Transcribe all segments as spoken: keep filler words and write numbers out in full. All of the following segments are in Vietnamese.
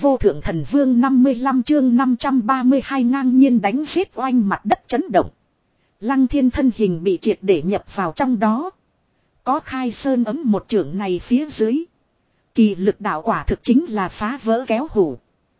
vô thượng thần vương năm mươi lăm chương năm trăm ba mươi hai ngang nhiên đánh giết oanh mặt đất chấn động. Lăng Thiên thân hình bị triệt để nhập vào trong đó. Có khai sơn ấm một trưởng này phía dưới. Kỳ lực đạo quả thực chính là phá vỡ kéo hủ.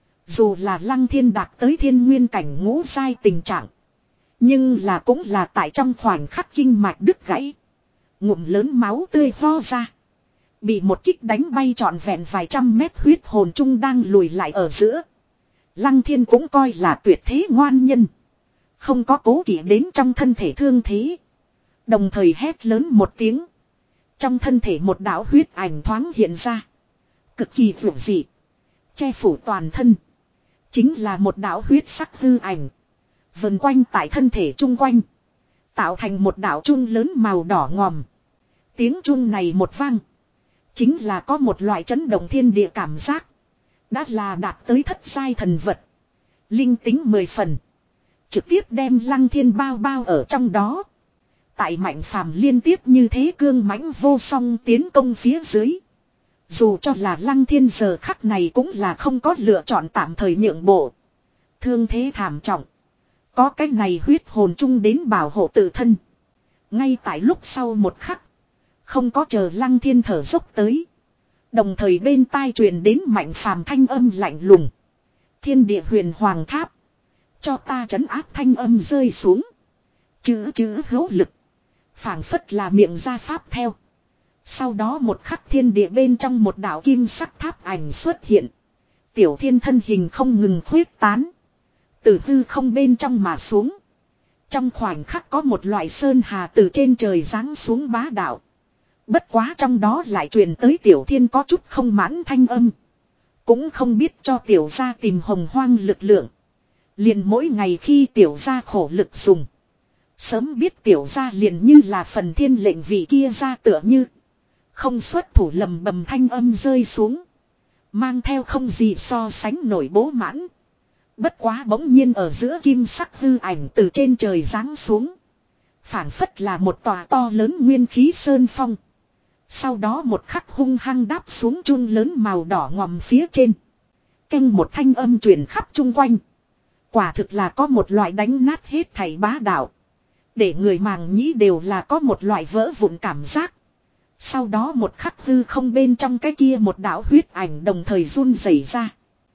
Dù là Lăng Thiên đạt tới thiên nguyên cảnh ngũ giai tình trạng. Nhưng là cũng là tại trong khoảnh khắc kinh mạch đứt gãy. Ngụm lớn máu tươi ho ra. Bị một kích đánh bay trọn vẹn vài trăm mét huyết hồn chung đang lùi lại ở giữa. Lăng Thiên cũng coi là tuyệt thế ngoan nhân. Không có cố kỵ đến trong thân thể thương thế. Đồng thời hét lớn một tiếng. Trong thân thể một đạo huyết ảnh thoáng hiện ra. Cực kỳ vượng dị. Che phủ toàn thân. Chính là một đạo huyết sắc hư ảnh. Vần quanh tại thân thể chung quanh. Tạo thành một đạo chung lớn màu đỏ ngòm. Tiếng chung này một vang. Chính là có một loại chấn động thiên địa cảm giác. Đã là đạt tới thất giai thần vật. Linh tính mười phần. Trực tiếp đem Lăng Thiên bao bao ở trong đó. Tại Mạnh Phàm liên tiếp như thế cương mãnh vô song tiến công phía dưới. Dù cho là Lăng Thiên giờ khắc này cũng là không có lựa chọn tạm thời nhượng bộ. Thương thế thảm trọng. Có cái này huyết hồn chung đến bảo hộ tự thân. Ngay tại lúc sau một khắc. Không có chờ Lăng Thiên thở dốc tới. Đồng thời bên tai truyền đến Mạnh Phàm thanh âm lạnh lùng. Thiên địa huyền hoàng tháp. Cho ta trấn áp thanh âm rơi xuống. Chữ chữ hữu lực. Phảng phất là miệng ra pháp theo. Sau đó một khắc thiên địa bên trong một đạo kim sắc tháp ảnh xuất hiện. Tiểu Thiên thân hình không ngừng khuyết tán. Từ hư không bên trong mà xuống. Trong khoảnh khắc có một loại sơn hà từ trên trời giáng xuống bá đạo. Bất quá trong đó lại truyền tới Tiểu Thiên có chút không mãn thanh âm. Cũng không biết cho Tiểu gia tìm hồng hoang lực lượng. Liền mỗi ngày khi Tiểu gia khổ lực dùng. Sớm biết Tiểu gia liền như là phần thiên lệnh vị kia ra tựa như. Không xuất thủ lầm bầm thanh âm rơi xuống. Mang theo không gì so sánh nổi bố mãn. Bất quá bỗng nhiên ở giữa kim sắc hư ảnh từ trên trời giáng xuống. Phảng phất là một tòa to lớn nguyên khí sơn phong. Sau đó một khắc hung hăng đáp xuống chun lớn màu đỏ ngòm phía trên. Canh một thanh âm truyền khắp chung quanh. Quả thực là có một loại đánh nát hết thảy bá đạo. Để người màng nhĩ đều là có một loại vỡ vụn cảm giác. Sau đó một khắc hư không bên trong cái kia một đạo huyết ảnh đồng thời run rẩy ra.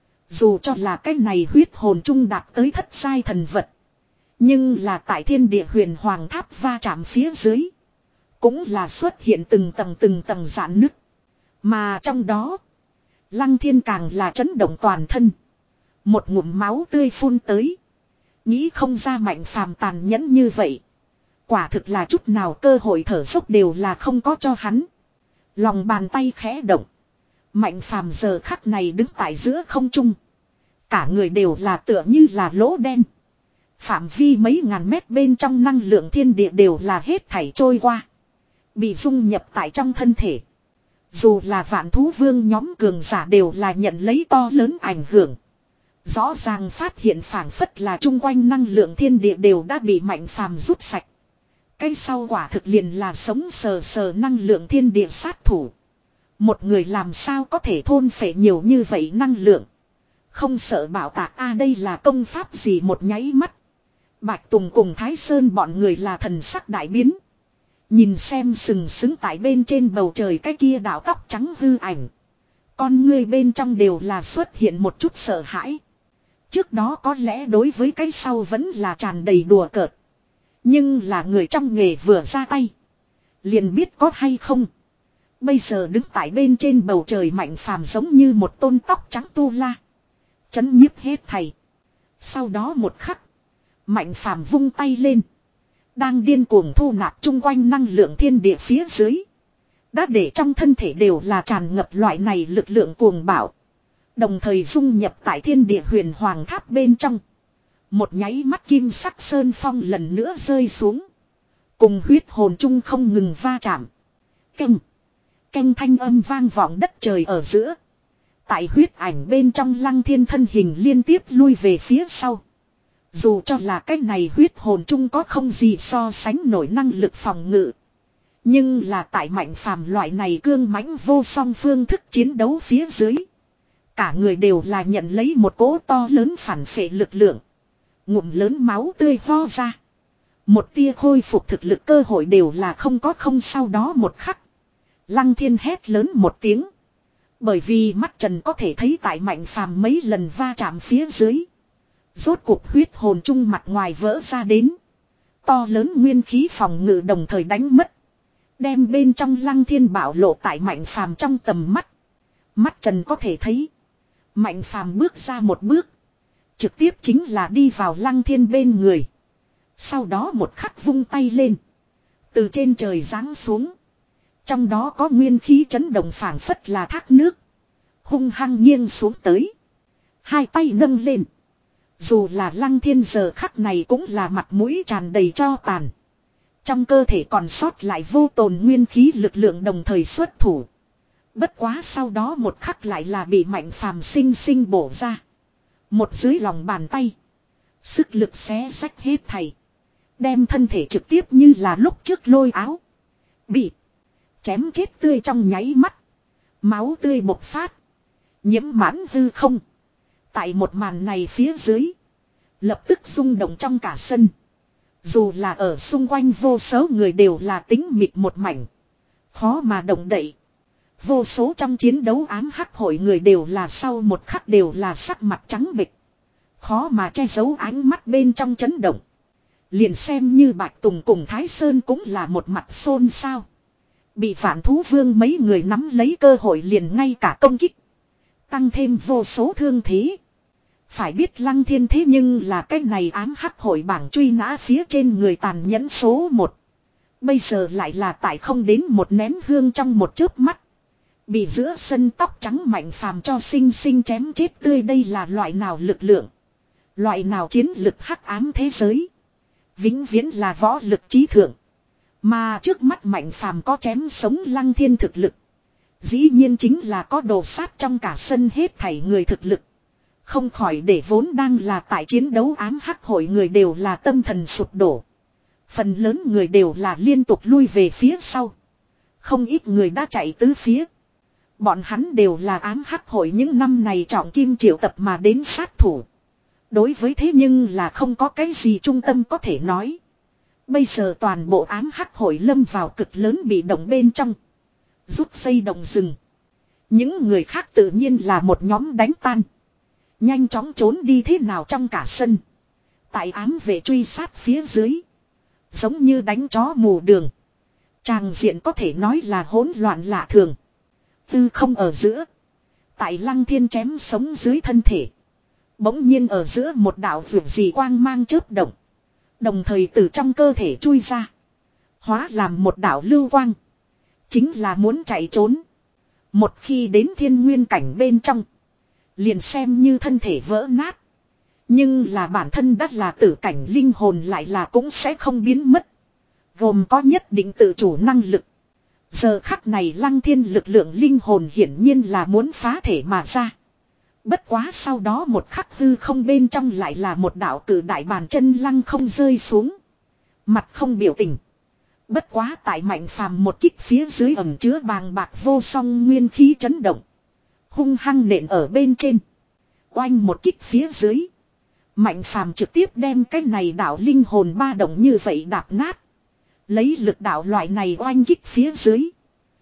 Dù cho là cái này huyết hồn chung đạt tới thất giai thần vật. Nhưng là tại thiên địa huyền hoàng tháp va chạm phía dưới. Cũng là xuất hiện từng tầng từng tầng giãn nứt. Mà trong đó. Lăng Thiên càng là chấn động toàn thân. Một ngụm máu tươi phun tới. Nghĩ không ra Mạnh Phàm tàn nhẫn như vậy. Quả thực là chút nào cơ hội thở dốc đều là không có cho hắn. Lòng bàn tay khẽ động. Mạnh Phàm giờ khắc này đứng tại giữa không trung. Cả người đều là tựa như là lỗ đen. Phạm vi mấy ngàn mét bên trong năng lượng thiên địa đều là hết thảy trôi qua. Bị dung nhập tại trong thân thể. Dù là vạn thú vương nhóm cường giả đều là nhận lấy to lớn ảnh hưởng. Rõ ràng phát hiện phảng phất là chung quanh năng lượng thiên địa đều đã bị Mạnh Phàm rút sạch. Cái sau quả thực liền là sống sờ sờ năng lượng thiên địa sát thủ. Một người làm sao có thể thôn phệ nhiều như vậy năng lượng. Không sợ bảo tạc a đây là công pháp gì một nháy mắt. Bạch Tùng cùng Thái Sơn bọn người là thần sắc đại biến. Nhìn xem sừng sững tại bên trên bầu trời cái kia đạo tóc trắng hư ảnh. Con người bên trong đều là xuất hiện một chút sợ hãi. Trước đó có lẽ đối với cái sau vẫn là tràn đầy đùa cợt. Nhưng là người trong nghề vừa ra tay. Liền biết có hay không. Bây giờ đứng tại bên trên bầu trời Mạnh Phàm giống như một tôn tóc trắng tu la. Chấn nhiếp hết thầy. Sau đó một khắc. Mạnh Phàm vung tay lên. Đang điên cuồng thu nạp chung quanh năng lượng thiên địa phía dưới. Đã để trong thân thể đều là tràn ngập loại này lực lượng cuồng bạo. Đồng thời dung nhập tại thiên địa huyền hoàng tháp bên trong. Một nháy mắt kim sắc sơn phong lần nữa rơi xuống. Cùng huyết hồn chung không ngừng va chạm. Canh. Canh thanh âm vang vọng đất trời ở giữa. Tại huyết ảnh bên trong Lăng Thiên thân hình liên tiếp lui về phía sau. Dù cho là cái này huyết hồn chung có không gì so sánh nổi năng lực phòng ngự. Nhưng là tại Mạnh Phàm loại này cương mãnh vô song phương thức chiến đấu phía dưới. Cả người đều là nhận lấy một cỗ to lớn phản phệ lực lượng. Ngụm lớn máu tươi ho ra. Một tia khôi phục thực lực cơ hội đều là không có không sau đó một khắc. Lăng Thiên hét lớn một tiếng. Bởi vì mắt trần có thể thấy tại Mạnh Phàm mấy lần va chạm phía dưới. Rốt cuộc huyết hồn chung mặt ngoài vỡ ra đến. To lớn nguyên khí phòng ngự đồng thời đánh mất. Đem bên trong Lăng Thiên bạo lộ tại Mạnh Phàm trong tầm mắt. Mắt trần có thể thấy. Mạnh Phàm bước ra một bước. Trực tiếp chính là đi vào Lăng Thiên bên người. Sau đó một khắc vung tay lên. Từ trên trời giáng xuống. Trong đó có nguyên khí chấn động phảng phất là thác nước. Hung hăng nghiêng xuống tới. Hai tay nâng lên. Dù là Lăng Thiên giờ khắc này cũng là mặt mũi tràn đầy tro tàn. Trong cơ thể còn sót lại vô tồn nguyên khí lực lượng đồng thời xuất thủ. Bất quá sau đó một khắc lại là bị Mạnh Phàm sinh sinh bổ ra. Một dưới lòng bàn tay. Sức lực xé rách hết thảy. Đem thân thể trực tiếp như là lúc trước lôi áo. Bị chém chết tươi trong nháy mắt. Máu tươi bộc phát. Nhiễm mãn hư không. Tại một màn này phía dưới. Lập tức rung động trong cả sân. Dù là ở xung quanh vô số người đều là tính mịt một mảnh. Khó mà động đậy. Vô số trong chiến đấu ám hắc hội người đều là sau một khắc đều là sắc mặt trắng bệch. Khó mà che giấu ánh mắt bên trong chấn động. Liền xem như Bạch Tùng cùng Thái Sơn cũng là một mặt xôn xao. Bị Vạn Thú Vương mấy người nắm lấy cơ hội liền ngay cả công kích. Tăng thêm vô số thương thế. Phải biết Lăng Thiên thế nhưng là cái này ám hắc hội bảng truy nã phía trên người tàn nhẫn số một. Bây giờ lại là tại không đến một nén hương trong một chớp mắt. Bị giữa sân tóc trắng Mạnh Phàm cho sinh sinh chém chết tươi, đây là loại nào lực lượng. Loại nào chiến lực hắc ám thế giới. Vĩnh viễn là võ lực trí thượng. Mà trước mắt Mạnh Phàm có chém sống Lăng Thiên thực lực. Dĩ nhiên chính là có đồ sát trong cả sân hết thảy người thực lực. Không khỏi để vốn đang là tại chiến đấu ám hắc hội người đều là tâm thần sụp đổ. Phần lớn người đều là liên tục lui về phía sau. Không ít người đã chạy tứ phía. Bọn hắn đều là ám hắc hội những năm này trọng kim triệu tập mà đến sát thủ. Đối với thế nhưng là không có cái gì trung tâm có thể nói. Bây giờ toàn bộ ám hắc hội lâm vào cực lớn bị động bên trong. Rút dây động rừng. Những người khác tự nhiên là một nhóm đánh tan. Nhanh chóng trốn đi thế nào trong cả sân. Tại ám vệ truy sát phía dưới. Giống như đánh chó mù đường. Tràng diện có thể nói là hỗn loạn lạ thường. Tư không ở giữa. Tại Lăng Thiên chém sống dưới thân thể. Bỗng nhiên ở giữa một đạo vượt dị quang mang chớp động. Đồng thời từ trong cơ thể chui ra. Hóa làm một đạo lưu quang. Chính là muốn chạy trốn. Một khi đến thiên nguyên cảnh bên trong. Liền xem như thân thể vỡ nát. Nhưng là bản thân đắt là tử cảnh linh hồn lại là cũng sẽ không biến mất. Gồm có nhất định tự chủ năng lực. Giờ khắc này Lăng Thiên lực lượng linh hồn hiển nhiên là muốn phá thể mà ra. Bất quá sau đó một khắc hư không bên trong lại là một đạo cử đại bàn chân lăng không rơi xuống. Mặt không biểu tình. Bất quá tại Mạnh Phàm một kích phía dưới ẩm chứa bàng bạc vô song nguyên khí chấn động. Hung hăng nện ở bên trên. Oanh một kích phía dưới. Mạnh Phàm trực tiếp đem cái này đạo linh hồn ba động như vậy đạp nát. Lấy lực đạo loại này oanh kích phía dưới.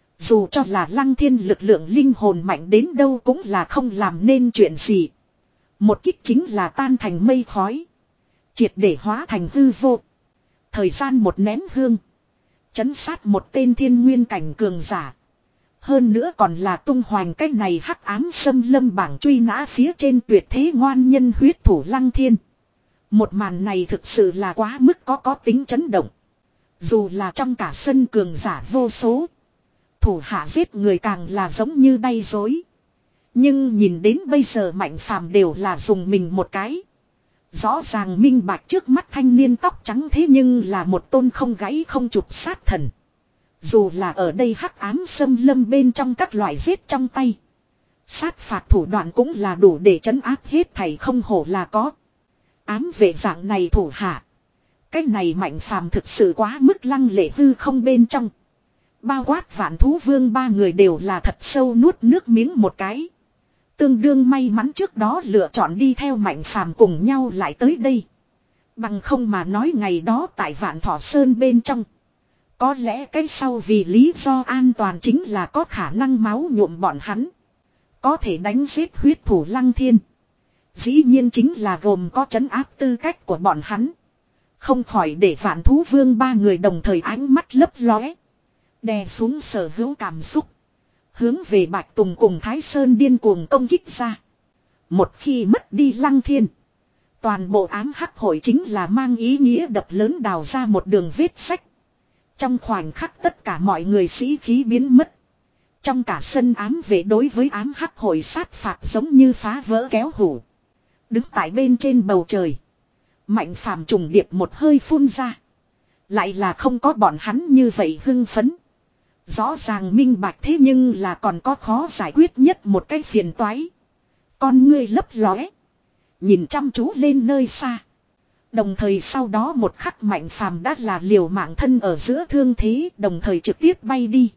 Dù cho là Lăng Thiên lực lượng linh hồn mạnh đến đâu cũng là không làm nên chuyện gì. Một kích chính là tan thành mây khói. Triệt để hóa thành hư vô. Thời gian một nén hương. Chấn sát một tên thiên nguyên cảnh cường giả. Hơn nữa còn là tung hoành cách này hắc ám xâm lâm bảng truy nã phía trên tuyệt thế ngoan nhân huyết thủ Lăng Thiên. Một màn này thực sự là quá mức có có tính chấn động. Dù là trong cả sân cường giả vô số. Thủ hạ giết người càng là giống như đay dối. Nhưng nhìn đến bây giờ Mạnh Phàm đều là dùng mình một cái. Rõ ràng minh bạch trước mắt thanh niên tóc trắng thế nhưng là một tôn không gãy không chụp sát thần. Dù là ở đây hắc ám xâm lâm bên trong các loại giết trong tay. Sát phạt thủ đoạn cũng là đủ để trấn áp hết thảy không hổ là có. Ám vệ dạng này thủ hạ. Cái này Mạnh Phàm thực sự quá mức lăng lệ hư không bên trong. Bao quát Vạn Thú Vương ba người đều là thật sâu nuốt nước miếng một cái. Tương đương may mắn trước đó lựa chọn đi theo Mạnh Phàm cùng nhau lại tới đây. Bằng không mà nói ngày đó tại Vạn Thọ Sơn bên trong. Có lẽ cái sau vì lý do an toàn chính là có khả năng máu nhuộm bọn hắn. Có thể đánh giết huyết thủ Lăng Thiên. Dĩ nhiên chính là gồm có trấn áp tư cách của bọn hắn. Không khỏi để Vạn Thú Vương ba người đồng thời ánh mắt lấp lóe. Đè xuống sở hữu cảm xúc. Hướng về Bạch Tùng cùng Thái Sơn điên cuồng công kích ra. Một khi mất đi Lăng Thiên. Toàn bộ ám hắc hội chính là mang ý nghĩa đập lớn đào ra một đường vết sách. Trong khoảnh khắc tất cả mọi người sĩ khí biến mất. Trong cả sân ám vệ đối với ám hắc hội sát phạt giống như phá vỡ kéo hủ. Đứng tại bên trên bầu trời. Mạnh Phàm trùng điệp một hơi phun ra. Lại là không có bọn hắn như vậy hưng phấn. Rõ ràng minh bạch thế nhưng là còn có khó giải quyết nhất một cái phiền toái. Con ngươi lấp lóe. Nhìn chăm chú lên nơi xa. Đồng thời sau đó một khắc Mạnh Phàm đã là liều mạng thân ở giữa thương thế, đồng thời trực tiếp bay đi.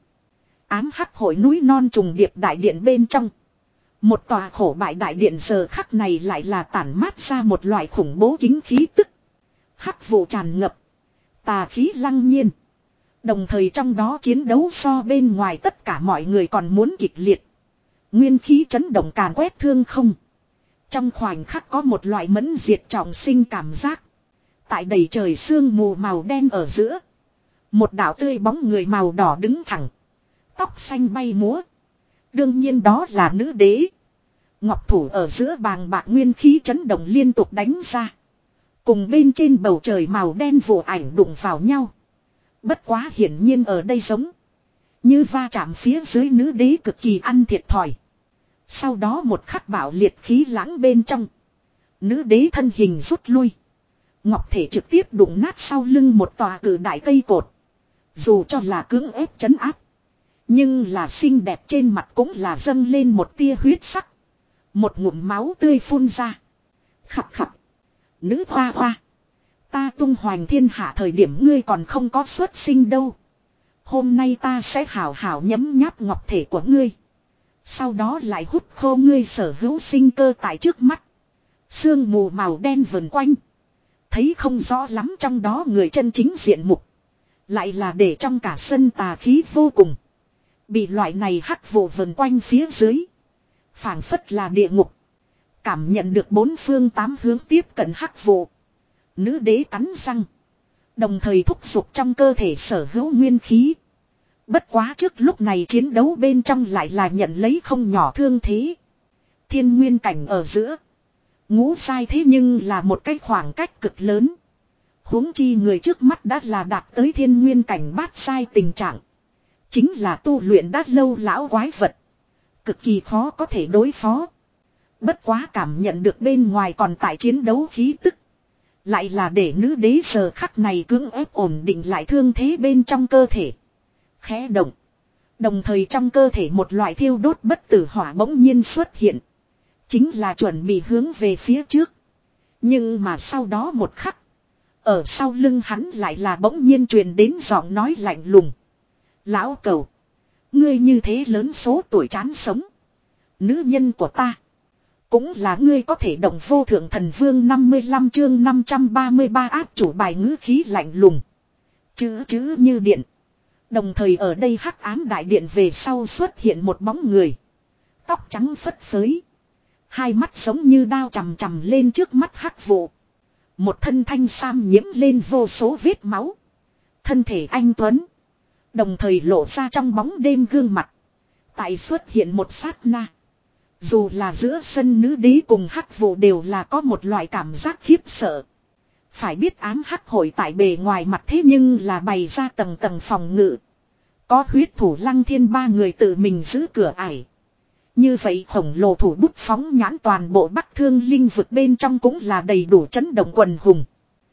Ám hắc hội núi non trùng điệp đại điện bên trong. Một tòa khổ bại đại điện giờ khắc này lại là tản mát ra một loại khủng bố kính khí tức. Hắc vụ tràn ngập. Tà khí lăng nhiên. Đồng thời trong đó chiến đấu so bên ngoài tất cả mọi người còn muốn kịch liệt. Nguyên khí chấn động càn quét thương không. Trong khoảnh khắc có một loại mẫn diệt trọng sinh cảm giác. Tại đầy trời sương mù màu đen ở giữa. Một đạo tươi bóng người màu đỏ đứng thẳng. Tóc xanh bay múa. Đương nhiên đó là nữ đế. Ngọc thủ ở giữa bàng bạc nguyên khí chấn động liên tục đánh ra. Cùng bên trên bầu trời màu đen vụ ảnh đụng vào nhau. Bất quá hiển nhiên ở đây giống. Như va chạm phía dưới nữ đế cực kỳ ăn thiệt thòi. Sau đó một khắc bạo liệt khí lãng bên trong. Nữ đế thân hình rút lui. Ngọc thể trực tiếp đụng nát sau lưng một tòa cử đại cây cột. Dù cho là cưỡng ép chấn áp. Nhưng là xinh đẹp trên mặt cũng là dâng lên một tia huyết sắc. Một ngụm máu tươi phun ra. Khập khập. Nữ hoa hoa. Ta tung hoành thiên hạ thời điểm ngươi còn không có xuất sinh đâu. Hôm nay ta sẽ hảo hảo nhấm nháp ngọc thể của ngươi. Sau đó lại hút khô ngươi sở hữu sinh cơ tại trước mắt. Sương mù màu đen vần quanh. Thấy không rõ lắm trong đó người chân chính diện mục. Lại là để trong cả sân tà khí vô cùng. Bị loại này hắc vụ vần quanh phía dưới. Phảng phất là địa ngục. Cảm nhận được bốn phương tám hướng tiếp cận hắc vụ. Nữ đế cắn răng. Đồng thời thúc giục trong cơ thể sở hữu nguyên khí. Bất quá trước lúc này chiến đấu bên trong lại là nhận lấy không nhỏ thương thế. Thiên nguyên cảnh ở giữa. Ngũ sai thế nhưng là một cái khoảng cách cực lớn. Huống chi người trước mắt đã là đạt tới thiên nguyên cảnh bát sai tình trạng. Chính là tu luyện đã lâu lão quái vật. Cực kỳ khó có thể đối phó. Bất quá cảm nhận được bên ngoài còn tại chiến đấu khí tức. Lại là để nữ đế giờ khắc này cưỡng ép ổn định lại thương thế bên trong cơ thể. Khẽ động. Đồng thời trong cơ thể một loại thiêu đốt bất tử hỏa bỗng nhiên xuất hiện. Chính là chuẩn bị hướng về phía trước. Nhưng mà sau đó một khắc. Ở sau lưng hắn lại là bỗng nhiên truyền đến giọng nói lạnh lùng. Lão cầu. Ngươi như thế lớn số tuổi chán sống. Nữ nhân của ta. Cũng là ngươi có thể động vô thượng thần vương năm mươi lăm chương năm trăm ba mươi ba áp chủ bài ngữ khí lạnh lùng. Chữ chữ như điện. Đồng thời ở đây hắc ám đại điện về sau xuất hiện một bóng người. Tóc trắng phất phới. Hai mắt giống như đao chằm chằm lên trước mắt hắc vụ. Một thân thanh sam nhiễm lên vô số vết máu. Thân thể anh tuấn. Đồng thời lộ ra trong bóng đêm gương mặt. Tại xuất hiện một sát na. Dù là giữa sân nữ đế cùng hắc vụ đều là có một loại cảm giác khiếp sợ. Phải biết ám hắc hội tại bề ngoài mặt thế nhưng là bày ra tầng tầng phòng ngự. Có huyết thủ Lăng Thiên ba người tự mình giữ cửa ải. Như vậy khổng lồ thủ bút phóng nhãn toàn bộ Bắc Thương Linh vực bên trong cũng là đầy đủ chấn động quần hùng.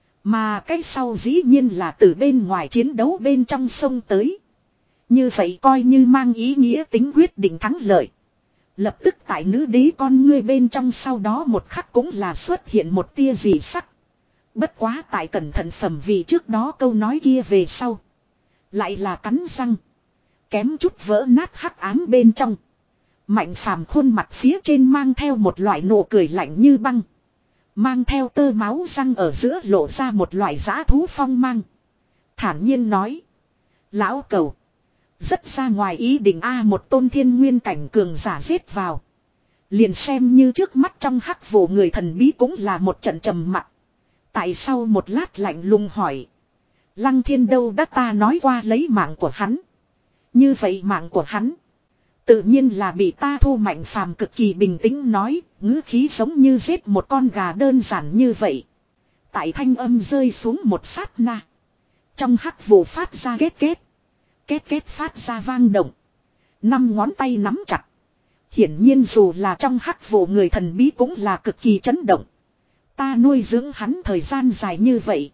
Mà cái sau dĩ nhiên là từ bên ngoài chiến đấu bên trong sông tới. Như vậy coi như mang ý nghĩa tính quyết định thắng lợi. Lập tức tại nữ đế con ngươi bên trong sau đó một khắc cũng là xuất hiện một tia dị sắc. Bất quá tại cẩn thận phẩm vì trước đó câu nói kia về sau. Lại là cắn răng. Kém chút vỡ nát hắc ám bên trong. Mạnh phàm khuôn mặt phía trên mang theo một loại nụ cười lạnh như băng. Mang theo tơ máu răng ở giữa lộ ra một loại dã thú phong mang. Thản nhiên nói. Lão cẩu. Rất ra ngoài ý định A một tôn thiên nguyên cảnh cường giả giết vào. Liền xem như trước mắt trong hắc vụ người thần bí cũng là một trận trầm mặc. Tại sau một lát lạnh lùng hỏi. Lăng thiên đâu đã ta nói qua lấy mạng của hắn. Như vậy mạng của hắn. Tự nhiên là bị ta thu. Mạnh phàm cực kỳ bình tĩnh nói. Ngữ khí giống như giết một con gà đơn giản như vậy. Tại thanh âm rơi xuống một sát na. Trong hắc vụ phát ra kết kết. Kết kết phát ra vang động. Năm ngón tay nắm chặt. Hiển nhiên dù là trong hắc vụ người thần bí cũng là cực kỳ chấn động. Ta nuôi dưỡng hắn thời gian dài như vậy.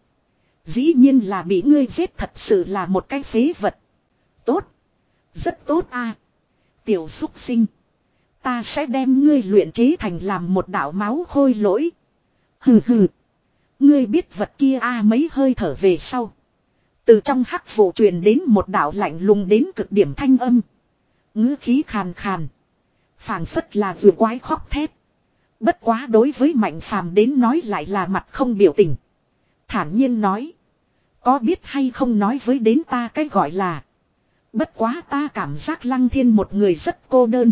Dĩ nhiên là bị ngươi giết, thật sự là một cái phế vật. Tốt. Rất tốt a. Tiểu xúc sinh. Ta sẽ đem ngươi luyện chế thành làm một đạo máu khôi lỗi. Hừ hừ. Ngươi biết vật kia a. Mấy hơi thở về sau. Từ trong hắc vụ truyền đến một đạo lạnh lùng đến cực điểm thanh âm. Ngữ khí khàn khàn. Phảng phất là vừa quái khóc thét. Bất quá đối với Mạnh phàm đến nói lại là mặt không biểu tình. Thản nhiên nói. Có biết hay không nói với đến ta cái gọi là. Bất quá ta cảm giác Lăng Thiên một người rất cô đơn.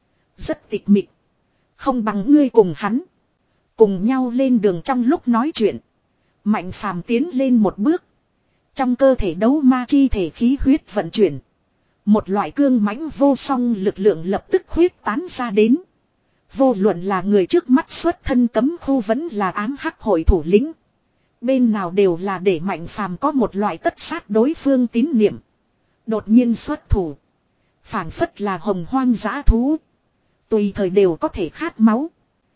Rất tịch mịch. Không bằng ngươi cùng hắn. Cùng nhau lên đường. Trong lúc nói chuyện. Mạnh phàm tiến lên một bước. Trong cơ thể đấu ma chi thể khí huyết vận chuyển. Một loại cương mãnh vô song lực lượng lập tức huyết tán ra đến. Vô luận là người trước mắt xuất thân cấm khu vẫn là ám hắc hội thủ lĩnh. Bên nào đều là để Mạnh phàm có một loại tất sát đối phương tín niệm. Đột nhiên xuất thủ. Phảng phất là hồng hoang dã thú. Tùy thời đều có thể khát máu.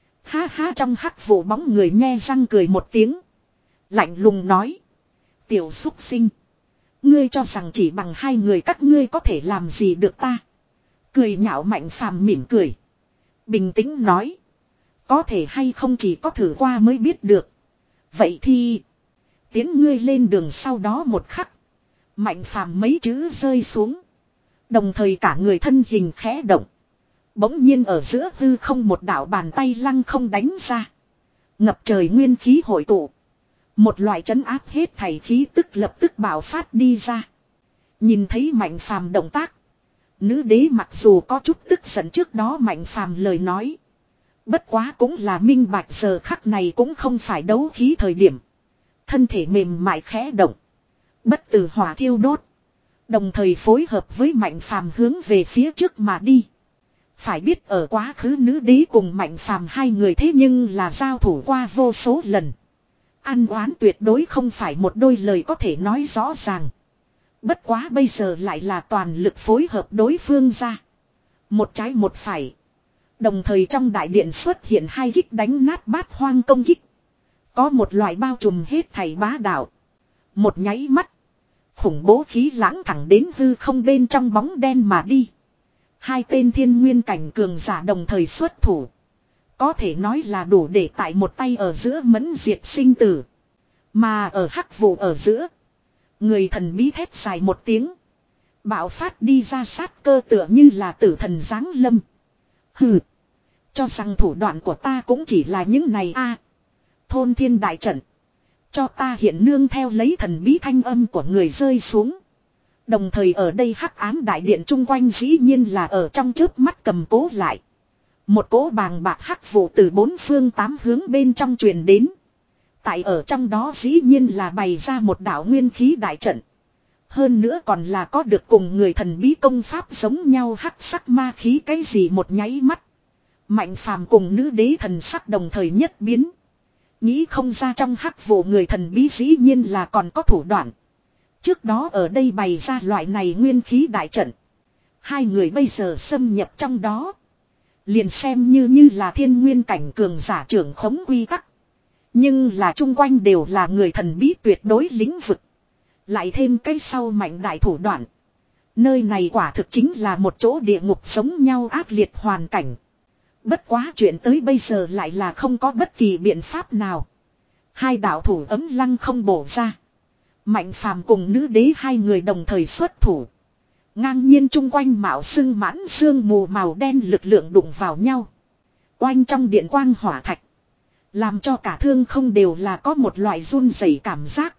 Ha ha, trong hắc vụ bóng người nhe răng cười một tiếng. Lạnh lùng nói. Tiểu xúc sinh. Ngươi cho rằng chỉ bằng hai người các ngươi có thể làm gì được ta. Cười nhạo. Mạnh phàm mỉm cười. Bình tĩnh nói. Có thể hay không chỉ có thử qua mới biết được. Vậy thì. Tiến ngươi lên đường. Sau đó một khắc. Mạnh phàm mấy chữ rơi xuống. Đồng thời cả người thân hình khẽ động. Bỗng nhiên ở giữa hư không một đạo bàn tay lăng không đánh ra. Ngập trời nguyên khí hội tụ. Một loại trấn áp hết thảy khí tức lập tức bạo phát đi ra. Nhìn thấy Mạnh phàm động tác. Nữ đế mặc dù có chút tức giận trước đó Mạnh phàm lời nói. Bất quá cũng là minh bạch giờ khắc này cũng không phải đấu khí thời điểm. Thân thể mềm mại khẽ động. Bất tử hỏa thiêu đốt. Đồng thời phối hợp với Mạnh phàm hướng về phía trước mà đi. Phải biết ở quá khứ nữ đế cùng Mạnh phàm hai người thế nhưng là giao thủ qua vô số lần. Ăn oán tuyệt đối không phải một đôi lời có thể nói rõ ràng. Bất quá bây giờ lại là toàn lực phối hợp đối phương ra. Một trái một phải. Đồng thời trong đại điện xuất hiện hai kích đánh nát bát hoang công kích. Có một loại bao trùm hết thảy bá đạo. Một nháy mắt. Khủng bố khí lãng thẳng đến hư không bên trong bóng đen mà đi. Hai tên thiên nguyên cảnh cường giả đồng thời xuất thủ. Có thể nói là đủ để tại một tay ở giữa mẫn diệt sinh tử. Mà ở hắc vụ ở giữa. Người thần bí thét dài một tiếng. Bạo phát đi ra sát cơ tựa như là tử thần giáng lâm. Hừ. Cho rằng thủ đoạn của ta cũng chỉ là những này a. Thôn thiên đại trận. Cho ta hiện nương theo lấy thần bí thanh âm của người rơi xuống. Đồng thời ở đây hắc ám đại điện chung quanh dĩ nhiên là ở trong chớp mắt cầm cố lại. Một cỗ bàng bạc hắc vụ từ bốn phương tám hướng bên trong truyền đến. Tại ở trong đó dĩ nhiên là bày ra một đạo nguyên khí đại trận. Hơn nữa còn là có được cùng người thần bí công pháp giống nhau hắc sắc ma khí cái gì một nháy mắt. Mạnh phàm cùng nữ đế thần sắc đồng thời nhất biến. Nghĩ không ra trong hắc vụ người thần bí dĩ nhiên là còn có thủ đoạn. Trước đó ở đây bày ra loại này nguyên khí đại trận. Hai người bây giờ xâm nhập trong đó. Liền xem như như là thiên nguyên cảnh cường giả trưởng khống quy tắc. Nhưng là chung quanh đều là người thần bí tuyệt đối lĩnh vực. Lại thêm cái sau mạnh đại thủ đoạn. Nơi này quả thực chính là một chỗ địa ngục giống nhau ác liệt hoàn cảnh. Bất quá chuyện tới bây giờ lại là không có bất kỳ biện pháp nào. Hai đạo thủ ấm lăng không bổ ra. Mạnh phàm cùng nữ đế hai người đồng thời xuất thủ. Ngang nhiên chung quanh mạo sưng mãn sương mù màu đen lực lượng đụng vào nhau. Oanh trong điện quang hỏa thạch. Làm cho cả thương không đều là có một loại run rẩy cảm giác.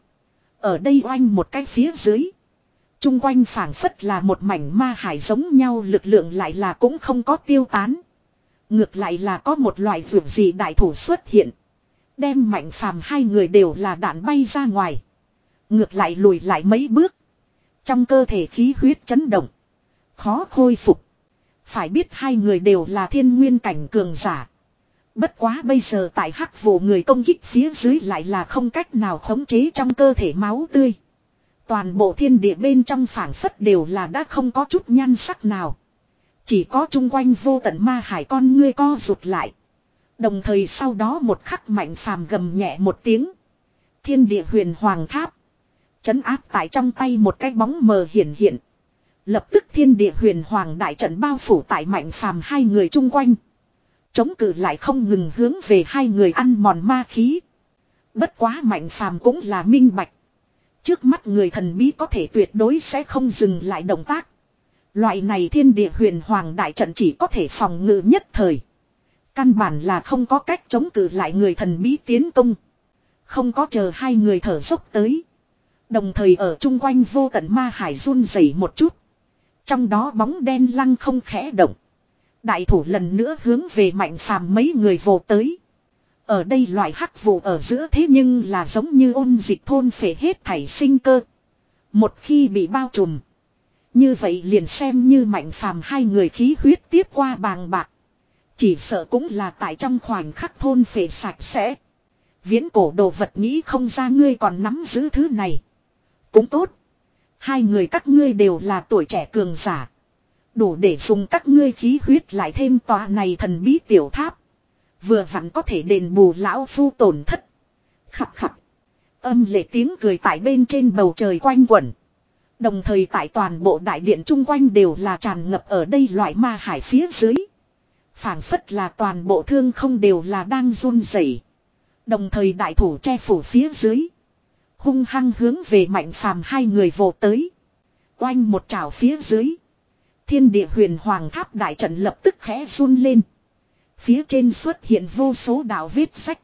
Ở đây oanh một cái phía dưới. Chung quanh phảng phất là một mảnh ma hải giống nhau, lực lượng lại là cũng không có tiêu tán. Ngược lại là có một loại vượt gì đại thủ xuất hiện. Đem Mạnh Phàm hai người đều là đạn bay ra ngoài. Ngược lại lùi lại mấy bước. Trong cơ thể khí huyết chấn động. Khó khôi phục. Phải biết hai người đều là thiên nguyên cảnh cường giả. Bất quá bây giờ tại hắc vụ người công kích phía dưới lại là không cách nào khống chế trong cơ thể máu tươi. Toàn bộ thiên địa bên trong phảng phất đều là đã không có chút nhan sắc nào. Chỉ có chung quanh vô tận ma hải con ngươi co rụt lại. Đồng thời sau đó một khắc Mạnh Phàm gầm nhẹ một tiếng. Thiên địa huyền hoàng tháp. Chấn áp tại trong tay một cái bóng mờ hiển hiện. Lập tức thiên địa huyền hoàng đại trận bao phủ tại Mạnh Phàm hai người chung quanh. Chống cự lại không ngừng hướng về hai người ăn mòn ma khí. Bất quá Mạnh Phàm cũng là minh bạch. Trước mắt người thần bí có thể tuyệt đối sẽ không dừng lại động tác. Loại này thiên địa huyền hoàng đại trận chỉ có thể phòng ngự nhất thời. Căn bản là không có cách chống cự lại người thần bí tiến công. Không có chờ hai người thở dốc tới. Đồng thời ở chung quanh vô tận ma hải run rẩy một chút. Trong đó bóng đen lăng không khẽ động. Đại thủ lần nữa hướng về Mạnh Phàm mấy người vồ tới. Ở đây loại hắc vụ ở giữa thế nhưng là giống như ôn dịch thôn phệ hết thảy sinh cơ. Một khi bị bao trùm. Như vậy liền xem như Mạnh Phàm hai người khí huyết tiếp qua bàng bạc. Chỉ sợ cũng là tại trong khoảnh khắc thôn phệ sạch sẽ. Viễn cổ đồ vật nghĩ không ra ngươi còn nắm giữ thứ này. Cũng tốt. Hai người các ngươi đều là tuổi trẻ cường giả. Đủ để dùng các ngươi khí huyết lại thêm tòa này thần bí tiểu tháp. Vừa vặn có thể đền bù lão phu tổn thất. Khặt khặt. Âm lệ tiếng cười tại bên trên bầu trời quanh quẩn. Đồng thời tại toàn bộ đại điện chung quanh đều là tràn ngập ở đây loại ma hải phía dưới. Phảng phất là toàn bộ thương không đều là đang run rẩy. Đồng thời đại thủ che phủ phía dưới. Hung hăng hướng về Mạnh Phàm hai người vồ tới. Oanh một trảo phía dưới. Thiên địa huyền hoàng tháp đại trận lập tức khẽ run lên. Phía trên xuất hiện vô số đạo vết sách.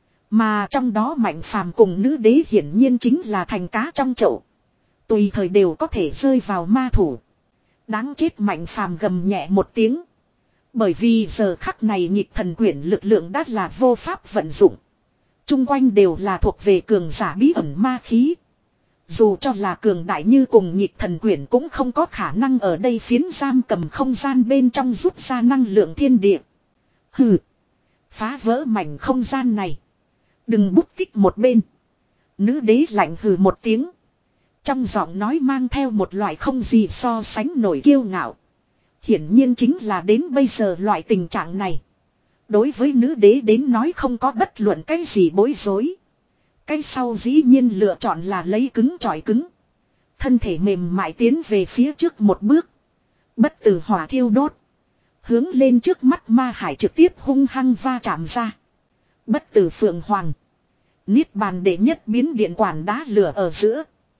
Mà trong đó Mạnh Phàm cùng nữ đế hiển nhiên chính là thành cá trong chậu. Tùy thời đều có thể rơi vào ma thủ. Đáng chết Mạnh Phàm gầm nhẹ một tiếng. Bởi vì giờ khắc này nhịp thần quyển lực lượng đã là vô pháp vận dụng. Trung quanh đều là thuộc về cường giả bí ẩn ma khí. Dù cho là cường đại như cùng nhịp thần quyển cũng không có khả năng ở đây phiến giam cầm không gian bên trong rút ra năng lượng thiên địa. Hừ. Phá vỡ mảnh không gian này. Đừng bút tích một bên. Nữ đế lạnh hừ một tiếng. Trong giọng nói mang theo một loại không gì so sánh nổi kiêu ngạo. Hiển nhiên chính là đến bây giờ loại tình trạng này. Đối với nữ đế đến nói không có bất luận cái gì bối rối. Cái sau dĩ nhiên lựa chọn là lấy cứng chọi cứng. Thân thể mềm mại tiến về phía trước một bước. Bất tử hỏa thiêu đốt. Hướng lên trước mắt ma hải trực tiếp hung hăng va chạm ra. Bất tử phượng hoàng. Niết bàn đệ nhất biến điện quản đá lửa ở giữa.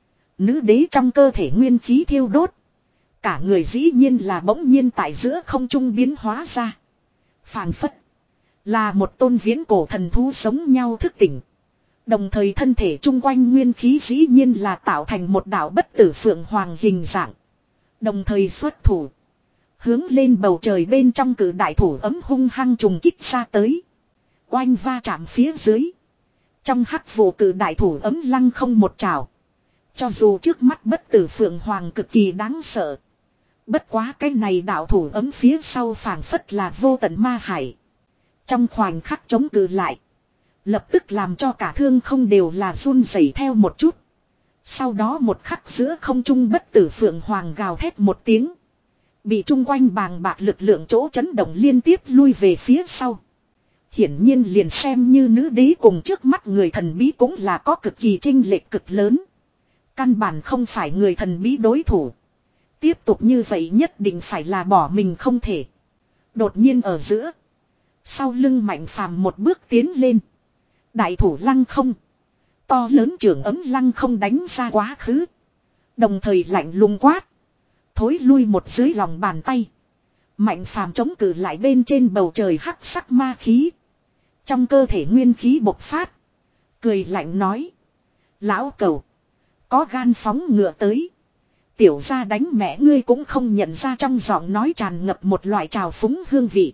Nữ đế trong cơ thể nguyên khí thiêu đốt. Cả người dĩ nhiên là bỗng nhiên tại giữa không trung biến hóa ra. Phàng phất. Là một tôn viễn cổ thần thú sống nhau thức tỉnh. Đồng thời thân thể chung quanh nguyên khí dĩ nhiên là tạo thành một đạo bất tử phượng hoàng hình dạng. Đồng thời xuất thủ. Hướng lên bầu trời bên trong cử đại thủ ấm hung hăng trùng kích ra tới. Oanh va chạm phía dưới. Trong hắc vụ cử đại thủ ấm lăng không một trào. Cho dù trước mắt bất tử phượng hoàng cực kỳ đáng sợ. Bất quá cái này đạo thủ ấm phía sau phảng phất là vô tận ma hải. Trong khoảnh khắc chống cự lại. Lập tức làm cho cả thương không đều là run rẩy theo một chút. Sau đó một khắc giữa không trung bất tử phượng hoàng gào thét một tiếng. Bị chung quanh bàng bạc lực lượng chỗ chấn động liên tiếp lui về phía sau. Hiển nhiên liền xem như nữ đế cùng trước mắt người thần bí cũng là có cực kỳ chênh lệch cực lớn. Căn bản không phải người thần bí đối thủ. Tiếp tục như vậy nhất định phải là bỏ mình không thể. Đột nhiên ở giữa. Sau lưng Mạnh Phàm một bước tiến lên. Đại thủ lăng không. To lớn trưởng ấm lăng không đánh ra quá khứ. Đồng thời lạnh lùng quát. Thối lui một dưới lòng bàn tay. Mạnh phàm chống cự lại bên trên bầu trời hắc sắc ma khí. Trong cơ thể nguyên khí bộc phát. Cười lạnh nói. Lão cẩu. Có gan phóng ngựa tới. Tiểu gia đánh mẹ ngươi cũng không nhận ra, trong giọng nói tràn ngập một loại trào phúng hương vị.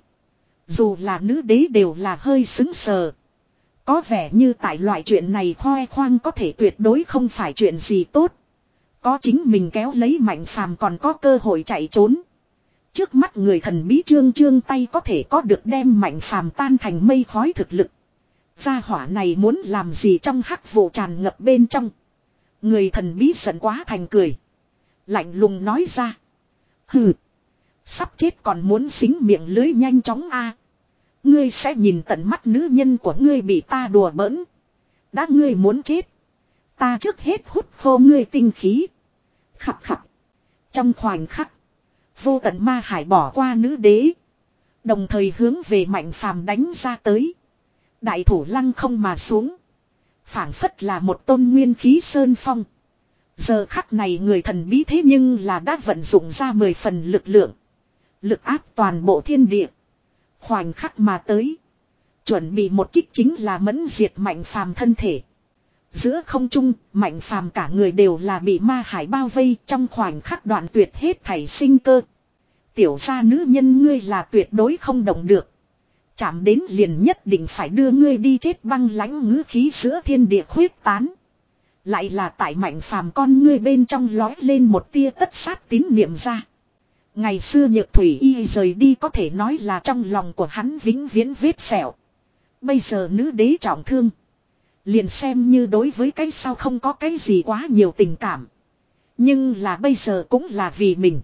Dù là nữ đế đều là hơi xứng sờ. Có vẻ như tại loại chuyện này khoe khoang có thể tuyệt đối không phải chuyện gì tốt. Có chính mình kéo lấy Mạnh phàm còn có cơ hội chạy trốn. Trước mắt người thần bí trương trương tay có thể có được đem Mạnh phàm tan thành mây khói thực lực. Gia hỏa này muốn làm gì trong hắc vụ tràn ngập bên trong. Người thần bí giận quá thành cười. Lạnh lùng nói ra. Hừ. Sắp chết còn muốn xính miệng lưới nhanh chóng a. Ngươi sẽ nhìn tận mắt nữ nhân của ngươi bị ta đùa bỡn. Đã ngươi muốn chết. Ta trước hết hút khô ngươi tinh khí. Khập khập. Trong khoảnh khắc. Vô tận ma hải bỏ qua nữ đế. Đồng thời hướng về Mạnh phàm đánh ra tới. Đại thủ lăng không mà xuống. Phảng phất là một tôn nguyên khí sơn phong. Giờ khắc này người thần bí thế nhưng là đã vận dụng ra mười phần lực lượng. Lực áp toàn bộ thiên địa. Khoảnh khắc mà tới. Chuẩn bị một kích chính là mẫn diệt Mạnh phàm thân thể. Giữa không trung, Mạnh phàm cả người đều là bị ma hải bao vây, trong khoảnh khắc đoạn tuyệt hết thảy sinh cơ. Tiểu gia nữ nhân ngươi là tuyệt đối không động được. Chạm đến liền nhất định phải đưa ngươi đi chết, băng lãnh ngữ khí giữa thiên địa khuyết tán. Lại là tại Mạnh phàm con ngươi bên trong lói lên một tia tất sát tín niệm ra. Ngày xưa Nhược Thủy Y rời đi có thể nói là trong lòng của hắn vĩnh viễn vết sẹo. Bây giờ nữ đế trọng thương. Liền xem như đối với cái sau không có cái gì quá nhiều tình cảm. Nhưng là bây giờ cũng là vì mình.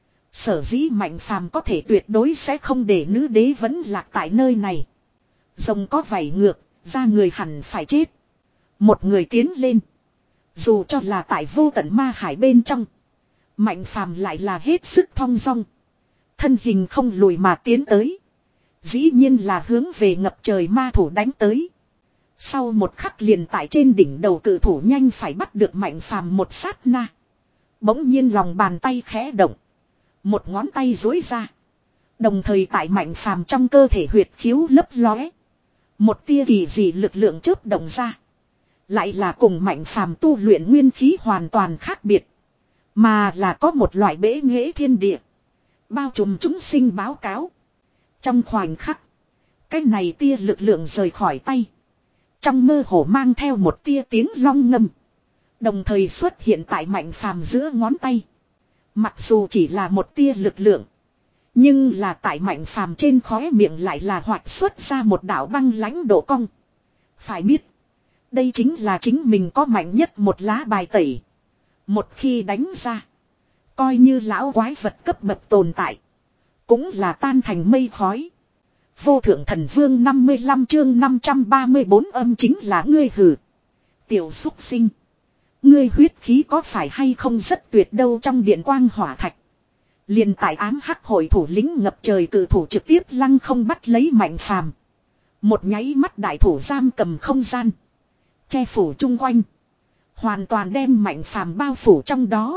Sở dĩ Mạnh phàm có thể tuyệt đối sẽ không để nữ đế vẫn lạc tại nơi này. Rồng có vảy ngược, ra người hẳn phải chết. Một người tiến lên. Dù cho là tại vô tận ma hải bên trong. Mạnh phàm lại là hết sức thong dong. Thân hình không lùi mà tiến tới. Dĩ nhiên là hướng về ngập trời ma thủ đánh tới. Sau một khắc liền tại trên đỉnh đầu cự thủ nhanh phải bắt được Mạnh phàm một sát na. Bỗng nhiên lòng bàn tay khẽ động. Một ngón tay duỗi ra. Đồng thời tại Mạnh phàm trong cơ thể huyệt khiếu lấp lóe. Một tia kỳ dị lực lượng chớp động ra. Lại là cùng Mạnh phàm tu luyện nguyên khí hoàn toàn khác biệt. Mà là có một loại bế nghệ thiên địa. Bao trùm chúng sinh báo cáo. Trong khoảnh khắc. Cái này tia lực lượng rời khỏi tay. Trong mơ hồ mang theo một tia tiếng long ngâm. Đồng thời xuất hiện tại Mạnh phàm giữa ngón tay. Mặc dù chỉ là một tia lực lượng. Nhưng là tại Mạnh phàm trên khóe miệng lại là hoạt xuất ra một đạo băng lãnh độ cong. Phải biết. Đây chính là chính mình có mạnh nhất một lá bài tẩy. Một khi đánh ra. Coi như lão quái vật cấp bậc tồn tại. Cũng là tan thành mây khói. Vô thượng thần vương năm mươi lăm chương năm trăm ba mươi bốn âm chính là ngươi hử. Tiểu xúc sinh. Ngươi huyết khí có phải hay không rất tuyệt đâu, trong điện quang hỏa thạch. Liền tại ám hắc hội thủ lĩnh ngập trời cự thủ trực tiếp lăng không bắt lấy Mạnh phàm. Một nháy mắt đại thủ giam cầm không gian. Che phủ chung quanh. Hoàn toàn đem Mạnh phàm bao phủ trong đó.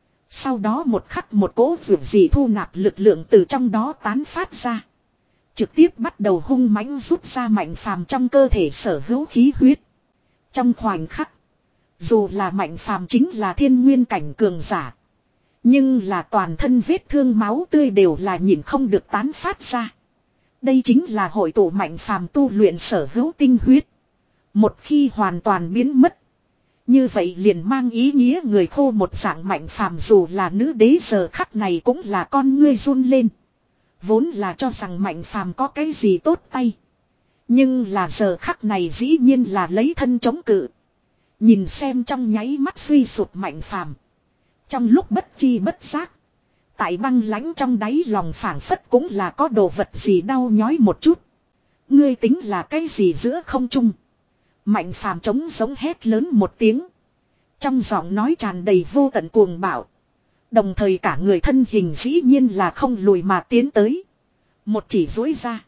Sau đó một khắc một cỗ vượt dị thu nạp lực lượng từ trong đó tán phát ra. Trực tiếp bắt đầu hung mãnh rút ra Mạnh phàm trong cơ thể sở hữu khí huyết. Trong khoảnh khắc. Dù là Mạnh phàm chính là thiên nguyên cảnh cường giả. Nhưng là toàn thân vết thương máu tươi đều là nhìn không được tán phát ra. Đây chính là hội tụ Mạnh phàm tu luyện sở hữu tinh huyết. Một khi hoàn toàn biến mất. Như vậy liền mang ý nghĩa người khô một dạng Mạnh phàm dù là nữ đế giờ khắc này cũng là con ngươi run lên. Vốn là cho rằng Mạnh phàm có cái gì tốt tay. Nhưng là giờ khắc này dĩ nhiên là lấy thân chống cự. Nhìn xem trong nháy mắt suy sụp Mạnh phàm. Trong lúc bất chi bất giác. Tại băng lãnh trong đáy lòng phảng phất cũng là có đồ vật gì đau nhói một chút. Ngươi tính là cái gì giữa không trung. Mạnh phàm trống giống hét lớn một tiếng. Trong giọng nói tràn đầy vô tận cuồng bạo. Đồng thời cả người thân hình dĩ nhiên là không lùi mà tiến tới. Một chỉ duỗi ra.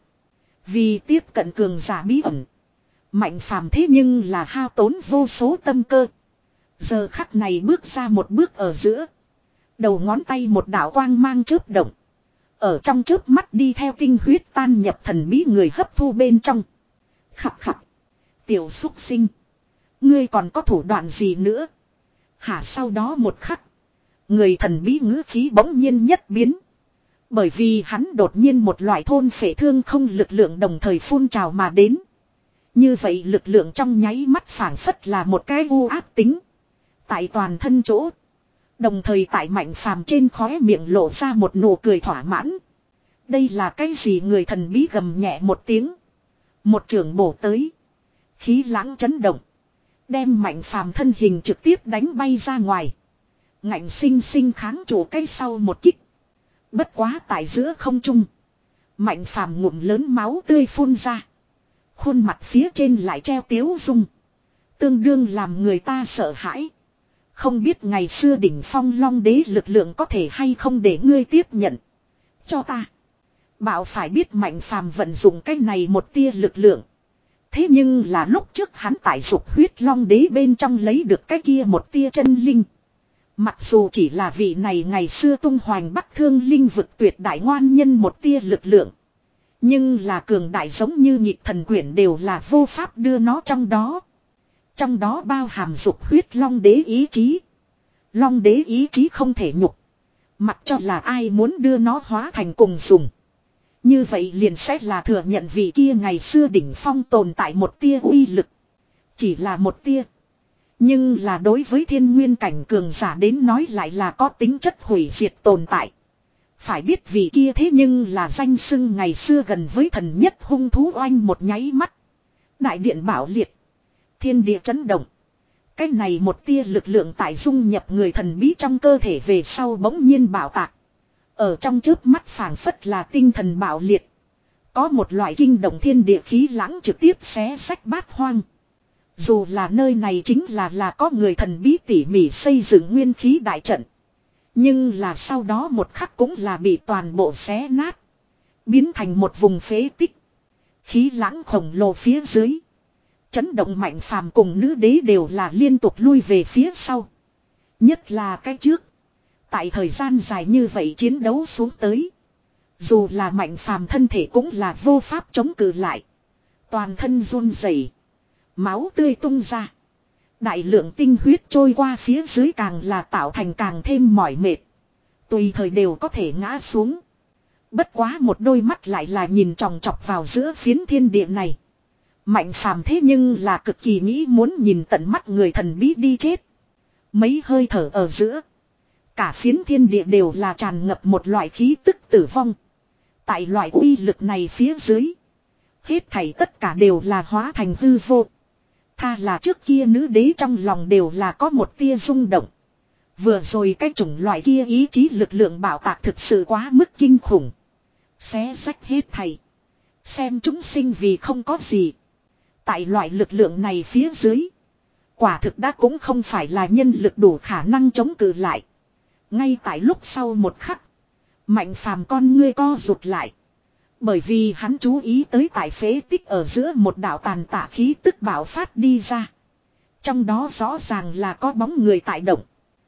Vì tiếp cận cường giả bí ẩn. Mạnh phàm thế nhưng là hao tốn vô số tâm cơ. Giờ khắc này bước ra một bước ở giữa. Đầu ngón tay một đạo quang mang chớp động. Ở trong chớp mắt đi theo tinh huyết tan nhập thần bí người hấp thu bên trong. Khập khập. Tiểu xúc sinh. Ngươi còn có thủ đoạn gì nữa? Hả, sau đó một khắc. Người thần bí ngữ khí bỗng nhiên nhất biến. Bởi vì hắn đột nhiên một loại thôn phệ thương không lực lượng đồng thời phun trào mà đến. Như vậy lực lượng trong nháy mắt phảng phất là một cái u áp tính. Tại toàn thân chỗ. Đồng thời tại Mạnh Phàm trên khóe miệng lộ ra một nụ cười thỏa mãn. Đây là cái gì? Người thần bí gầm nhẹ một tiếng. Một chưởng bổ tới. Khí lãng chấn động. Đem Mạnh Phàm thân hình trực tiếp đánh bay ra ngoài. Ngạnh sinh sinh kháng trụ cái sau một kích. Bất quá tại giữa không trung. Mạnh Phàm ngụm lớn máu tươi phun ra. Khuôn mặt phía trên lại treo tiếu dung. Tương đương làm người ta sợ hãi. Không biết ngày xưa đỉnh phong long đế lực lượng có thể hay không để ngươi tiếp nhận. Cho ta. Bảo phải biết Mạnh Phàm vận dụng cái này một tia lực lượng. Thế nhưng là lúc trước hắn tại dục huyết long đế bên trong lấy được cái kia một tia chân linh. Mặc dù chỉ là vị này ngày xưa tung hoành bắc thương linh vực tuyệt đại ngoan nhân một tia lực lượng. Nhưng là cường đại giống như nhịp thần quyển đều là vô pháp đưa nó trong đó. Trong đó bao hàm dục huyết long đế ý chí. Long đế ý chí không thể nhục. Mặc cho là ai muốn đưa nó hóa thành cùng dùng. Như vậy liền sẽ là thừa nhận vị kia ngày xưa đỉnh phong tồn tại một tia uy lực. Chỉ là một tia. Nhưng là đối với thiên nguyên cảnh cường giả đến nói lại là có tính chất hủy diệt tồn tại. Phải biết vị kia thế nhưng là danh xưng ngày xưa gần với thần nhất hung thú oanh một nháy mắt. Đại điện bảo liệt. Thiên địa chấn động. Cái này một tia lực lượng tại dung nhập người thần bí trong cơ thể về sau bỗng nhiên bạo tạc. Ở trong chớp mắt phảng phất là tinh thần bạo liệt. Có một loại kinh động thiên địa khí lãng trực tiếp xé sách bát hoang. Dù là nơi này chính là là có người thần bí tỉ mỉ xây dựng nguyên khí đại trận. Nhưng là sau đó một khắc cũng là bị toàn bộ xé nát. Biến thành một vùng phế tích. Khí lãng khổng lồ phía dưới. Chấn động Mạnh Phàm cùng nữ đế đều là liên tục lui về phía sau. Nhất là cái trước. Tại thời gian dài như vậy chiến đấu xuống tới. Dù là Mạnh Phàm thân thể cũng là vô pháp chống cự lại. Toàn thân run rẩy, máu tươi tung ra. Đại lượng tinh huyết trôi qua phía dưới càng là tạo thành càng thêm mỏi mệt. Tùy thời đều có thể ngã xuống. Bất quá một đôi mắt lại là nhìn chòng chọc vào giữa phiến thiên địa này. Mạnh Phàm thế nhưng là cực kỳ nghĩ muốn nhìn tận mắt người thần bí đi chết. Mấy hơi thở ở giữa. Cả phiến thiên địa đều là tràn ngập một loại khí tức tử vong. Tại loại uy lực này phía dưới. Hết thảy tất cả đều là hóa thành hư vô. Tha là trước kia nữ đế trong lòng đều là có một tia rung động. Vừa rồi cái chủng loại kia ý chí lực lượng bạo tạc thực sự quá mức kinh khủng. Xé sách hết thảy. Xem chúng sinh vì không có gì. Tại loại lực lượng này phía dưới. Quả thực đã cũng không phải là nhân lực đủ khả năng chống cự lại. Ngay tại lúc sau một khắc. Mạnh Phàm con ngươi co rụt lại. Bởi vì hắn chú ý tới tại phế tích ở giữa một đạo tàn tạ khí tức bạo phát đi ra. Trong đó rõ ràng là có bóng người tại động.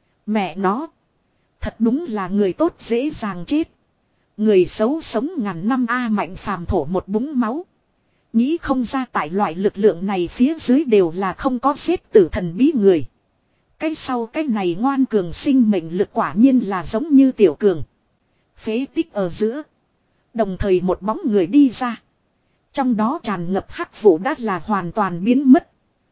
Mẹ nó. Thật đúng là người tốt dễ dàng chết. Người xấu sống ngàn năm a. Mạnh Phàm thổ một búng máu. Nghĩ không ra tại loại lực lượng này phía dưới đều là không có xếp tử thần bí người. Cái sau cái này ngoan cường sinh mệnh lực quả nhiên là giống như tiểu cường. Phế tích ở giữa. Đồng thời một bóng người đi ra. Trong đó tràn ngập hắc vụ đã là hoàn toàn biến mất.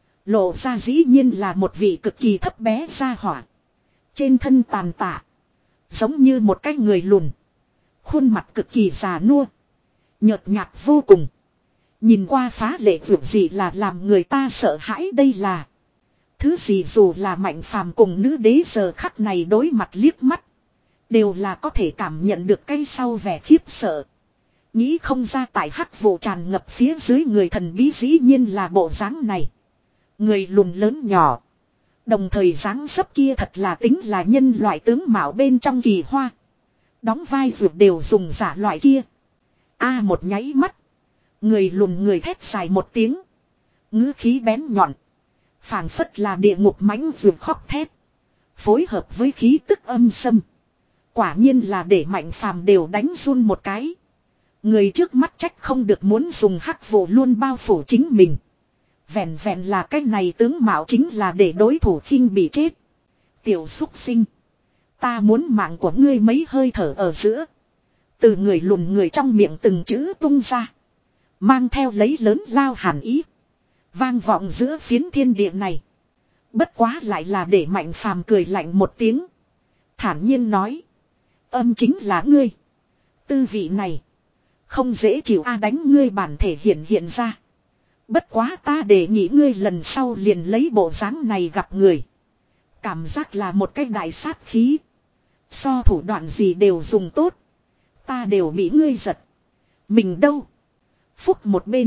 Lộ ra dĩ nhiên là một vị cực kỳ thấp bé gia hỏa. Trên thân tàn tạ. Giống như một cái người lùn. Khuôn mặt cực kỳ già nua. Nhợt nhạt vô cùng. Nhìn qua phá lệ vượt gì là làm người ta sợ hãi đây là. Thứ gì dù là Mạnh Phàm cùng nữ đế giờ khắc này đối mặt liếc mắt. Đều là có thể cảm nhận được cái sau vẻ khiếp sợ. Nghĩ không ra tại hắc vụ tràn ngập phía dưới người thần bí dĩ nhiên là bộ dáng này. Người lùn lớn nhỏ. Đồng thời dáng dấp kia thật là tính là nhân loại tướng mạo bên trong kỳ hoa. Đóng vai vượt đều dùng giả loại kia. A một nháy mắt. Người lùn người thét dài một tiếng. Ngữ khí bén nhọn. Phảng phất là địa ngục mãnh vượt khóc thét. Phối hợp với khí tức âm sâm. Quả nhiên là để Mạnh Phàm đều đánh run một cái. Người trước mắt trách không được muốn dùng hắc vụ luôn bao phủ chính mình. Vẹn vẹn là cái này tướng mạo chính là để đối thủ khinh bị chết. Tiểu xúc sinh. Ta muốn mạng của ngươi mấy hơi thở ở giữa. Từ người lùn người trong miệng từng chữ tung ra. Mang theo lấy lớn lao hàn ý. Vang vọng giữa phiến thiên địa này. Bất quá lại là để Mạnh Phàm cười lạnh một tiếng. Thản nhiên nói. Âm chính là ngươi. Tư vị này. Không dễ chịu a đánh ngươi bản thể hiện hiện ra. Bất quá ta để nghĩ ngươi lần sau liền lấy bộ dáng này gặp người. Cảm giác là một cái đại sát khí. So thủ đoạn gì đều dùng tốt. Ta đều bị ngươi giật. Mình đâu? Phúc một bên.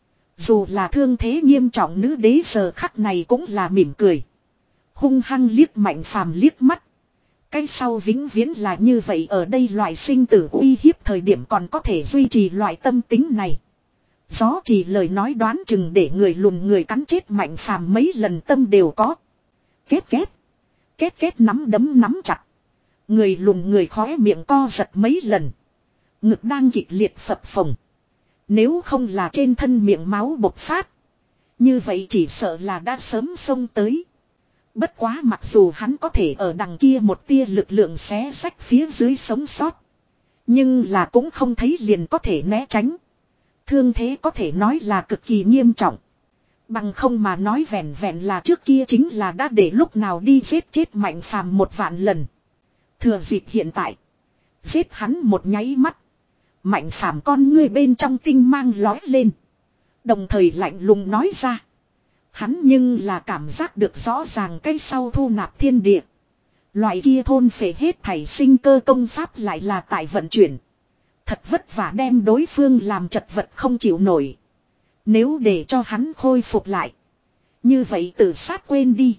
Dù là thương thế nghiêm trọng nữ đế giờ khắc này cũng là mỉm cười. Hung hăng liếc Mạnh Phàm liếc mắt. Cái sau vĩnh viễn là như vậy ở đây loại sinh tử uy hiếp thời điểm còn có thể duy trì loại tâm tính này. Gió chỉ lời nói đoán chừng để người lùn người cắn chết Mạnh Phàm mấy lần tâm đều có. Kết kết. Kết kết nắm đấm nắm chặt. Người lùn người khóe miệng co giật mấy lần. Ngực đang kịch liệt phập phồng. Nếu không là trên thân miệng máu bộc phát. Như vậy chỉ sợ là đã sớm xông tới. Bất quá mặc dù hắn có thể ở đằng kia một tia lực lượng xé rách phía dưới sống sót. Nhưng là cũng không thấy liền có thể né tránh. Thương thế có thể nói là cực kỳ nghiêm trọng. Bằng không mà nói vẹn vẹn là trước kia chính là đã để lúc nào đi giết chết Mạnh Phàm một vạn lần. Thừa dịp hiện tại. Giết hắn một nháy mắt. Mạnh Phàm con ngươi bên trong tinh mang lói lên. Đồng thời lạnh lùng nói ra. Hắn nhưng là cảm giác được rõ ràng cái sau thu nạp thiên địa. Loại kia thôn phệ hết thảy sinh cơ công pháp lại là tại vận chuyển. Thật vất vả đem đối phương làm chật vật không chịu nổi. Nếu để cho hắn khôi phục lại. Như vậy tự sát quên đi.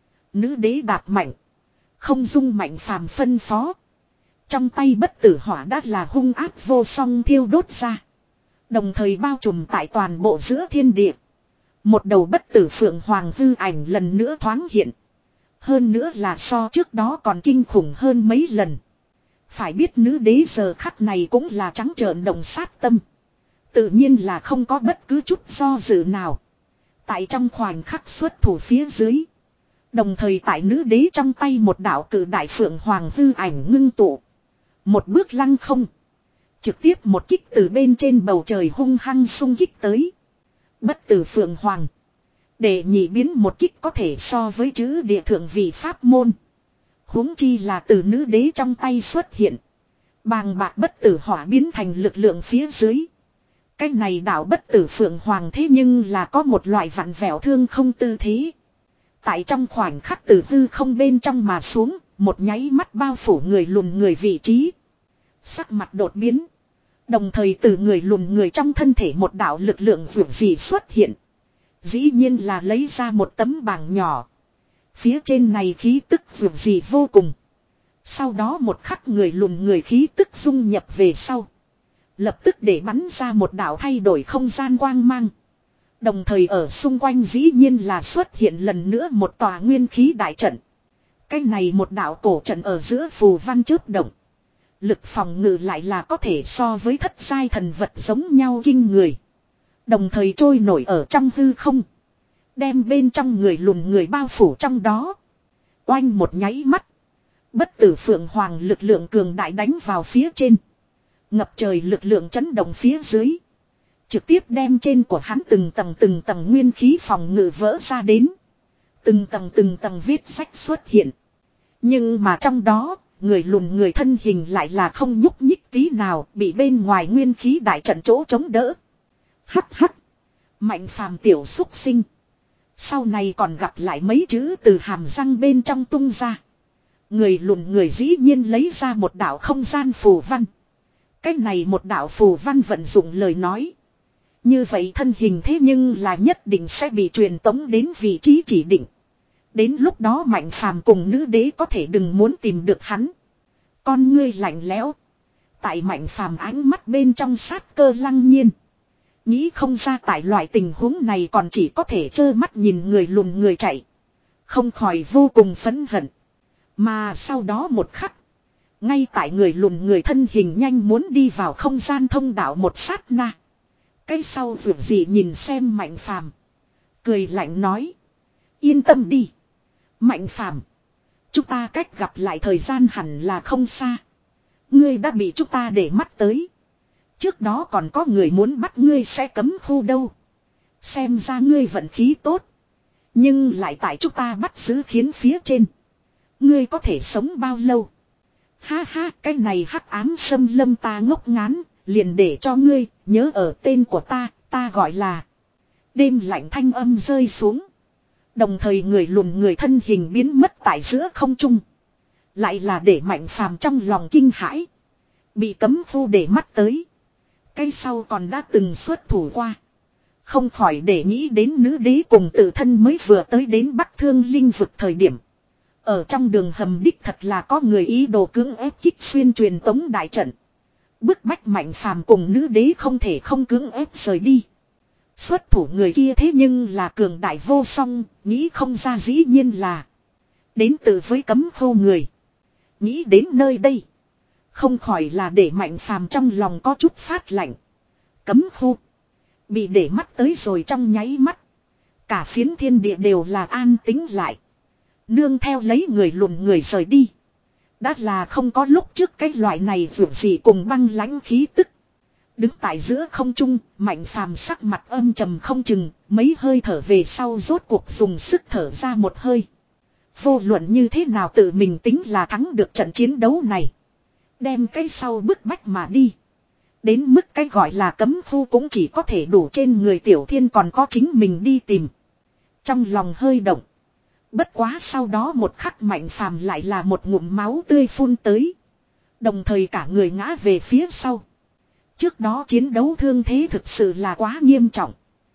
Nữ đế đạp mạnh. Không dung Mạnh Phàm phân phó. Trong tay bất tử hỏa đã là hung ác vô song thiêu đốt ra. Đồng thời bao trùm tại toàn bộ giữa thiên địa. Một đầu bất tử phượng hoàng hư ảnh lần nữa thoáng hiện. Hơn nữa là so trước đó còn kinh khủng hơn mấy lần. Phải biết nữ đế giờ khắc này cũng là trắng trợn động sát tâm. Tự nhiên là không có bất cứ chút do dự nào. Tại trong khoảnh khắc xuất thủ phía dưới. Đồng thời tại nữ đế trong tay một đạo cử đại phượng hoàng hư ảnh ngưng tụ. Một bước lăng không. Trực tiếp một kích từ bên trên bầu trời hung hăng xung kích tới. Bất tử phượng hoàng. Để nhị biến một kích có thể so với chữ địa thượng vị pháp môn. Huống chi là từ nữ đế trong tay xuất hiện. Bàng bạc bất tử hỏa biến thành lực lượng phía dưới. Cái này đạo bất tử phượng hoàng thế nhưng là có một loại vặn vẹo thương không tư thế. Tại trong khoảnh khắc từ hư không bên trong mà xuống, một nháy mắt bao phủ người lùn người vị trí. Sắc mặt đột biến. Đồng thời từ người lùn người trong thân thể một đạo lực lượng vượt gì xuất hiện. Dĩ nhiên là lấy ra một tấm bảng nhỏ. Phía trên này khí tức vượt gì vô cùng. Sau đó một khắc người lùn người khí tức dung nhập về sau. Lập tức để bắn ra một đạo thay đổi không gian quang mang. Đồng thời ở xung quanh dĩ nhiên là xuất hiện lần nữa một tòa nguyên khí đại trận. Cái này một đạo cổ trận ở giữa phù văn chớp động. Lực phòng ngự lại là có thể so với thất giai thần vật giống nhau kinh người. Đồng thời trôi nổi ở trong hư không. Đem bên trong người lùn người bao phủ trong đó. Oanh một nháy mắt. Bất tử phượng hoàng lực lượng cường đại đánh vào phía trên. Ngập trời lực lượng chấn động phía dưới. Trực tiếp đem trên của hắn từng tầng từng tầng nguyên khí phòng ngự vỡ ra đến. Từng tầng từng tầng viết sách xuất hiện. Nhưng mà trong đó, người lùn người thân hình lại là không nhúc nhích tí nào, bị bên ngoài nguyên khí đại trận chỗ chống đỡ. Hắc hắc. Mạnh Phàm tiểu xúc sinh. Sau này còn gặp lại mấy chữ từ hàm răng bên trong tung ra. Người lùn người dĩ nhiên lấy ra một đạo không gian phù văn. Cái này một đạo phù văn vận dụng lời nói. Như vậy thân hình thế nhưng là nhất định sẽ bị truyền tống đến vị trí chỉ định. Đến lúc đó Mạnh Phàm cùng nữ đế có thể đừng muốn tìm được hắn. Con ngươi lạnh lẽo. Tại Mạnh Phàm ánh mắt bên trong sát cơ lăng nhiên. Nghĩ không ra tại loại tình huống này còn chỉ có thể trơ mắt nhìn người lùn người chạy. Không khỏi vô cùng phẫn hận. Mà sau đó một khắc. Ngay tại người lùn người thân hình nhanh muốn đi vào không gian thông đạo một sát na. Cái sau vượt gì nhìn xem Mạnh Phàm, cười lạnh nói. Yên tâm đi. Mạnh Phàm, chúng ta cách gặp lại thời gian hẳn là không xa. Ngươi đã bị chúng ta để mắt tới. Trước đó còn có người muốn bắt ngươi sẽ cấm khu đâu. Xem ra ngươi vận khí tốt. Nhưng lại tại chúng ta bắt giữ khiến phía trên. Ngươi có thể sống bao lâu? Ha ha, cái này hắc ám xâm lâm ta ngốc ngán, liền để cho ngươi nhớ ở tên của ta, ta gọi là. Đêm lạnh thanh âm rơi xuống. Đồng thời người lùn người thân hình biến mất tại giữa không trung. Lại là để Mạnh Phàm trong lòng kinh hãi. Bị cấm khu để mắt tới. Cái sau còn đã từng xuất thủ qua. Không khỏi để nghĩ đến nữ đế cùng tự thân mới vừa tới đến Bắc Thương Linh vực thời điểm. Ở trong đường hầm đích thật là có người ý đồ cưỡng ép kích xuyên truyền tống đại trận. Bức bách Mạnh Phàm cùng nữ đế không thể không cưỡng ép rời đi. Xuất thủ người kia thế nhưng là cường đại vô song, nghĩ không ra dĩ nhiên là đến từ với cấm khu người. Nghĩ đến nơi đây, không khỏi là để Mạnh Phàm trong lòng có chút phát lạnh. Cấm khu bị để mắt tới rồi trong nháy mắt. Cả phiến thiên địa đều là an tĩnh lại. Nương theo lấy người lùn người rời đi. Đã là không có lúc trước cái loại này vượt gì cùng băng lãnh khí tức. Đứng tại giữa không trung, Mạnh Phàm sắc mặt âm trầm không chừng, mấy hơi thở về sau rốt cuộc dùng sức thở ra một hơi. Vô luận như thế nào tự mình tính là thắng được trận chiến đấu này. Đem cái sau bức bách mà đi. Đến mức cái gọi là cấm khu cũng chỉ có thể đủ trên người Tiểu Thiên còn có chính mình đi tìm. Trong lòng hơi động. Bất quá sau đó một khắc Mạnh Phàm lại là một ngụm máu tươi phun tới. Đồng thời cả người ngã về phía sau. Trước đó chiến đấu thương thế thực sự là quá nghiêm trọng.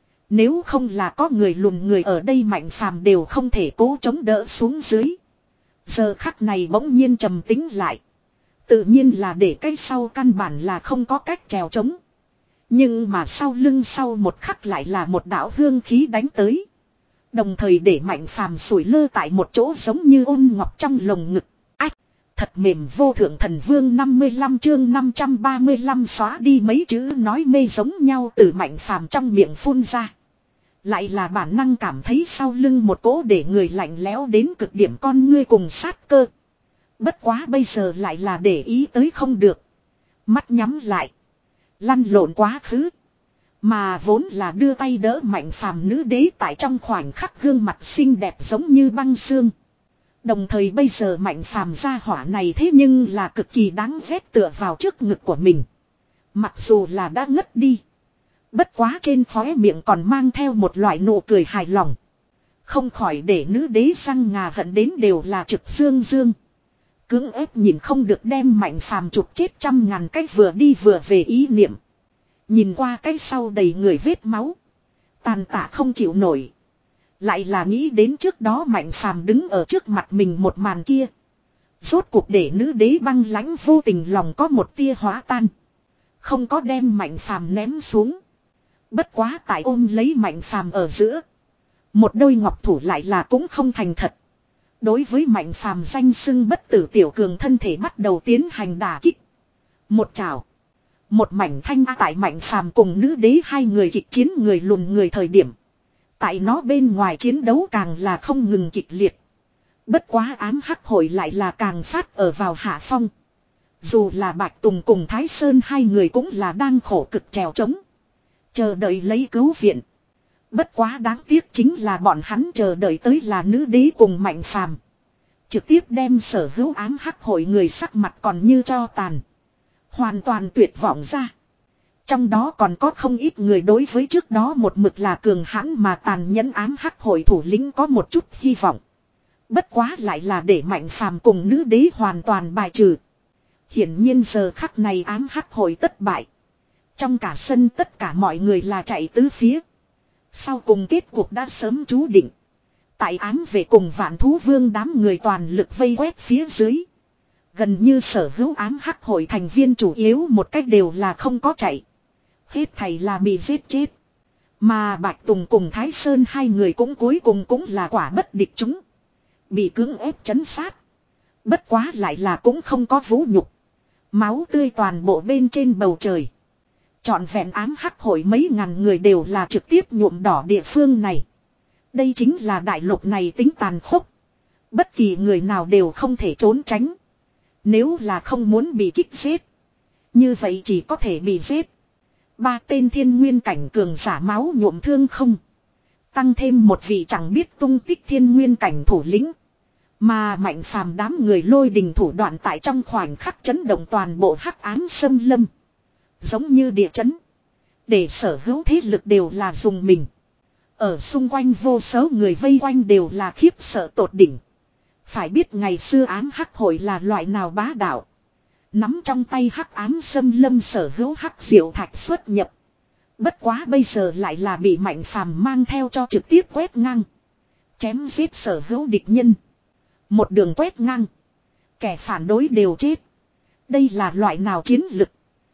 Nếu không là có người lùn người ở đây Mạnh Phàm đều không thể cố chống đỡ xuống dưới. Giờ khắc này bỗng nhiên trầm tĩnh lại. Tự nhiên là để cái sau căn bản là không có cách trèo trống. Nhưng mà sau lưng sau một khắc lại là một đạo hương khí đánh tới. Đồng thời để Mạnh Phàm sủi lơ tại một chỗ giống như ôn ngọc trong lồng ngực. Ách! Thật mềm vô thượng thần vương năm mươi lăm chương năm trăm ba mươi lăm xóa đi mấy chữ nói mê giống nhau từ Mạnh Phàm trong miệng phun ra. Lại là bản năng cảm thấy sau lưng một cỗ để người lạnh lẽo đến cực điểm con ngươi cùng sát cơ. Bất quá bây giờ lại là để ý tới không được. Mắt nhắm lại. Lăn lộn quá khứ. Mà vốn là đưa tay đỡ Mạnh Phàm nữ đế tại trong khoảnh khắc gương mặt xinh đẹp giống như băng xương. Đồng thời bây giờ Mạnh Phàm gia hỏa này thế nhưng là cực kỳ đáng ghét tựa vào trước ngực của mình. Mặc dù là đã ngất đi. Bất quá trên khóe miệng còn mang theo một loại nụ cười hài lòng. Không khỏi để nữ đế răng ngà hận đến đều là trực dương dương. Cưỡng ép nhìn không được đem Mạnh Phàm chụp chết trăm ngàn cách vừa đi vừa về ý niệm. Nhìn qua cái sau đầy người vết máu. Tàn tạ không chịu nổi. Lại là nghĩ đến trước đó Mạnh Phàm đứng ở trước mặt mình một màn kia. Rốt cuộc để nữ đế băng lãnh vô tình lòng có một tia hóa tan. Không có đem Mạnh Phàm ném xuống. Bất quá tại ôm lấy Mạnh Phàm ở giữa. Một đôi ngọc thủ lại là cũng không thành thật. Đối với Mạnh Phàm danh xưng bất tử tiểu cường thân thể bắt đầu tiến hành đả kích. Một chảo. Một mảnh thanh a tại Mạnh Phàm cùng nữ đế hai người kịch chiến người lùn người thời điểm. Tại nó bên ngoài chiến đấu càng là không ngừng kịch liệt. Bất quá ám hắc hội lại là càng phát ở vào hạ phong. Dù là Bạch Tùng cùng Thái Sơn hai người cũng là đang khổ cực trèo trống. Chờ đợi lấy cứu viện. Bất quá đáng tiếc chính là bọn hắn chờ đợi tới là nữ đế cùng Mạnh Phàm. Trực tiếp đem sở hữu ám hắc hội người sắc mặt còn như cho tàn. Hoàn toàn tuyệt vọng ra. Trong đó còn có không ít người đối với trước đó một mực là cường hãn mà tàn nhẫn ám hắc hội thủ lĩnh có một chút hy vọng. Bất quá lại là để Mạnh Phàm cùng nữ đế hoàn toàn bài trừ. Hiển nhiên giờ khắc này ám hắc hội tất bại. Trong cả sân tất cả mọi người là chạy tứ phía. Sau cùng kết cuộc đã sớm chú định. Tại ám về cùng Vạn Thú Vương đám người toàn lực vây quét phía dưới. Gần như sở hữu ám hắc hội thành viên chủ yếu một cách đều là không có chạy. Hết thầy là bị giết chết. Mà Bạch Tùng cùng Thái Sơn hai người cũng cuối cùng cũng là quả bất địch chúng. Bị cưỡng ép trấn sát. Bất quá lại là cũng không có vũ nhục. Máu tươi toàn bộ bên trên bầu trời. Trọn vẹn ám hắc hội mấy ngàn người đều là trực tiếp nhuộm đỏ địa phương này. Đây chính là đại lục này tính tàn khốc. Bất kỳ người nào đều không thể trốn tránh. Nếu là không muốn bị kích giết, như vậy chỉ có thể bị giết. Ba tên thiên nguyên cảnh cường giả máu nhuộm thương không. Tăng thêm một vị chẳng biết tung tích thiên nguyên cảnh thủ lĩnh. Mà Mạnh Phàm đám người lôi đình thủ đoạn tại trong khoảnh khắc chấn động toàn bộ hắc ám xâm lâm. Giống như địa chấn. Để sở hữu thế lực đều là dùng mình. Ở xung quanh vô số người vây quanh đều là khiếp sợ tột đỉnh. Phải biết ngày xưa ám hắc hội là loại nào bá đạo. Nắm trong tay hắc ám xâm lâm sở hữu hắc diệu thạch xuất nhập. Bất quá bây giờ lại là bị Mạnh Phàm mang theo cho trực tiếp quét ngang. Chém giết sở hữu địch nhân. Một đường quét ngang. Kẻ phản đối đều chết. Đây là loại nào chiến lực.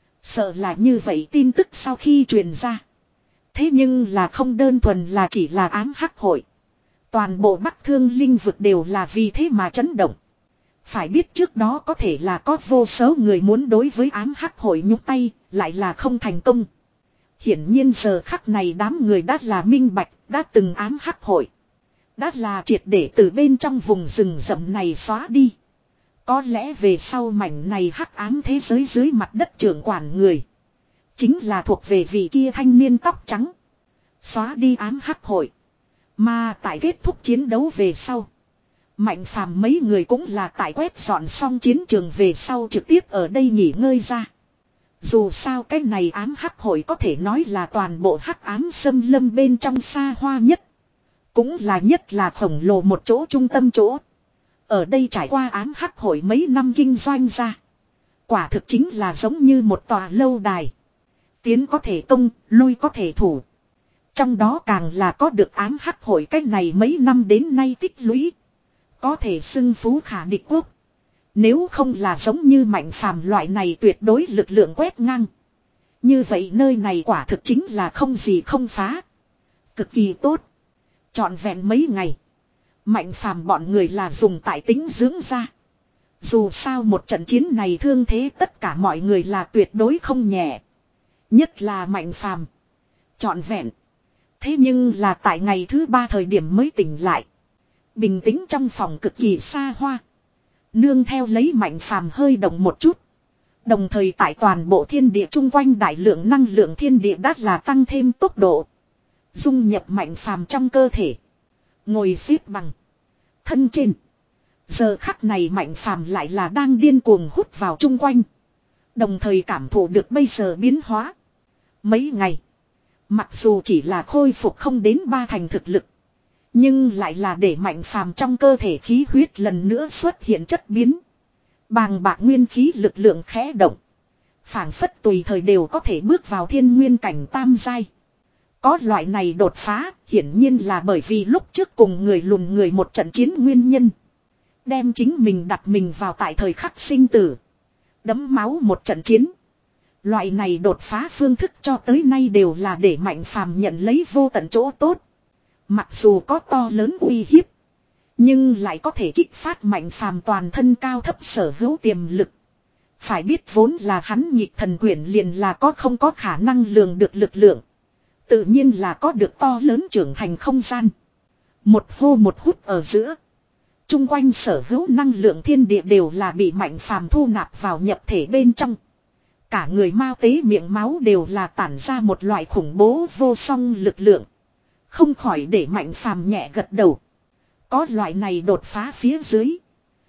Sợ là như vậy tin tức sau khi truyền ra. Thế nhưng là không đơn thuần là chỉ là ám hắc hội. Toàn bộ Bắc Thương linh vực đều là vì thế mà chấn động. Phải biết trước đó có thể là có vô số người muốn đối với ám hắc hội nhúc tay, lại là không thành công. Hiển nhiên giờ khắc này đám người đã là minh bạch, đã từng ám hắc hội. Đã là triệt để từ bên trong vùng rừng rậm này xóa đi. Có lẽ về sau mảnh này hắc ám thế giới dưới mặt đất trưởng quản người. Chính là thuộc về vị kia thanh niên tóc trắng. Xóa đi ám hắc hội. Mà tại kết thúc chiến đấu về sau. Mạnh Phàm mấy người cũng là tại quét dọn xong chiến trường về sau trực tiếp ở đây nghỉ ngơi ra. Dù sao cái này ám hắc hội có thể nói là toàn bộ hắc ám xâm lâm bên trong xa hoa nhất. Cũng là nhất là khổng lồ một chỗ trung tâm chỗ. Ở đây trải qua ám hắc hội mấy năm kinh doanh ra. Quả thực chính là giống như một tòa lâu đài. Tiến có thể công, lui có thể thủ. Trong đó càng là có được ám hắc hội cách này mấy năm đến nay tích lũy. Có thể xưng phú khả địch quốc. Nếu không là giống như Mạnh Phàm loại này tuyệt đối lực lượng quét ngang. Như vậy nơi này quả thực chính là không gì không phá. Cực kỳ tốt. Trọn vẹn mấy ngày. Mạnh Phàm bọn người là dùng tại tính dưỡng ra. Dù sao một trận chiến này thương thế tất cả mọi người là tuyệt đối không nhẹ. Nhất là Mạnh Phàm. Trọn vẹn. Thế nhưng là tại ngày thứ ba thời điểm mới tỉnh lại. Bình tĩnh trong phòng cực kỳ xa hoa. Nương theo lấy Mạnh Phàm hơi động một chút. Đồng thời tại toàn bộ thiên địa chung quanh đại lượng năng lượng thiên địa đã là tăng thêm tốc độ. Dung nhập Mạnh Phàm trong cơ thể. Ngồi xếp bằng. Thân trên. Giờ khắc này Mạnh Phàm lại là đang điên cuồng hút vào chung quanh. Đồng thời cảm thụ được bây giờ biến hóa. Mấy ngày. Mặc dù chỉ là khôi phục không đến ba thành thực lực. Nhưng lại là để Mạnh Phàm trong cơ thể khí huyết lần nữa xuất hiện chất biến. Bàng bạc nguyên khí lực lượng khẽ động. Phảng phất tùy thời đều có thể bước vào thiên nguyên cảnh tam giai. Có loại này đột phá, hiển nhiên là bởi vì lúc trước cùng người lùn người một trận chiến nguyên nhân. Đem chính mình đặt mình vào tại thời khắc sinh tử. Đấm máu một trận chiến. Loại này đột phá phương thức cho tới nay đều là để Mạnh Phàm nhận lấy vô tận chỗ tốt. Mặc dù có to lớn uy hiếp. Nhưng lại có thể kích phát Mạnh Phàm toàn thân cao thấp sở hữu tiềm lực. Phải biết vốn là hắn nhịp thần quyển liền là có không có khả năng lường được lực lượng. Tự nhiên là có được to lớn trưởng thành không gian. Một hô một hút ở giữa. Trung quanh sở hữu năng lượng thiên địa đều là bị Mạnh Phàm thu nạp vào nhập thể bên trong. Cả người mao tế miệng máu đều là tản ra một loại khủng bố vô song lực lượng. Không khỏi để Mạnh Phàm nhẹ gật đầu. Có loại này đột phá phía dưới.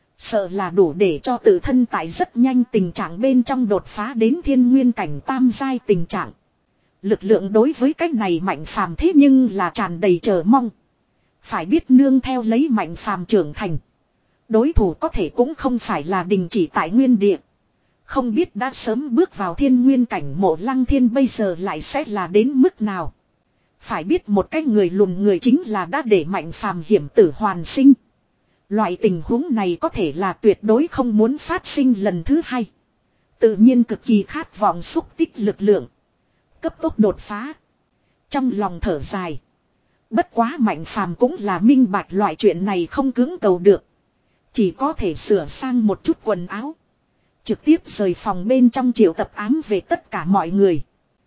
Sợ là đủ để cho tự thân tại rất nhanh tình trạng bên trong đột phá đến thiên nguyên cảnh tam giai tình trạng. Lực lượng đối với cách này Mạnh Phàm thế nhưng là tràn đầy chờ mong. Phải biết nương theo lấy Mạnh Phàm trưởng thành. Đối thủ có thể cũng không phải là đình chỉ tại nguyên địa. Không biết đã sớm bước vào thiên nguyên cảnh Mộ Lăng Thiên bây giờ lại sẽ là đến mức nào. Phải biết một cái người lùn người chính là đã để Mạnh Phàm hiểm tử hoàn sinh. Loại tình huống này có thể là tuyệt đối không muốn phát sinh lần thứ hai. Tự nhiên cực kỳ khát vọng xúc tích lực lượng. Cấp tốc đột phá. Trong lòng thở dài. Bất quá Mạnh Phàm cũng là minh bạch loại chuyện này không cưỡng cầu được. Chỉ có thể sửa sang một chút quần áo. Trực tiếp rời phòng bên trong triệu tập ám về tất cả mọi người.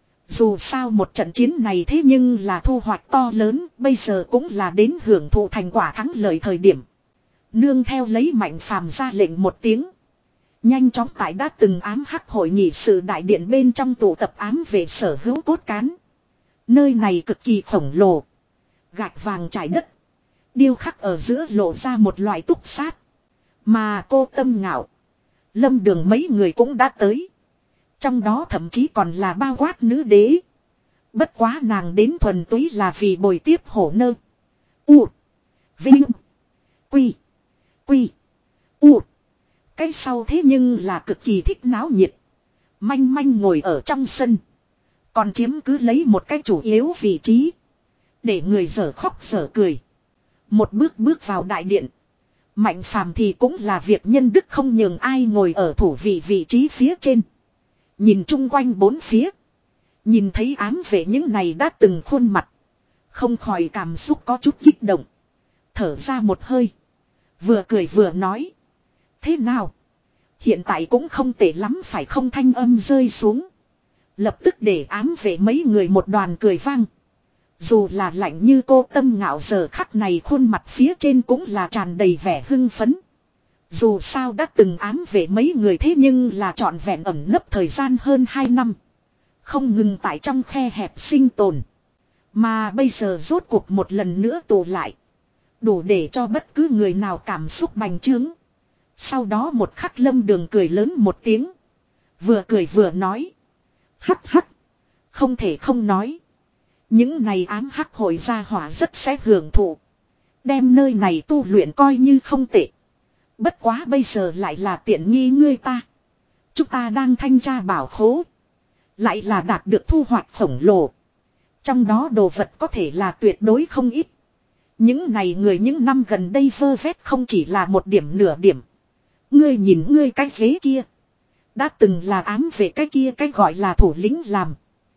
Dù sao một trận chiến này thế nhưng là thu hoạch to lớn, bây giờ cũng là đến hưởng thụ thành quả thắng lợi thời điểm. Nương theo lấy Mạnh Phàm ra lệnh một tiếng. Nhanh chóng tại đã từng ám hắc hội nghị sự đại điện bên trong tụ tập ám về sở hữu cốt cán. Nơi này cực kỳ khổng lồ. Gạch vàng trải đất. Điêu khắc ở giữa lộ ra một loại túc sát. Mà cô Tâm Ngạo, Lâm Đường mấy người cũng đã tới. Trong đó thậm chí còn là bao quát nữ đế. Bất quá nàng đến thuần túy là vì bồi tiếp hổ nơ. U. Vinh. Quy. Quy. U. Cái sau thế nhưng là cực kỳ thích náo nhiệt. Manh manh ngồi ở trong sân. Còn chiếm cứ lấy một cái chủ yếu vị trí. Để người dở khóc dở cười. Một bước bước vào đại điện. Mạnh Phàm thì cũng là việc nhân đức không nhường ai ngồi ở thủ vị vị trí phía trên. Nhìn chung quanh bốn phía. Nhìn thấy ám vệ những này đã từng khuôn mặt. Không khỏi cảm xúc có chút kích động. Thở ra một hơi. Vừa cười vừa nói. Thế nào? Hiện tại cũng không tệ lắm phải không, thanh âm rơi xuống. Lập tức để ám vệ mấy người một đoàn cười vang. Dù là lạnh như cô Tâm Ngạo giờ khắc này khuôn mặt phía trên cũng là tràn đầy vẻ hưng phấn. Dù sao đã từng ám vệ mấy người thế nhưng là trọn vẹn ẩn nấp thời gian hơn hai năm. Không ngừng tại trong khe hẹp sinh tồn. Mà bây giờ rốt cuộc một lần nữa tụ lại. Đủ để cho bất cứ người nào cảm xúc bành trướng. Sau đó một khắc Lâm Đường cười lớn một tiếng. Vừa cười vừa nói. Hắc hắc. Không thể không nói. Những này ám hắc hội gia hỏa rất sẽ hưởng thụ. Đem nơi này tu luyện coi như không tệ. Bất quá bây giờ lại là tiện nghi ngươi ta. Chúng ta đang thanh tra bảo khố. Lại là đạt được thu hoạch khổng lồ. Trong đó đồ vật có thể là tuyệt đối không ít. Những này người những năm gần đây vơ vét không chỉ là một điểm nửa điểm. Ngươi nhìn ngươi cái ghế kia. Đã từng là ám về cái kia cái gọi là thủ lĩnh làm.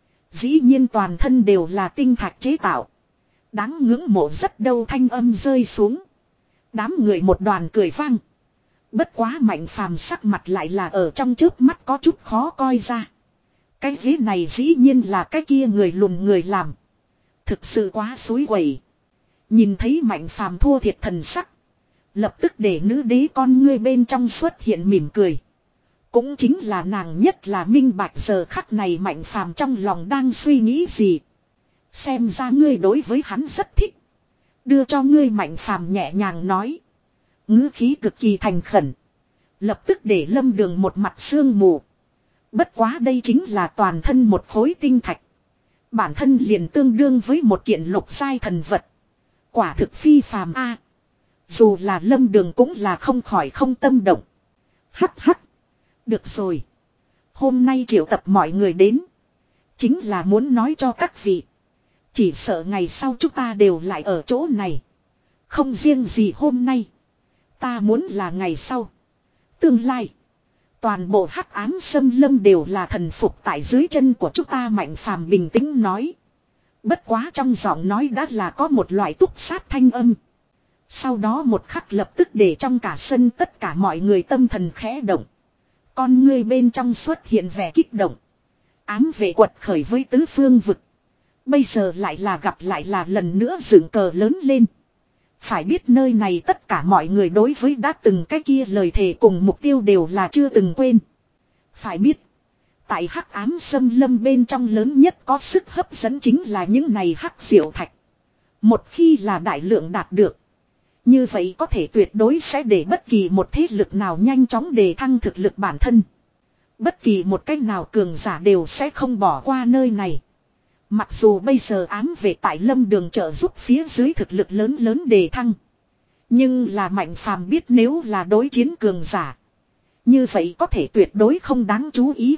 Dĩ nhiên toàn thân đều là tinh thạch chế tạo. Đáng ngưỡng mộ rất đâu, thanh âm rơi xuống. Đám người một đoàn cười vang. Bất quá Mạnh Phàm sắc mặt lại là ở trong trước mắt có chút khó coi ra. Cái ghế này dĩ nhiên là cái kia người lùn người làm. Thực sự quá xối quẩy. Nhìn thấy Mạnh Phàm thua thiệt thần sắc. Lập tức để nữ đế con ngươi bên trong xuất hiện mỉm cười. Cũng chính là nàng nhất là minh bạch giờ khắc này Mạnh Phàm trong lòng đang suy nghĩ gì. Xem ra ngươi đối với hắn rất thích. Đưa cho ngươi, Mạnh Phàm nhẹ nhàng nói. Ngữ khí cực kỳ thành khẩn. Lập tức để Lâm Đường một mặt sương mù. Bất quá đây chính là toàn thân một khối tinh thạch. Bản thân liền tương đương với một kiện lục giai thần vật. Quả thực phi phàm a. Dù là Lâm Đường cũng là không khỏi không tâm động. Hắc hắc. Được rồi. Hôm nay triệu tập mọi người đến. Chính là muốn nói cho các vị. Chỉ sợ ngày sau chúng ta đều lại ở chỗ này. Không riêng gì hôm nay. Ta muốn là ngày sau. Tương lai. Toàn bộ hắc ám xâm lâm đều là thần phục tại dưới chân của chúng ta, Mạnh Phàm bình tĩnh nói. Bất quá trong giọng nói đã là có một loại túc sát thanh âm. Sau đó một khắc lập tức để trong cả sân tất cả mọi người tâm thần khẽ động. Con ngươi bên trong xuất hiện vẻ kích động. Ám vệ quật khởi với tứ phương vực. Bây giờ lại là gặp lại là lần nữa dựng cờ lớn lên. Phải biết nơi này tất cả mọi người đối với đã từng cái kia lời thề cùng mục tiêu đều là chưa từng quên. Phải biết. Tại hắc ám xâm lâm bên trong lớn nhất có sức hấp dẫn chính là những này hắc diệu thạch. Một khi là đại lượng đạt được. Như vậy có thể tuyệt đối sẽ để bất kỳ một thế lực nào nhanh chóng đề thăng thực lực bản thân. Bất kỳ một cách nào cường giả đều sẽ không bỏ qua nơi này. Mặc dù bây giờ ám về tại Lâm Đường trợ giúp phía dưới thực lực lớn lớn đề thăng. Nhưng là Mạnh Phàm biết nếu là đối chiến cường giả. Như vậy có thể tuyệt đối không đáng chú ý.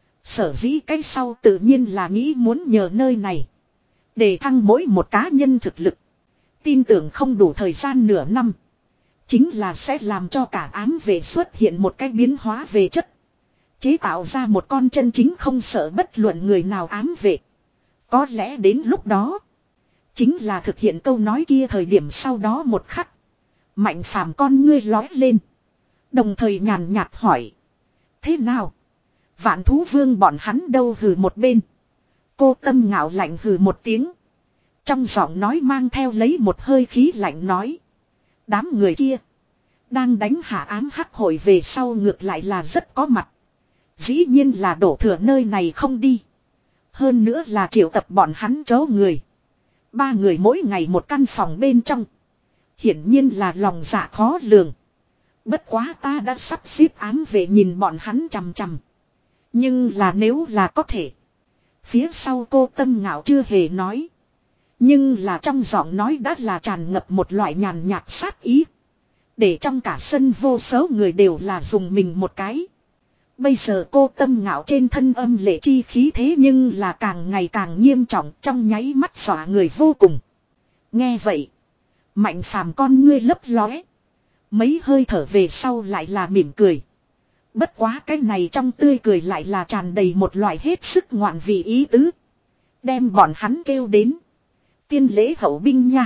Sở dĩ cái sau tự nhiên là nghĩ muốn nhờ nơi này. Đề thăng mỗi một cá nhân thực lực. Tin tưởng không đủ thời gian nửa năm. Chính là sẽ làm cho cả ám vệ xuất hiện một cái biến hóa về chất. Chế tạo ra một con chân chính không sợ bất luận người nào ám vệ. Có lẽ đến lúc đó. Chính là thực hiện câu nói kia thời điểm sau đó một khắc. Mạnh phàm con ngươi lói lên. Đồng thời nhàn nhạt hỏi. Thế nào? Vạn thú vương bọn hắn đâu hừ một bên. Cô Tâm ngạo lạnh hừ một tiếng. Trong giọng nói mang theo lấy một hơi khí lạnh nói. Đám người kia. Đang đánh hạ ám hắc hội về sau ngược lại là rất có mặt. Dĩ nhiên là đổ thừa nơi này không đi. Hơn nữa là triệu tập bọn hắn chó người. Ba người mỗi ngày một căn phòng bên trong. Hiển nhiên là lòng dạ khó lường. Bất quá ta đã sắp xếp ám về nhìn bọn hắn chằm chằm. Nhưng là nếu là có thể. Phía sau cô Tâm ngạo chưa hề nói. Nhưng là trong giọng nói đã là tràn ngập một loại nhàn nhạt sát ý. Để trong cả sân vô số người đều là dùng mình một cái. Bây giờ cô Tâm ngạo trên thân âm lệ chi khí thế nhưng là càng ngày càng nghiêm trọng, trong nháy mắt dọa người vô cùng. Nghe vậy. Mạnh phàm con ngươi lấp lóe. Mấy hơi thở về sau lại là mỉm cười. Bất quá cái này trong tươi cười lại là tràn đầy một loại hết sức ngoạn vị ý tứ. Đem bọn hắn kêu đến. Tiên lễ hậu binh nha.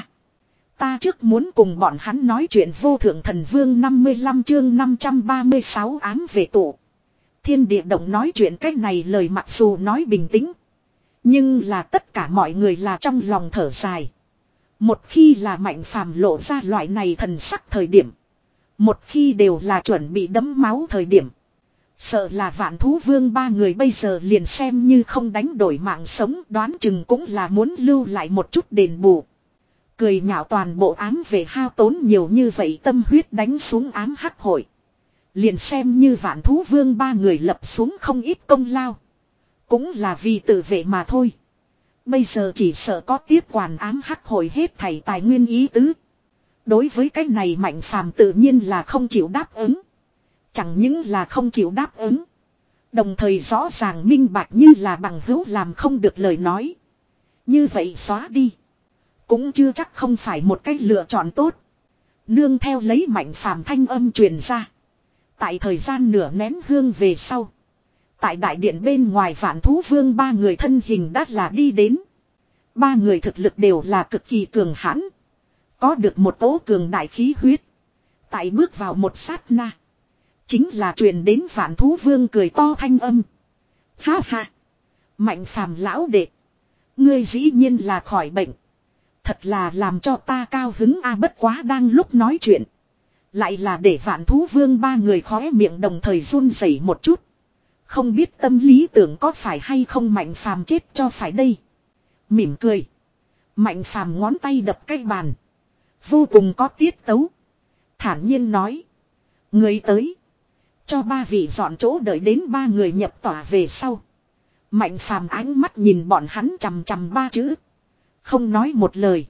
Ta trước muốn cùng bọn hắn nói chuyện vô thượng thần vương năm mươi lăm chương năm trăm ba mươi sáu ám về tụ. Thiên địa động nói chuyện cái này lời mặc dù nói bình tĩnh. Nhưng là tất cả mọi người là trong lòng thở dài. Một khi là Mạnh phàm lộ ra loại này thần sắc thời điểm. Một khi đều là chuẩn bị đấm máu thời điểm. Sợ là vạn thú vương ba người bây giờ liền xem như không đánh đổi mạng sống, đoán chừng cũng là muốn lưu lại một chút đền bù. Cười nhạo toàn bộ ám về hao tốn nhiều như vậy tâm huyết đánh xuống ám hắc hội. Liền xem như vạn thú vương ba người lập xuống không ít công lao. Cũng là vì tự vệ mà thôi. Bây giờ chỉ sợ có tiếp quản ám hắc hội hết thảy tài nguyên ý tứ. Đối với cái này Mạnh phàm tự nhiên là không chịu đáp ứng. Chẳng những là không chịu đáp ứng. Đồng thời rõ ràng minh bạch như là bằng hữu làm không được lời nói. Như vậy xóa đi. Cũng chưa chắc không phải một cách lựa chọn tốt. Nương theo lấy Mạnh phàm thanh âm truyền ra. Tại thời gian nửa nén hương về sau. Tại đại điện bên ngoài vạn thú vương ba người thân hình đã là đi đến. Ba người thực lực đều là cực kỳ cường hãn. Có được một tố cường đại khí huyết. Tại bước vào một sát na. Chính là truyền đến vạn thú vương cười to thanh âm. Ha ha. Mạnh phàm lão đệ. Ngươi dĩ nhiên là khỏi bệnh. Thật là làm cho ta cao hứng a bất quá đang lúc nói chuyện. Lại là để vạn thú vương ba người khóe miệng đồng thời run rẩy một chút. Không biết tâm lý tưởng có phải hay không Mạnh phàm chết cho phải đây. Mỉm cười. Mạnh phàm ngón tay đập cái bàn. Vô cùng có tiết tấu. Thản nhiên nói. Người tới. Cho ba vị dọn chỗ đợi đến ba người nhập tỏa về sau. Mạnh phàm ánh mắt nhìn bọn hắn chằm chằm ba chữ. Không nói một lời.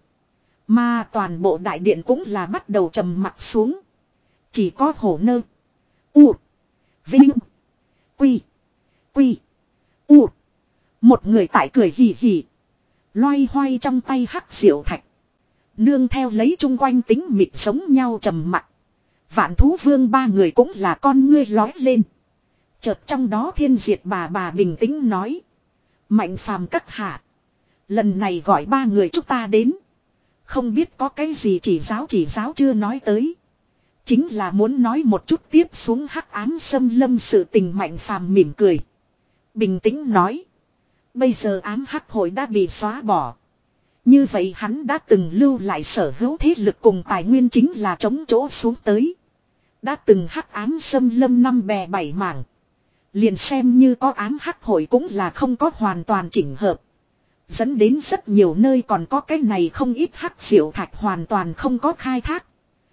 Mà toàn bộ đại điện cũng là bắt đầu trầm mặt xuống. Chỉ có hổ nơ. U. Vinh. Quy. Quy. U. Một người tại cười hì hì. Loay hoay trong tay hắc diệu thạch. Nương theo lấy chung quanh tính mịt giống nhau trầm mặt. Vạn thú vương ba người cũng là con ngươi lói lên. Chợt trong đó thiên diệt bà bà bình tĩnh nói. Mạnh phàm các hạ. Lần này gọi ba người chúng ta đến. Không biết có cái gì chỉ giáo chỉ giáo chưa nói tới. Chính là muốn nói một chút tiếp xuống hắc ám xâm lâm sự tình Mạnh phàm mỉm cười. Bình tĩnh nói. Bây giờ ám hắc hội đã bị xóa bỏ. Như vậy hắn đã từng lưu lại sở hữu thế lực cùng tài nguyên chính là chống chỗ xuống tới. Đã từng hắc ám xâm lâm năm bè bảy mảng. Liền xem như có ám hắc hội cũng là không có hoàn toàn chỉnh hợp. Dẫn đến rất nhiều nơi còn có cái này không ít hắc diệu thạch hoàn toàn không có khai thác.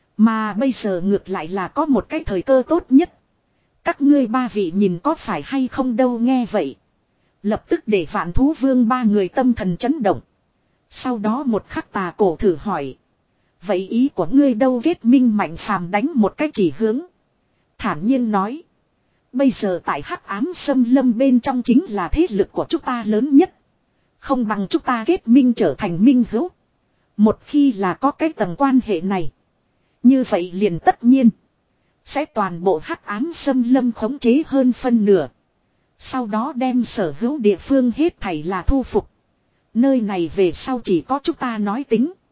Mà bây giờ ngược lại là có một cái thời cơ tốt nhất. Các ngươi ba vị nhìn có phải hay không đâu nghe vậy. Lập tức để vạn thú vương ba người tâm thần chấn động. Sau đó một khắc tà cổ thử hỏi. Vậy ý của ngươi đâu kết minh Mạnh phàm đánh một cái chỉ hướng. Thản nhiên nói. Bây giờ tại hắc ám xâm lâm bên trong chính là thế lực của chúng ta lớn nhất. Không bằng chúng ta kết minh trở thành minh hữu. Một khi là có cái tầng quan hệ này. Như vậy liền tất nhiên. Sẽ toàn bộ hắc ám xâm lâm khống chế hơn phân nửa. Sau đó đem sở hữu địa phương hết thảy là thu phục. Nơi này về sau chỉ có chúng ta nói tính.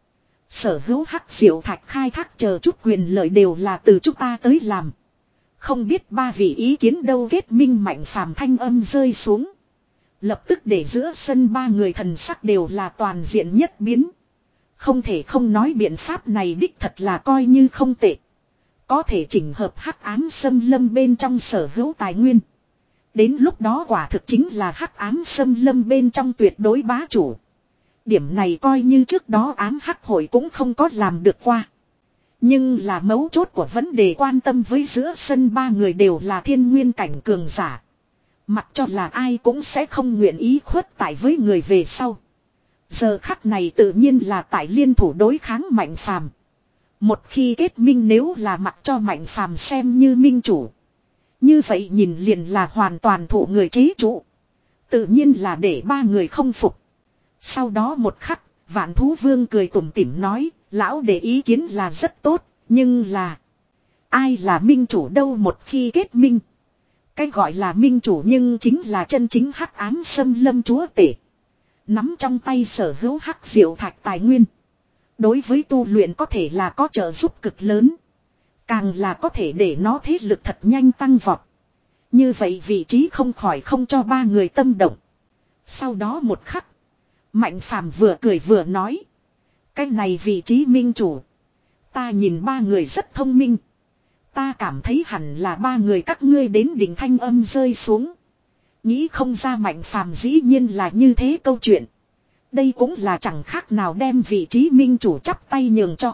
Sở hữu hắc diệu thạch khai thác chờ chút quyền lợi đều là từ chúng ta tới làm. Không biết ba vị ý kiến đâu. Kết minh Mạnh Phàm thanh âm rơi xuống. Lập tức để giữa sân ba người thần sắc đều là toàn diện nhất biến. Không thể không nói biện pháp này đích thật là coi như không tệ. Có thể chỉnh hợp hắc ám xâm lâm bên trong sở hữu tài nguyên. Đến lúc đó quả thực chính là hắc ám xâm lâm bên trong tuyệt đối bá chủ. Điểm này coi như trước đó ám hắc hội cũng không có làm được qua. Nhưng là mấu chốt của vấn đề quan tâm với giữa sân ba người đều là thiên nguyên cảnh cường giả. Mặc cho là ai cũng sẽ không nguyện ý khuất tại với người về sau. Giờ khắc này tự nhiên là tại liên thủ đối kháng Mạnh Phàm. Một khi kết minh nếu là mặc cho Mạnh Phàm xem như minh chủ. Như vậy nhìn liền là hoàn toàn thụ người chế trụ. Tự nhiên là để ba người không phục. Sau đó một khắc, Vạn Thú Vương cười tủm tỉm nói, lão để ý kiến là rất tốt, nhưng là ai là minh chủ đâu. Một khi kết minh, cái gọi là minh chủ nhưng chính là chân chính hắc ám xâm lâm chúa tể. Nắm trong tay sở hữu hắc diệu thạch tài nguyên. Đối với tu luyện có thể là có trợ giúp cực lớn. Càng là có thể để nó thế lực thật nhanh tăng vọt. Như vậy vị trí không khỏi không cho ba người tâm động. Sau đó một khắc, Mạnh Phàm vừa cười vừa nói. Cái này vị trí minh chủ. Ta nhìn ba người rất thông minh. Ta cảm thấy hẳn là ba người các ngươi đến đỉnh. Thanh âm rơi xuống. Nghĩ không ra Mạnh Phàm dĩ nhiên là như thế câu chuyện. Đây cũng là chẳng khác nào đem vị trí minh chủ chắp tay nhường cho.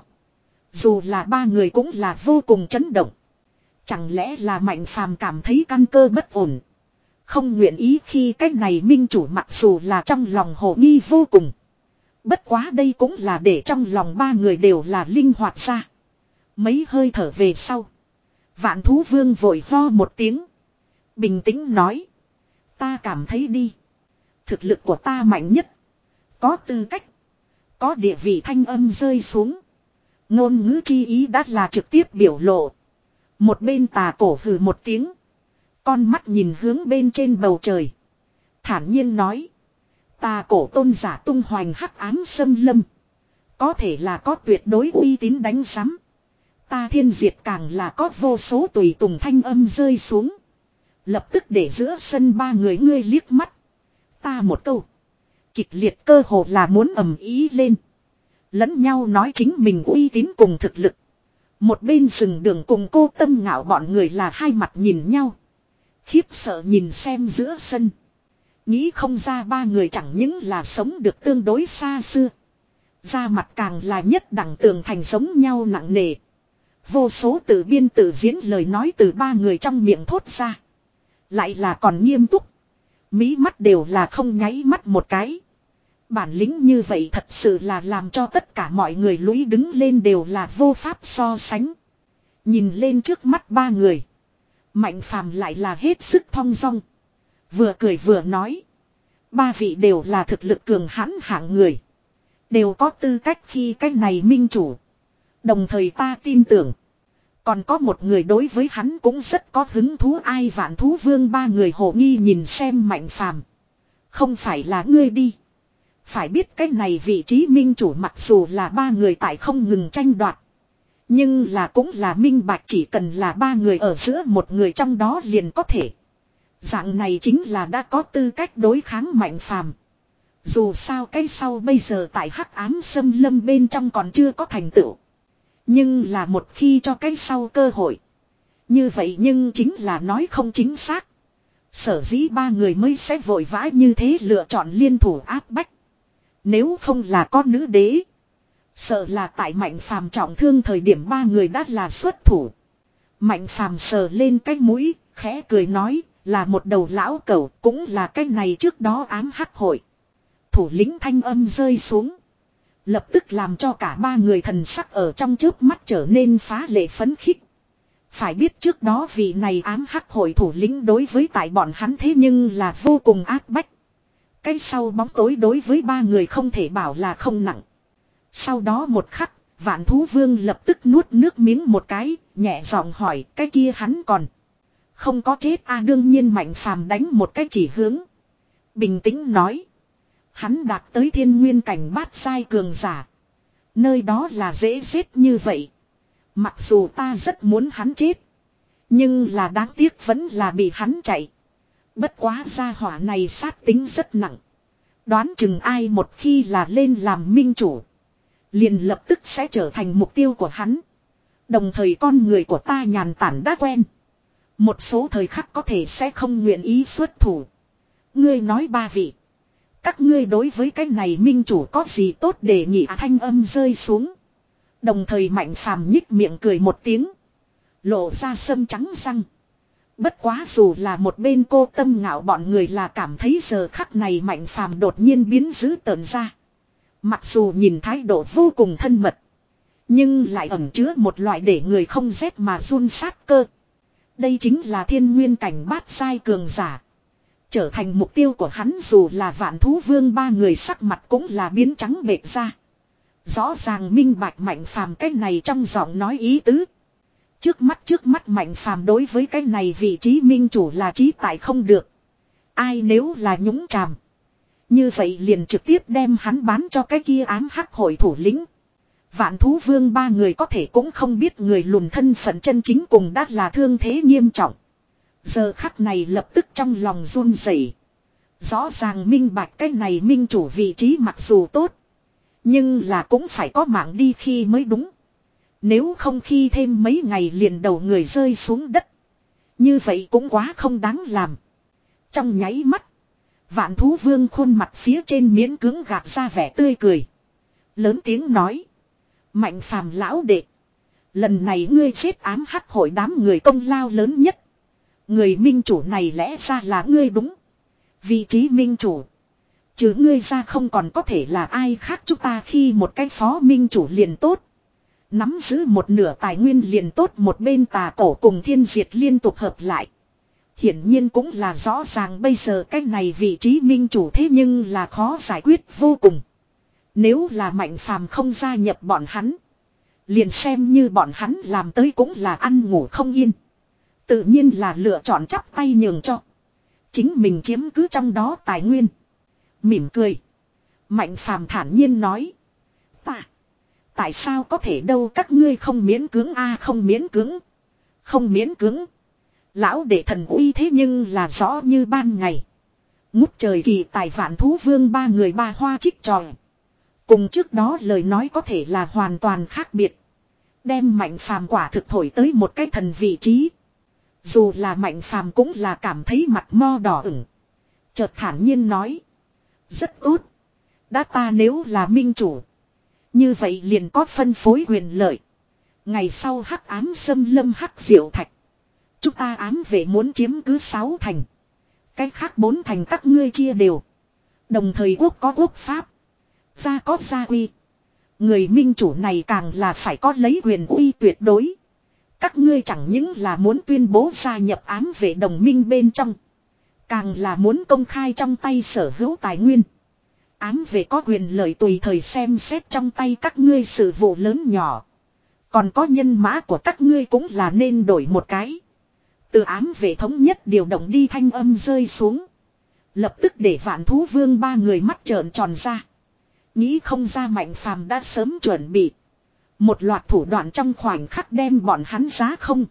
Dù là ba người cũng là vô cùng chấn động. Chẳng lẽ là Mạnh Phàm cảm thấy căn cơ bất ổn. Không nguyện ý khi cái này minh chủ mặc dù là trong lòng hồ nghi vô cùng. Bất quá đây cũng là để trong lòng ba người đều là linh hoạt ra. Mấy hơi thở về sau. Vạn Thú Vương vội ho một tiếng. Bình tĩnh nói. Ta cảm thấy đi. Thực lực của ta mạnh nhất. Có tư cách. Có địa vị. Thanh âm rơi xuống. Ngôn ngữ chi ý đã là trực tiếp biểu lộ. Một bên tà cổ hừ một tiếng. Con mắt nhìn hướng bên trên bầu trời. Thản nhiên nói. Tà cổ tôn giả tung hoành hắc ám xâm lâm. Có thể là có tuyệt đối uy tín đánh sắm. Ta thiên diệt càng là có vô số tùy tùng. Thanh âm rơi xuống. Lập tức để giữa sân ba người ngươi liếc mắt. Ta một câu. Kịch liệt cơ hồ là muốn ầm ý lên. Lẫn nhau nói chính mình uy tín cùng thực lực. Một bên rừng đường cùng cô Tâm Ngạo bọn người là hai mặt nhìn nhau. Khiếp sợ nhìn xem giữa sân. Nghĩ không ra ba người chẳng những là sống được tương đối xa xưa. Da mặt càng là nhất đẳng tường thành giống nhau nặng nề. Vô số tự biên tự diễn lời nói từ ba người trong miệng thốt ra. Lại là còn nghiêm túc. Mí mắt đều là không nháy mắt một cái. Bản lĩnh như vậy thật sự là làm cho tất cả mọi người lũy đứng lên đều là vô pháp so sánh. Nhìn lên trước mắt ba người. Mạnh Phàm lại là hết sức thong dong. Vừa cười vừa nói. Ba vị đều là thực lực cường hãn hạng người. Đều có tư cách khi cái này minh chủ. Đồng thời ta tin tưởng. Còn có một người đối với hắn cũng rất có hứng thú. Ai? Vạn Thú Vương ba người hồ nghi nhìn xem Mạnh Phàm. Không phải là ngươi đi. Phải biết cái này vị trí minh chủ mặc dù là ba người tại không ngừng tranh đoạt. Nhưng là cũng là minh bạch chỉ cần là ba người ở giữa một người trong đó liền có thể. Dạng này chính là đã có tư cách đối kháng Mạnh Phàm. Dù sao cái sau bây giờ tại hắc ám xâm lâm bên trong còn chưa có thành tựu. Nhưng là một khi cho cái sau cơ hội. Như vậy nhưng chính là nói không chính xác. Sở dĩ ba người mới sẽ vội vã như thế lựa chọn liên thủ áp bách. Nếu không là con nữ đế. Sợ là tại Mạnh Phàm trọng thương thời điểm ba người đã là xuất thủ. Mạnh Phàm sờ lên cái mũi, khẽ cười nói, là một đầu lão cẩu, cũng là cái này trước đó ám hắc hội. Thủ lĩnh thanh âm rơi xuống. Lập tức làm cho cả ba người thần sắc ở trong chớp mắt trở nên phá lệ phấn khích. Phải biết trước đó vị này ám hắc hội thủ lĩnh đối với tại bọn hắn thế nhưng là vô cùng áp bách. Cái sau bóng tối đối với ba người không thể bảo là không nặng. Sau đó một khắc, Vạn Thú Vương lập tức nuốt nước miếng một cái, nhẹ giọng hỏi cái kia hắn còn không có chết à? Đương nhiên Mạnh Phàm đánh một cái chỉ hướng. Bình tĩnh nói. Hắn đạt tới thiên nguyên cảnh bát giai cường giả. Nơi đó là dễ giết như vậy. Mặc dù ta rất muốn hắn chết. Nhưng là đáng tiếc vẫn là bị hắn chạy. Bất quá gia hỏa này sát tính rất nặng. Đoán chừng ai một khi là lên làm minh chủ. Liền lập tức sẽ trở thành mục tiêu của hắn. Đồng thời con người của ta nhàn tản đã quen. Một số thời khắc có thể sẽ không nguyện ý xuất thủ. Ngươi nói ba vị. Các ngươi đối với cái này minh chủ có gì tốt để nhị thanh âm rơi xuống. Đồng thời Mạnh Phàm nhích miệng cười một tiếng. Lộ ra sâm trắng răng. Bất quá dù là một bên cô Tâm Ngạo bọn người là cảm thấy giờ khắc này Mạnh Phàm đột nhiên biến dữ tợn ra. Mặc dù nhìn thái độ vô cùng thân mật. Nhưng lại ẩn chứa một loại để người không rét mà run sát cơ. Đây chính là thiên nguyên cảnh bát giai cường giả. Trở thành mục tiêu của hắn dù là Vạn Thú Vương ba người sắc mặt cũng là biến trắng bệch ra. Rõ ràng minh bạch Mạnh Phàm cái này trong giọng nói ý tứ. Trước mắt trước mắt Mạnh Phàm đối với cái này vị trí minh chủ là trí tại không được. Ai nếu là nhúng chàm. Như vậy liền trực tiếp đem hắn bán cho cái kia ám hắc hội thủ lĩnh. Vạn Thú Vương ba người có thể cũng không biết người lùn thân phận chân chính cùng đã là thương thế nghiêm trọng. Giờ khắc này lập tức trong lòng run rẩy. Rõ ràng minh bạch cái này minh chủ vị trí mặc dù tốt. Nhưng là cũng phải có mạng đi khi mới đúng. Nếu không khi thêm mấy ngày liền đầu người rơi xuống đất. Như vậy cũng quá không đáng làm. Trong nháy mắt. Vạn Thú Vương khuôn mặt phía trên miễn cưỡng gạt ra vẻ tươi cười. Lớn tiếng nói. Mạnh Phàm lão đệ. Lần này ngươi giết ám hắc hội đám người công lao lớn nhất. Người minh chủ này lẽ ra là ngươi đúng. Vị trí minh chủ. Chứ ngươi ra không còn có thể là ai khác chúng ta khi một cái phó minh chủ liền tốt. Nắm giữ một nửa tài nguyên liền tốt một bên tà cổ cùng thiên diệt liên tục hợp lại. Hiển nhiên cũng là rõ ràng bây giờ cái này vị trí minh chủ thế nhưng là khó giải quyết vô cùng. Nếu là Mạnh Phàm không gia nhập bọn hắn. Liền xem như bọn hắn làm tới cũng là ăn ngủ không yên. Tự nhiên là lựa chọn chắp tay nhường cho. Chính mình chiếm cứ trong đó tài nguyên. Mỉm cười. Mạnh Phàm thản nhiên nói. Ta. Tại sao có thể đâu các ngươi không miễn cưỡng a không miễn cưỡng. Không miễn cưỡng. Lão đệ thần uy thế nhưng là rõ như ban ngày. Ngút trời kỳ tài Vạn Thú Vương ba người ba hoa trích tròi. Cùng trước đó lời nói có thể là hoàn toàn khác biệt. Đem Mạnh Phàm quả thực thổi tới một cái thần vị trí. Dù là Mạnh Phàm cũng là cảm thấy mặt mo đỏ ửng. Chợt thản nhiên nói. Rất tốt. Đã ta nếu là minh chủ. Như vậy liền có phân phối quyền lợi. Ngày sau hắc ám xâm lâm hắc diệu thạch. Chúng ta ám vệ muốn chiếm cứ sáu thành. Cái khác bốn thành các ngươi chia đều. Đồng thời quốc có quốc pháp. Gia có gia uy. Người minh chủ này càng là phải có lấy quyền uy tuyệt đối. Các ngươi chẳng những là muốn tuyên bố gia nhập ám vệ đồng minh bên trong. Càng là muốn công khai trong tay sở hữu tài nguyên. Ám vệ có quyền lợi tùy thời xem xét trong tay các ngươi sự vụ lớn nhỏ. Còn có nhân mã của các ngươi cũng là nên đổi một cái. Từ ám vệ thống nhất điều động đi thanh âm rơi xuống. Lập tức để Vạn Thú Vương ba người mắt trợn tròn ra. Nghĩ không ra Mạnh Phàm đã sớm chuẩn bị. Một loạt thủ đoạn trong khoảnh khắc đem bọn hắn giá không.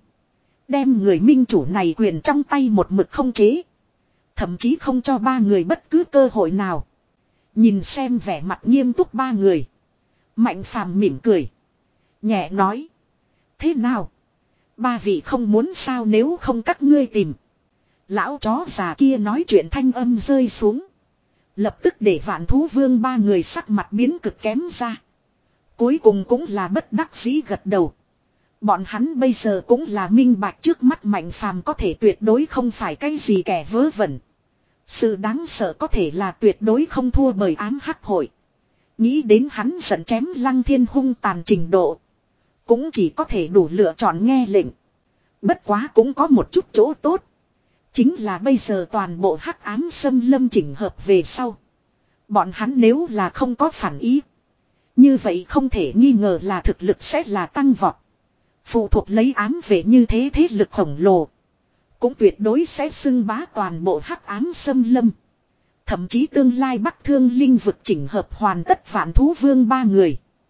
Đem người minh chủ này quyền trong tay một mực không chế. Thậm chí không cho ba người bất cứ cơ hội nào. Nhìn xem vẻ mặt nghiêm túc ba người. Mạnh Phàm mỉm cười. Nhẹ nói. Thế nào? Ba vị không muốn sao nếu không các ngươi tìm. Lão chó già kia nói chuyện thanh âm rơi xuống. Lập tức để Vạn Thú Vương ba người sắc mặt biến cực kém ra. Cuối cùng cũng là bất đắc dĩ gật đầu. Bọn hắn bây giờ cũng là minh bạch trước mắt Mạnh Phàm có thể tuyệt đối không phải cái gì kẻ vớ vẩn. Sự đáng sợ có thể là tuyệt đối không thua bởi ám hắc hội. Nghĩ đến hắn giận chém Lăng Thiên hung tàn trình độ. Cũng chỉ có thể đủ lựa chọn nghe lệnh. Bất quá cũng có một chút chỗ tốt. Chính là bây giờ toàn bộ hắc ám xâm lâm chỉnh hợp về sau. Bọn hắn nếu là không có phản ý. Như vậy không thể nghi ngờ là thực lực sẽ là tăng vọt. Phụ thuộc lấy ám về như thế thế lực khổng lồ. Cũng tuyệt đối sẽ xưng bá toàn bộ hắc ám xâm lâm. Thậm chí tương lai Bắc Thương Linh vực chỉnh hợp hoàn tất Vạn Thú Vương ba người.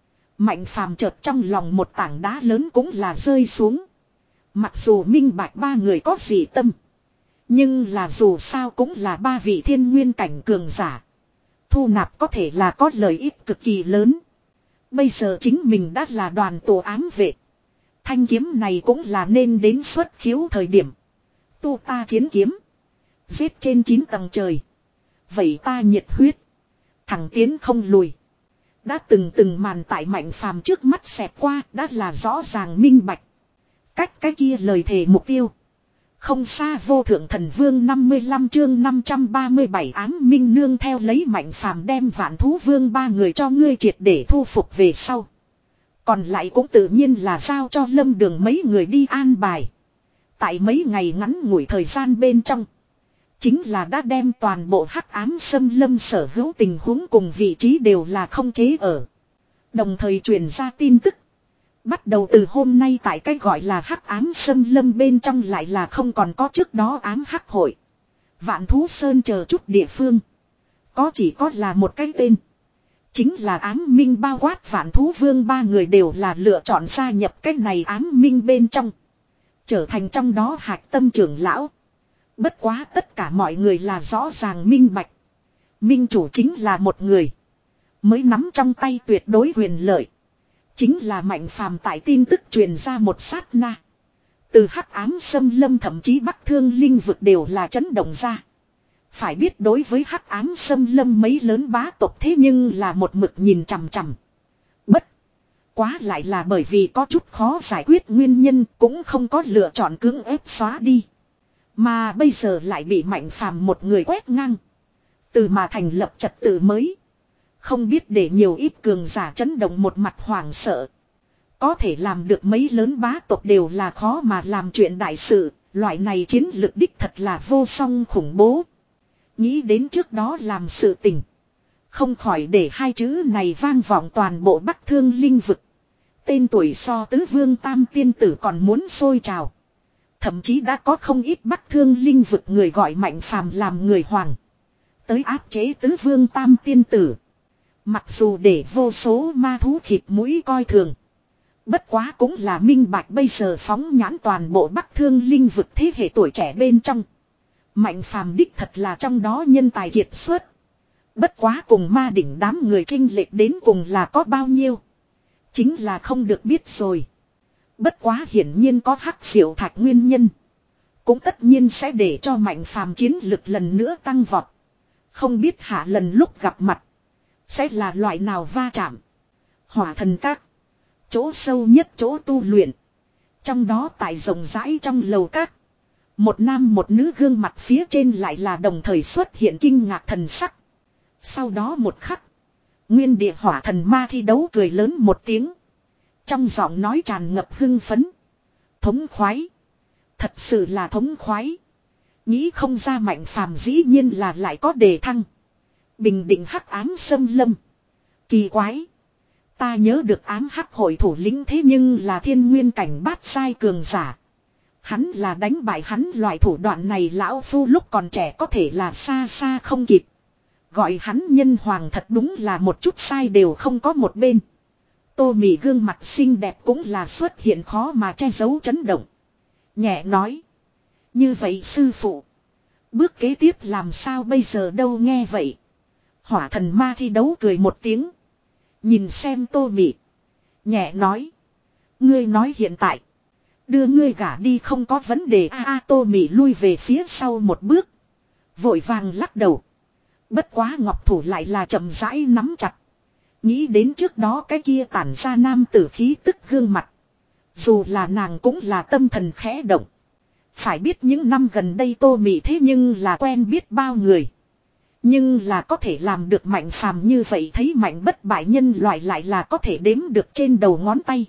Mạnh phàm chợt trong lòng một tảng đá lớn cũng là rơi xuống. Mặc dù minh bạch ba người có gì tâm. Nhưng là dù sao cũng là ba vị thiên nguyên cảnh cường giả. Thu nạp có thể là có lợi ích cực kỳ lớn. Bây giờ chính mình đã là đoàn tổ ám vệ. Thanh kiếm này cũng là nên đến xuất khiếu thời điểm. Tu ta chiến kiếm. Giết trên chín tầng trời. Vậy ta nhiệt huyết. Thẳng tiến không lùi. Đã từng từng màn tại Mạnh phàm trước mắt xẹt qua đã là rõ ràng minh bạch. Cách cái kia lời thề mục tiêu. Không xa vô thượng thần vương năm mươi lăm chương năm trăm ba mươi bảy ám minh nương theo lấy Mạnh phàm đem vạn thú vương ba người cho ngươi triệt để thu phục về sau. Còn lại cũng tự nhiên là giao cho lâm đường mấy người đi an bài. Tại mấy ngày ngắn ngủi thời gian bên trong. Chính là đã đem toàn bộ hắc ám xâm lâm sở hữu tình huống cùng vị trí đều là không chế ở. Đồng thời truyền ra tin tức. Bắt đầu từ hôm nay tại cái gọi là hắc ám xâm lâm bên trong lại là không còn có trước đó ám hắc hội. Vạn thú sơn chờ chút địa phương. Có chỉ có là một cái tên. Chính là ám minh bao quát vạn thú vương ba người đều là lựa chọn gia nhập cái này ám minh bên trong. Trở thành trong đó hạch tâm trưởng lão. Bất quá tất cả mọi người là rõ ràng minh bạch. Minh chủ chính là một người. Mới nắm trong tay tuyệt đối quyền lợi. Chính là Mạnh phàm tại tin tức truyền ra một sát na. Từ hắc ám xâm lâm thậm chí bắc thương linh vực đều là chấn động ra. Phải biết đối với hắc ám xâm lâm mấy lớn bá tộc thế nhưng là một mực nhìn chằm chằm. Bất quá lại là bởi vì có chút khó giải quyết nguyên nhân cũng không có lựa chọn cưỡng ép xóa đi. Mà bây giờ lại bị Mạnh phàm một người quét ngang. Từ mà thành lập trật tự mới. Không biết để nhiều ít cường giả chấn động một mặt hoảng sợ. Có thể làm được mấy lớn bá tộc đều là khó mà làm chuyện đại sự. Loại này chiến lược đích thật là vô song khủng bố. Nghĩ đến trước đó làm sự tình. Không khỏi để hai chữ này vang vọng toàn bộ Bắc Thương linh vực. Tên tuổi so tứ vương tam tiên tử còn muốn sôi trào. Thậm chí đã có không ít Bắc Thương linh vực người gọi Mạnh phàm làm người hoàng. Tới áp chế tứ vương tam tiên tử. Mặc dù để vô số ma thú khịt mũi coi thường. Bất quá cũng là minh bạch bây giờ phóng nhãn toàn bộ Bắc Thương linh vực thế hệ tuổi trẻ bên trong. Mạnh phàm đích thật là trong đó nhân tài kiệt xuất. Bất quá cùng ma đỉnh đám người chênh lệch đến cùng là có bao nhiêu. Chính là không được biết rồi. Bất quá hiển nhiên có hắc diệu thạch nguyên nhân. Cũng tất nhiên sẽ để cho Mạnh phàm chiến lực lần nữa tăng vọt. Không biết hạ lần lúc gặp mặt. Sẽ là loại nào va chạm. Hỏa thần các. Chỗ sâu nhất chỗ tu luyện. Trong đó tại rộng rãi trong lầu các. Một nam một nữ gương mặt phía trên lại là đồng thời xuất hiện kinh ngạc thần sắc. Sau đó một khắc. Nguyên địa hỏa thần ma thi đấu cười lớn một tiếng. Trong giọng nói tràn ngập hưng phấn. Thống khoái. Thật sự là thống khoái. Nghĩ không ra Mạnh phàm dĩ nhiên là lại có đề thăng. Bình định hắc ám xâm lâm. Kỳ quái. Ta nhớ được ám hắc hội thủ lĩnh thế nhưng là thiên nguyên cảnh bát sai cường giả. Hắn là đánh bại hắn loại thủ đoạn này lão phu lúc còn trẻ có thể là xa xa không kịp. Gọi hắn nhân hoàng thật đúng là một chút sai đều không có một bên. Tô Mị gương mặt xinh đẹp cũng là xuất hiện khó mà che giấu chấn động. Nhẹ nói. Như vậy sư phụ. Bước kế tiếp làm sao bây giờ đâu nghe vậy. Hỏa thần ma thi đấu cười một tiếng. Nhìn xem Tô Mị. Nhẹ nói. Ngươi nói hiện tại. Đưa ngươi gả đi không có vấn đề a a Tô Mị lui về phía sau một bước. Vội vàng lắc đầu. Bất quá ngọc thủ lại là chậm rãi nắm chặt. Nghĩ đến trước đó cái kia tản ra nam tử khí tức gương mặt. Dù là nàng cũng là tâm thần khẽ động. Phải biết những năm gần đây Tô Mị thế nhưng là quen biết bao người. Nhưng là có thể làm được Mạnh phàm như vậy thấy mạnh bất bại nhân loại lại là có thể đếm được trên đầu ngón tay.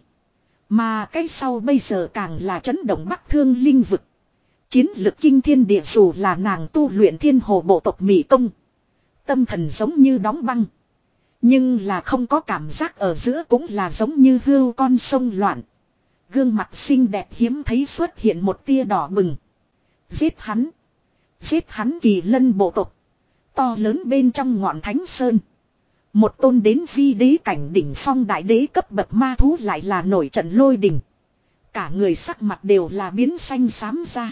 Mà cái sau bây giờ càng là chấn động Bắc Thương linh vực. Chiến lực kinh thiên địa dù là nàng tu luyện thiên hồ bộ tộc Mị công. Tâm thần giống như đóng băng. Nhưng là không có cảm giác ở giữa cũng là giống như hươu con sông loạn. Gương mặt xinh đẹp hiếm thấy xuất hiện một tia đỏ bừng. Giết hắn. Giết hắn Kỳ Lân bộ tộc. To lớn bên trong ngọn thánh sơn. Một tôn đến vi đế cảnh đỉnh phong đại đế cấp bậc ma thú lại là nổi trận lôi đình. Cả người sắc mặt đều là biến xanh xám ra.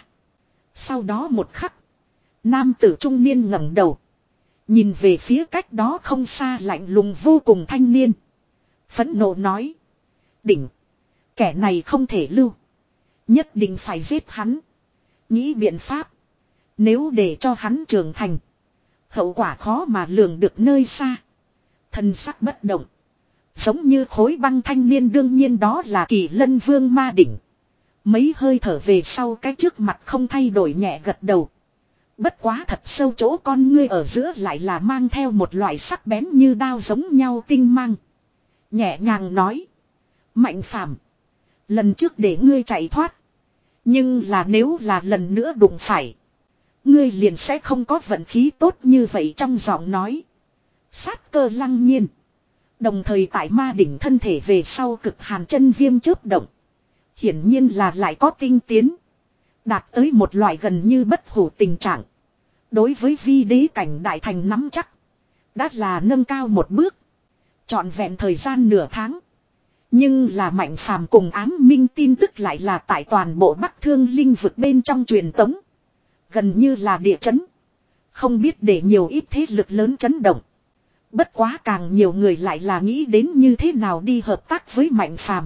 Sau đó một khắc. Nam tử trung niên ngẩng đầu. Nhìn về phía cách đó không xa lạnh lùng vô cùng thanh niên. Phẫn nộ nói. Đỉnh. Kẻ này không thể lưu. Nhất định phải giết hắn. Nghĩ biện pháp. Nếu để cho hắn trưởng thành. Hậu quả khó mà lường được nơi xa. Thân sắc bất động. Giống như khối băng thanh niên đương nhiên đó là Kỳ Lân Vương ma đỉnh. Mấy hơi thở về sau cái trước mặt không thay đổi nhẹ gật đầu. Bất quá thật sâu chỗ con ngươi ở giữa lại là mang theo một loại sắc bén như đao giống nhau tinh mang. Nhẹ nhàng nói. Mạnh phàm. Lần trước để ngươi chạy thoát. Nhưng là nếu là lần nữa đụng phải. Ngươi liền sẽ không có vận khí tốt như vậy trong giọng nói. Sát cơ lăng nhiên. Đồng thời tại ma đỉnh thân thể về sau cực hàn chân viêm chớp động. Hiển nhiên là lại có tinh tiến. Đạt tới một loại gần như bất hủ tình trạng. Đối với vi đế cảnh đại thành nắm chắc. Đã là nâng cao một bước. Trọn vẹn thời gian nửa tháng. Nhưng là Mạnh Phàm cùng ám minh tin tức lại là tại toàn bộ Bắc Thương linh vực bên trong truyền tống. Gần như là địa chấn. Không biết để nhiều ít thế lực lớn chấn động. Bất quá càng nhiều người lại là nghĩ đến như thế nào đi hợp tác với Mạnh Phàm.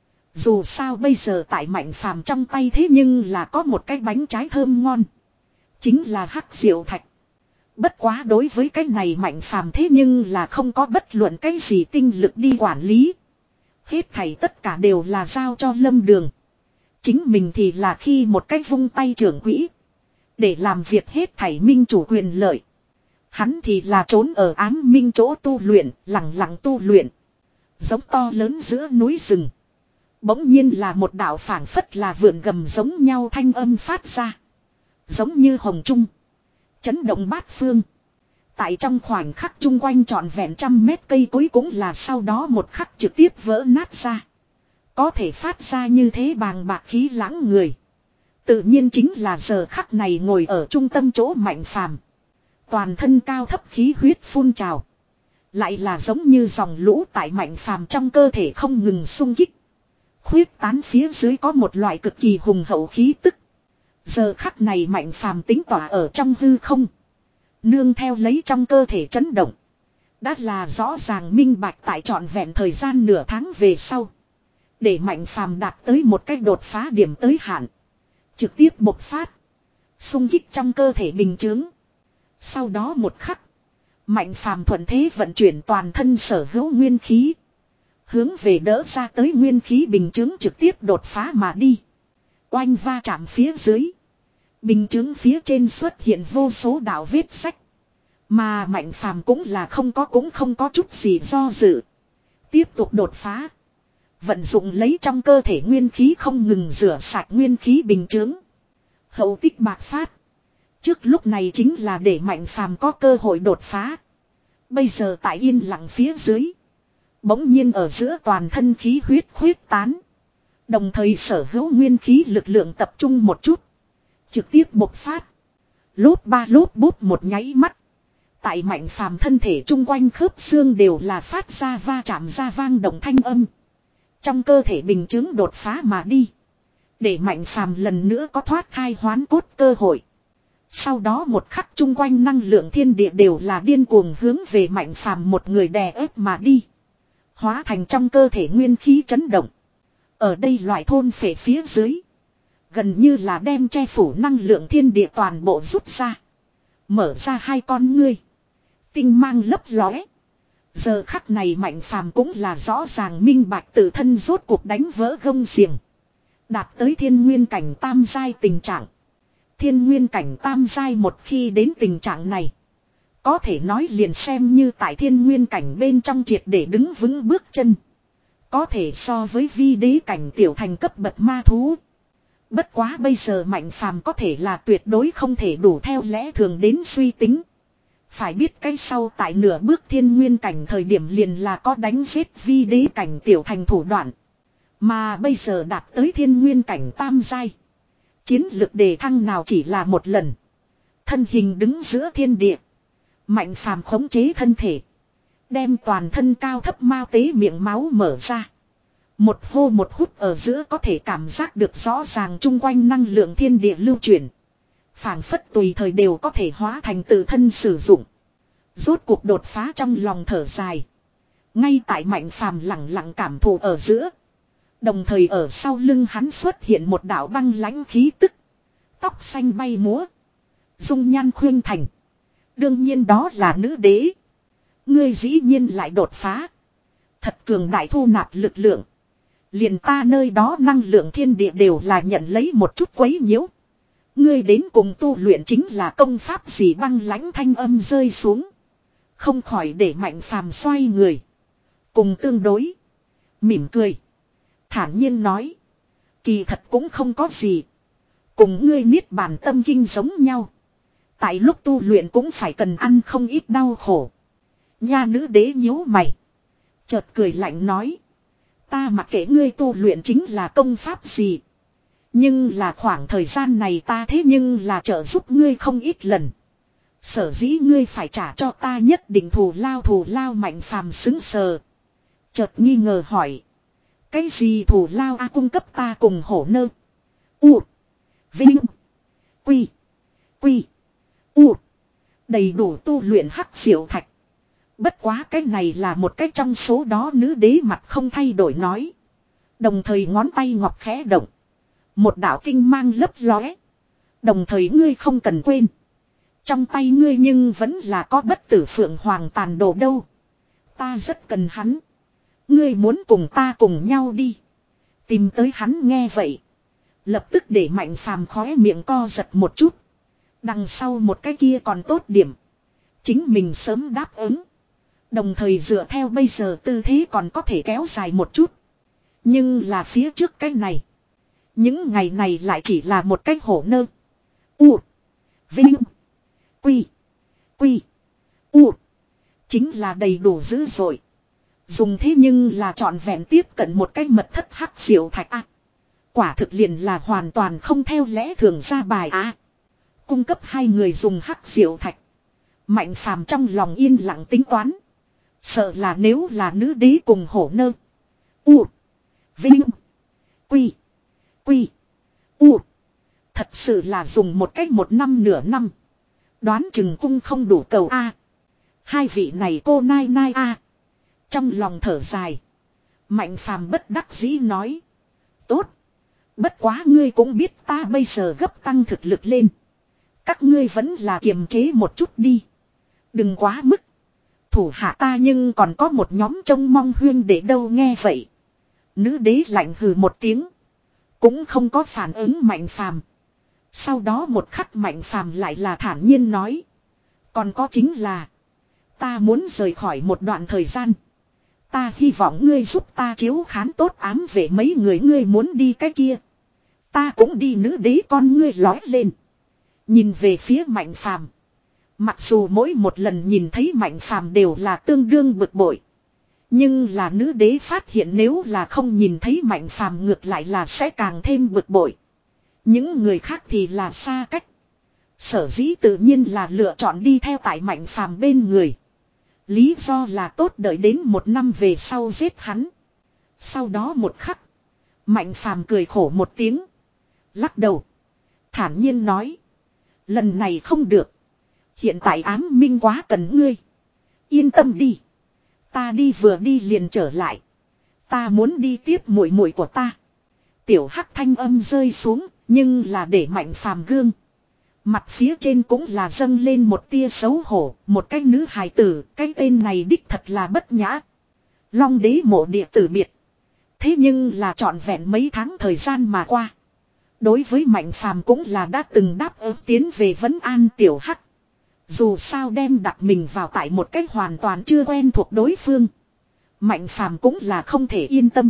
Dù sao bây giờ tại Mạnh Phàm trong tay thế nhưng là có một cái bánh trái thơm ngon. Chính là hắc diệu thạch. Bất quá đối với cái này Mạnh Phàm thế nhưng là không có bất luận cái gì tinh lực đi quản lý. Hết thảy tất cả đều là giao cho Lâm Đường. Chính mình thì là khi một cái vung tay trưởng quỹ. Để làm việc hết thảy minh chủ quyền lợi. Hắn thì là trốn ở ám minh chỗ tu luyện, lặng lặng tu luyện. Giống to lớn giữa núi rừng. Bỗng nhiên là một đạo phảng phất là vượn gầm giống nhau thanh âm phát ra. Giống như hồng trung. Chấn động bát phương. Tại trong khoảnh khắc chung quanh trọn vẹn trăm mét cây cối cũng là sau đó một khắc trực tiếp vỡ nát ra. Có thể phát ra như thế bàng bạc khí lãng người. Tự nhiên chính là giờ khắc này ngồi ở trung tâm chỗ Mạnh Phàm. Toàn thân cao thấp khí huyết phun trào. Lại là giống như dòng lũ tại Mạnh Phàm trong cơ thể không ngừng xung kích. Khuyết tán phía dưới có một loại cực kỳ hùng hậu khí tức. Giờ khắc này Mạnh Phàm tính tỏa ở trong hư không. Nương theo lấy trong cơ thể chấn động. Đã là rõ ràng minh bạch tại trọn vẹn thời gian nửa tháng về sau. Để Mạnh Phàm đạt tới một cách đột phá điểm tới hạn. Trực tiếp bộc phát. Xung kích trong cơ thể bình chướng. Sau đó một khắc. Mạnh Phàm thuận thế vận chuyển toàn thân sở hữu nguyên khí. Hướng về đỡ ra tới nguyên khí bình chướng trực tiếp đột phá mà đi. Oanh va chạm phía dưới. Bình chướng phía trên xuất hiện vô số đạo vết sách. Mà Mạnh Phàm cũng là không có cũng không có chút gì do dự. Tiếp tục đột phá. Vận dụng lấy trong cơ thể nguyên khí không ngừng rửa sạch nguyên khí bình chướng. Hậu tích bạc phát. Trước lúc này chính là để Mạnh Phàm có cơ hội đột phá. Bây giờ tại yên lặng phía dưới. Bỗng nhiên ở giữa toàn thân khí huyết huyết tán. Đồng thời sở hữu nguyên khí lực lượng tập trung một chút. Trực tiếp bộc phát. Lốp ba lốp bút một nháy mắt. Tại Mạnh Phàm thân thể chung quanh khớp xương đều là phát ra va chạm ra vang động thanh âm. Trong cơ thể bình chứng đột phá mà đi. Để Mạnh Phàm lần nữa có thoát thai hoán cốt cơ hội. Sau đó một khắc chung quanh năng lượng thiên địa đều là điên cuồng hướng về Mạnh Phàm một người đè ép mà đi. Hóa thành trong cơ thể nguyên khí chấn động. Ở đây loại thôn phệ phía dưới. Gần như là đem che phủ năng lượng thiên địa toàn bộ rút ra. Mở ra hai con ngươi. Tinh mang lấp lóe. Giờ khắc này Mạnh Phàm cũng là rõ ràng minh bạch tự thân rốt cuộc đánh vỡ gông xiềng. Đạt tới thiên nguyên cảnh tam giai tình trạng. Thiên nguyên cảnh tam giai một khi đến tình trạng này. Có thể nói liền xem như tại thiên nguyên cảnh bên trong triệt để đứng vững bước chân. Có thể so với vi đế cảnh tiểu thành cấp bậc ma thú. Bất quá bây giờ Mạnh Phàm có thể là tuyệt đối không thể đủ theo lẽ thường đến suy tính. Phải biết cái sau tại nửa bước thiên nguyên cảnh thời điểm liền là có đánh giết vi đế cảnh tiểu thành thủ đoạn. Mà bây giờ đạt tới thiên nguyên cảnh tam giai. Chiến lực đề thăng nào chỉ là một lần. Thân hình đứng giữa thiên địa. Mạnh Phàm khống chế thân thể. Đem toàn thân cao thấp mao tế miệng máu mở ra. Một hô một hút ở giữa có thể cảm giác được rõ ràng chung quanh năng lượng thiên địa lưu chuyển. Phảng phất tùy thời đều có thể hóa thành tự thân sử dụng. Rốt cuộc đột phá trong lòng thở dài. Ngay tại Mạnh Phàm lặng lặng cảm thụ ở giữa. Đồng thời ở sau lưng hắn xuất hiện một đạo băng lãnh khí tức. Tóc xanh bay múa. Dung nhan khuynh thành. Đương nhiên đó là nữ đế. Ngươi dĩ nhiên lại đột phá. Thật cường đại thu nạp lực lượng. Liền ta nơi đó năng lượng thiên địa đều là nhận lấy một chút quấy nhiễu. Ngươi đến cùng tu luyện chính là công pháp gì? Băng lãnh thanh âm rơi xuống. Không khỏi để Mạnh Phàm xoay người. Cùng tương đối. Mỉm cười. Thản nhiên nói. Kỳ thật cũng không có gì. Cùng ngươi niết bàn tâm kinh giống nhau. Tại lúc tu luyện cũng phải cần ăn không ít đau khổ. Nha nữ đế nhíu mày. Chợt cười lạnh nói. Ta mặc kệ ngươi tu luyện chính là công pháp gì. Nhưng là khoảng thời gian này ta thế nhưng là trợ giúp ngươi không ít lần. Sở dĩ ngươi phải trả cho ta nhất định thù lao thù lao. Mạnh Phàm xứng sờ. Chợt nghi ngờ hỏi. Cái gì thù lao a? Cung cấp ta cùng hổ nơ. U. Vinh. Quy. Quy. U. Đầy đủ tu luyện hắc diệu thạch. Bất quá cái này là một cái trong số đó. Nữ đế mặt không thay đổi nói. Đồng thời ngón tay ngọc khẽ động. Một đạo kinh mang lấp lóe. Đồng thời ngươi không cần quên. Trong tay ngươi nhưng vẫn là có bất tử phượng hoàng tàn đồ đâu. Ta rất cần hắn. Ngươi muốn cùng ta cùng nhau đi. Tìm tới hắn. Nghe vậy. Lập tức để Mạnh Phàm khóe miệng co giật một chút. Đằng sau một cái kia còn tốt điểm. Chính mình sớm đáp ứng. Đồng thời dựa theo bây giờ tư thế còn có thể kéo dài một chút. Nhưng là phía trước cái này. Những ngày này lại chỉ là một cách hổ nơ. U. Vinh. Quy. Quy. U. Chính là đầy đủ dữ dội. Dùng thế nhưng là trọn vẹn tiếp cận một cái mật thất hắc diệu thạch a. Quả thực liền là hoàn toàn không theo lẽ thường ra bài a. Cung cấp hai người dùng hắc diệu thạch. Mạnh Phàm trong lòng yên lặng tính toán. Sợ là nếu là nữ đế cùng hổ nơ. U. Vinh. Quy. Quy. U. Thật sự là dùng một cách một năm nửa năm. Đoán chừng cung không đủ cầu a. Hai vị này cô nai nai a. Trong lòng thở dài. Mạnh Phàm bất đắc dĩ nói. Tốt. Bất quá ngươi cũng biết ta bây giờ gấp tăng thực lực lên. Các ngươi vẫn là kiềm chế một chút đi. Đừng quá mức. Thủ hạ ta nhưng còn có một nhóm trông mong huyên để đâu. Nghe vậy. Nữ đế lạnh hừ một tiếng. Cũng không có phản ứng Mạnh Phàm. Sau đó một khắc Mạnh Phàm lại là thản nhiên nói. Còn có chính là. Ta muốn rời khỏi một đoạn thời gian. Ta hy vọng ngươi giúp ta chiếu khán tốt ám về mấy người. Ngươi muốn đi cái kia. Ta cũng đi. Nữ đế con ngươi lói lên. Nhìn về phía Mạnh Phàm. Mặc dù mỗi một lần nhìn thấy Mạnh Phàm đều là tương đương bực bội. Nhưng là nữ đế phát hiện nếu là không nhìn thấy Mạnh Phàm ngược lại là sẽ càng thêm bực bội. Những người khác thì là xa cách. Sở dĩ tự nhiên là lựa chọn đi theo tại Mạnh Phàm bên người. Lý do là tốt đợi đến một năm về sau giết hắn. Sau đó một khắc. Mạnh Phàm cười khổ một tiếng. Lắc đầu. Thản nhiên nói. Lần này không được. Hiện tại ám minh quá cần ngươi. Yên tâm đi. Ta đi vừa đi liền trở lại. Ta muốn đi tiếp muội muội của ta. Tiểu hắc thanh âm rơi xuống. Nhưng là để Mạnh Phàm gương. Mặt phía trên cũng là dâng lên một tia xấu hổ. Một cái nữ hài tử. Cái tên này đích thật là bất nhã. Long đế mộ địa tử biệt. Thế nhưng là trọn vẹn mấy tháng thời gian mà qua. Đối với Mạnh Phàm cũng là đã từng đáp ứng tiến về vấn an tiểu hắc. Dù sao đem đặt mình vào tại một cách hoàn toàn chưa quen thuộc đối phương. Mạnh Phàm cũng là không thể yên tâm.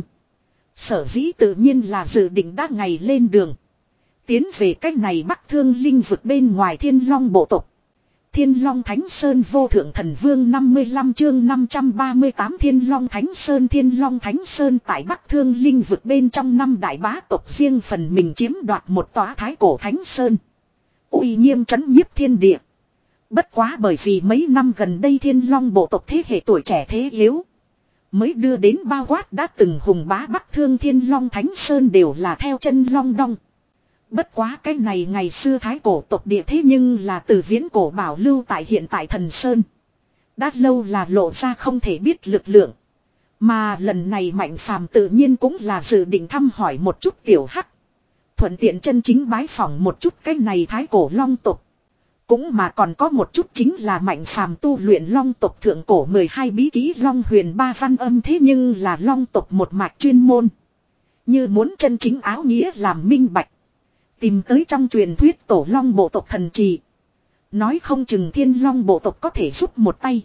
Sở dĩ tự nhiên là dự định đã ngày lên đường. Tiến về cách này Bắc Thương Linh vực bên ngoài Thiên Long bộ tộc. Thiên Long Thánh Sơn vô thượng thần vương năm mươi lăm chương năm trăm ba mươi tám Thiên Long Thánh Sơn. Thiên Long Thánh Sơn tại Bắc Thương Linh vực bên trong năm đại bá tộc riêng phần mình chiếm đoạt một tòa thái cổ Thánh Sơn. Uy nghiêm trấn nhiếp thiên địa. Bất quá bởi vì mấy năm gần đây Thiên Long bộ tộc thế hệ tuổi trẻ thế yếu. Mới đưa đến bao quát đã từng hùng bá Bắc Thương Thiên Long Thánh Sơn đều là theo chân long đong. Bất quá cái này ngày xưa thái cổ tộc địa thế nhưng là từ viễn cổ bảo lưu tại hiện tại Thần Sơn. Đã lâu là lộ ra không thể biết lực lượng. Mà lần này Mạnh Phàm tự nhiên cũng là dự định thăm hỏi một chút tiểu hắc. Thuận tiện chân chính bái phỏng một chút cái này thái cổ long tộc. Cũng mà còn có một chút chính là Mạnh Phàm tu luyện long tộc thượng cổ mười hai bí kỹ long huyền ba văn âm thế nhưng là long tộc một mạch chuyên môn. Như muốn chân chính áo nghĩa làm minh bạch. Tìm tới trong truyền thuyết tổ long bộ tộc thần trì. Nói không chừng Thiên Long bộ tộc có thể giúp một tay.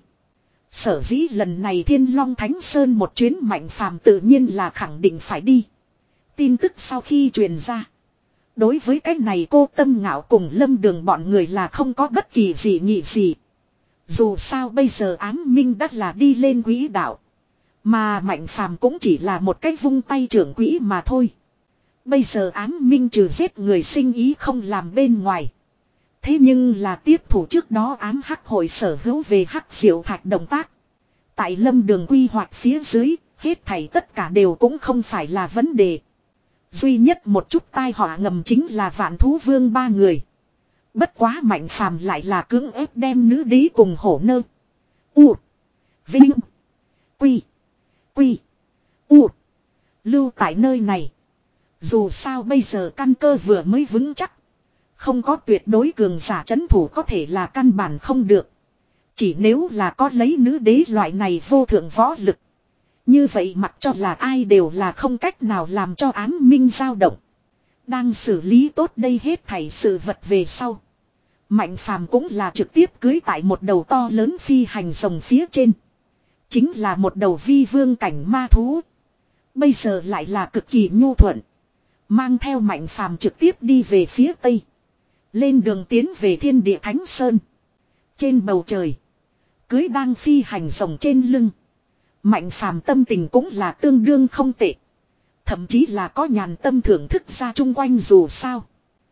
Sở dĩ lần này Thiên Long Thánh Sơn một chuyến Mạnh Phàm tự nhiên là khẳng định phải đi. Tin tức sau khi truyền ra. Đối với cái này cô Tâm Ngạo cùng Lâm Đường bọn người là không có bất kỳ gì nghị gì. Dù sao bây giờ ám minh đắt là đi lên quỹ đạo. Mà Mạnh Phàm cũng chỉ là một cái vung tay trưởng quỹ mà thôi. Bây giờ ám minh trừ giết người sinh ý không làm bên ngoài. Thế nhưng là tiếp thủ trước đó ám hắc hội sở hữu về hắc diệu thạch động tác. Tại Lâm Đường quy hoạch phía dưới, hết thảy tất cả đều cũng không phải là vấn đề. Duy nhất một chút tai họa ngầm chính là Vạn Thú Vương ba người. Bất quá Mạnh Phàm lại là cưỡng ép đem nữ đế cùng hổ nơ. U. Vinh. Quy. Quy. U. Lưu tại nơi này. Dù sao bây giờ căn cơ vừa mới vững chắc. Không có tuyệt đối cường giả trấn thủ có thể là căn bản không được. Chỉ nếu là có lấy nữ đế loại này vô thượng võ lực. Như vậy mặc cho là ai đều là không cách nào làm cho ám minh dao động. Đang xử lý tốt đây hết thảy sự vật về sau. Mạnh Phàm cũng là trực tiếp cưới tại một đầu to lớn phi hành rồng phía trên. Chính là một đầu vi vương cảnh ma thú. Bây giờ lại là cực kỳ nhu thuận. Mang theo Mạnh Phàm trực tiếp đi về phía tây. Lên đường tiến về Thiên Địa Thánh Sơn. Trên bầu trời. Cưới đang phi hành rồng trên lưng. Mạnh Phàm tâm tình cũng là tương đương không tệ. Thậm chí là có nhàn tâm thưởng thức ra chung quanh dù sao.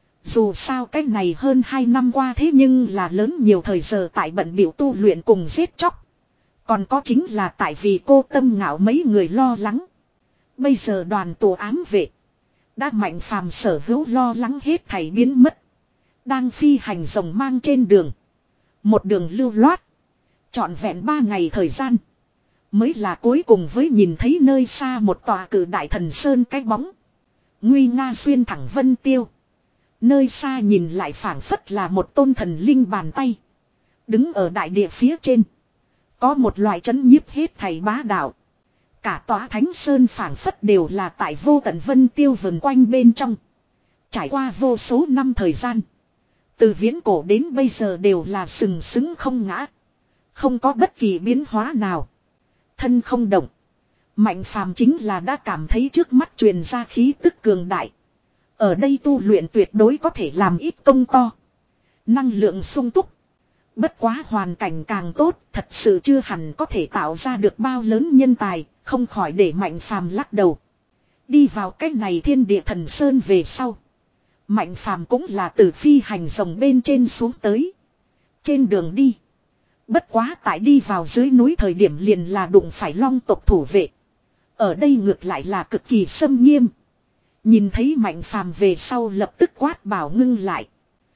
Dù sao cái này hơn hai năm qua thế nhưng là lớn nhiều thời giờ tại bận biểu tu luyện cùng giết chóc. Còn có chính là tại vì cô Tâm Ngạo mấy người lo lắng. Bây giờ đoàn tổ ám vệ. Đã Mạnh Phàm sở hữu lo lắng hết thảy biến mất. Đang phi hành rồng mang trên đường. Một đường lưu loát. Trọn vẹn ba ngày thời gian. Mới là cuối cùng với nhìn thấy nơi xa một tòa cử đại thần sơn cái bóng. Nguy nga xuyên thẳng vân tiêu. Nơi xa nhìn lại phảng phất là một tôn thần linh bàn tay. Đứng ở đại địa phía trên. Có một loại chấn nhiếp hết thảy bá đạo. Cả tòa thánh sơn phảng phất đều là tại vô tận vân tiêu vần quanh bên trong. Trải qua vô số năm thời gian. Từ viễn cổ đến bây giờ đều là sừng sững không ngã. Không có bất kỳ biến hóa nào. Thân không động. Mạnh Phàm chính là đã cảm thấy trước mắt truyền ra khí tức cường đại. Ở đây tu luyện tuyệt đối có thể làm ít công to. Năng lượng sung túc. Bất quá hoàn cảnh càng tốt, thật sự chưa hẳn có thể tạo ra được bao lớn nhân tài, không khỏi để Mạnh Phàm lắc đầu. Đi vào cách này Thiên Địa Thần Sơn về sau. Mạnh Phàm cũng là từ phi hành rồng bên trên xuống tới. Trên đường đi. Bất quá tại đi vào dưới núi thời điểm liền là đụng phải long tộc thủ vệ. Ở đây ngược lại là cực kỳ xâm nghiêm. Nhìn thấy Mạnh Phàm về sau lập tức quát bảo ngưng lại.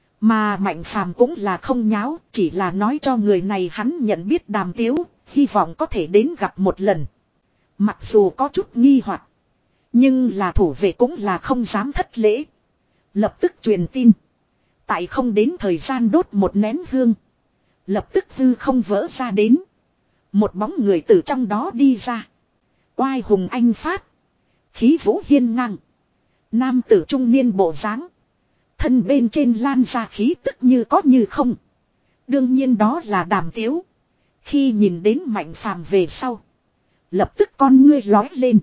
Mà Mạnh Phàm cũng là không nháo, chỉ là nói cho người này hắn nhận biết Đàm Tiếu, hy vọng có thể đến gặp một lần. Mặc dù có chút nghi hoặc, nhưng là thủ vệ cũng là không dám thất lễ. Lập tức truyền tin. Tại không đến thời gian đốt một nén hương. Lập tức hư không vỡ ra đến. Một bóng người từ trong đó đi ra. Oai hùng anh phát. Khí vũ hiên ngang. Nam tử trung niên bộ dáng. Thân bên trên lan ra khí tức như có như không. Đương nhiên đó là Đàm Tiếu. Khi nhìn đến Mạnh Phàm về sau. Lập tức con ngươi lói lên.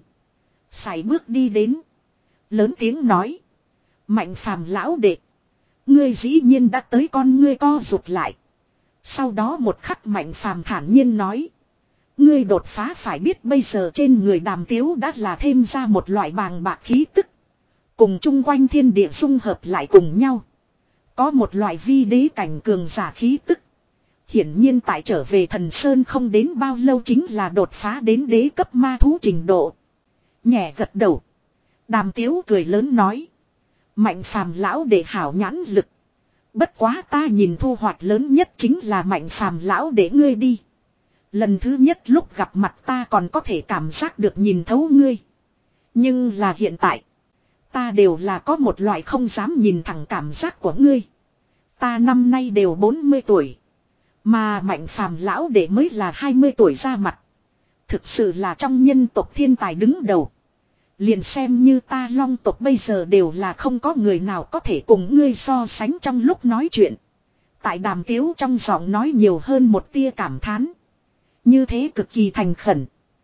Sải bước đi đến. Lớn tiếng nói. Mạnh Phàm lão đệ. Ngươi dĩ nhiên đã tới, con ngươi co rụt lại. Sau đó một khắc Mạnh Phàm thản nhiên nói. Ngươi đột phá phải biết bây giờ trên người Đàm Tiếu đã là thêm ra một loại bàng bạc khí tức. Cùng chung quanh thiên địa dung hợp lại cùng nhau. Có một loại vi đế cảnh cường giả khí tức. Hiển nhiên tại trở về Thần Sơn không đến bao lâu chính là đột phá đến đế cấp ma thú trình độ. Nhẹ gật đầu. Đàm Tiếu cười lớn nói. Mạnh phàm lão đệ hảo nhãn lực. Bất quá ta nhìn thu hoạch lớn nhất chính là mạnh phàm lão đệ ngươi đi. Lần thứ nhất lúc gặp mặt ta còn có thể cảm giác được nhìn thấu ngươi. Nhưng là hiện tại. Ta đều là có một loại không dám nhìn thẳng cảm giác của ngươi. Ta năm nay đều bốn mươi tuổi. Mà mạnh phàm lão đệ mới là hai mươi tuổi ra mặt. Thực sự là trong nhân tộc thiên tài đứng đầu. Liền xem như ta long tộc bây giờ đều là không có người nào có thể cùng ngươi so sánh trong lúc nói chuyện. Tại Đàm Tiếu trong giọng nói nhiều hơn một tia cảm thán. Như thế cực kỳ thành khẩn.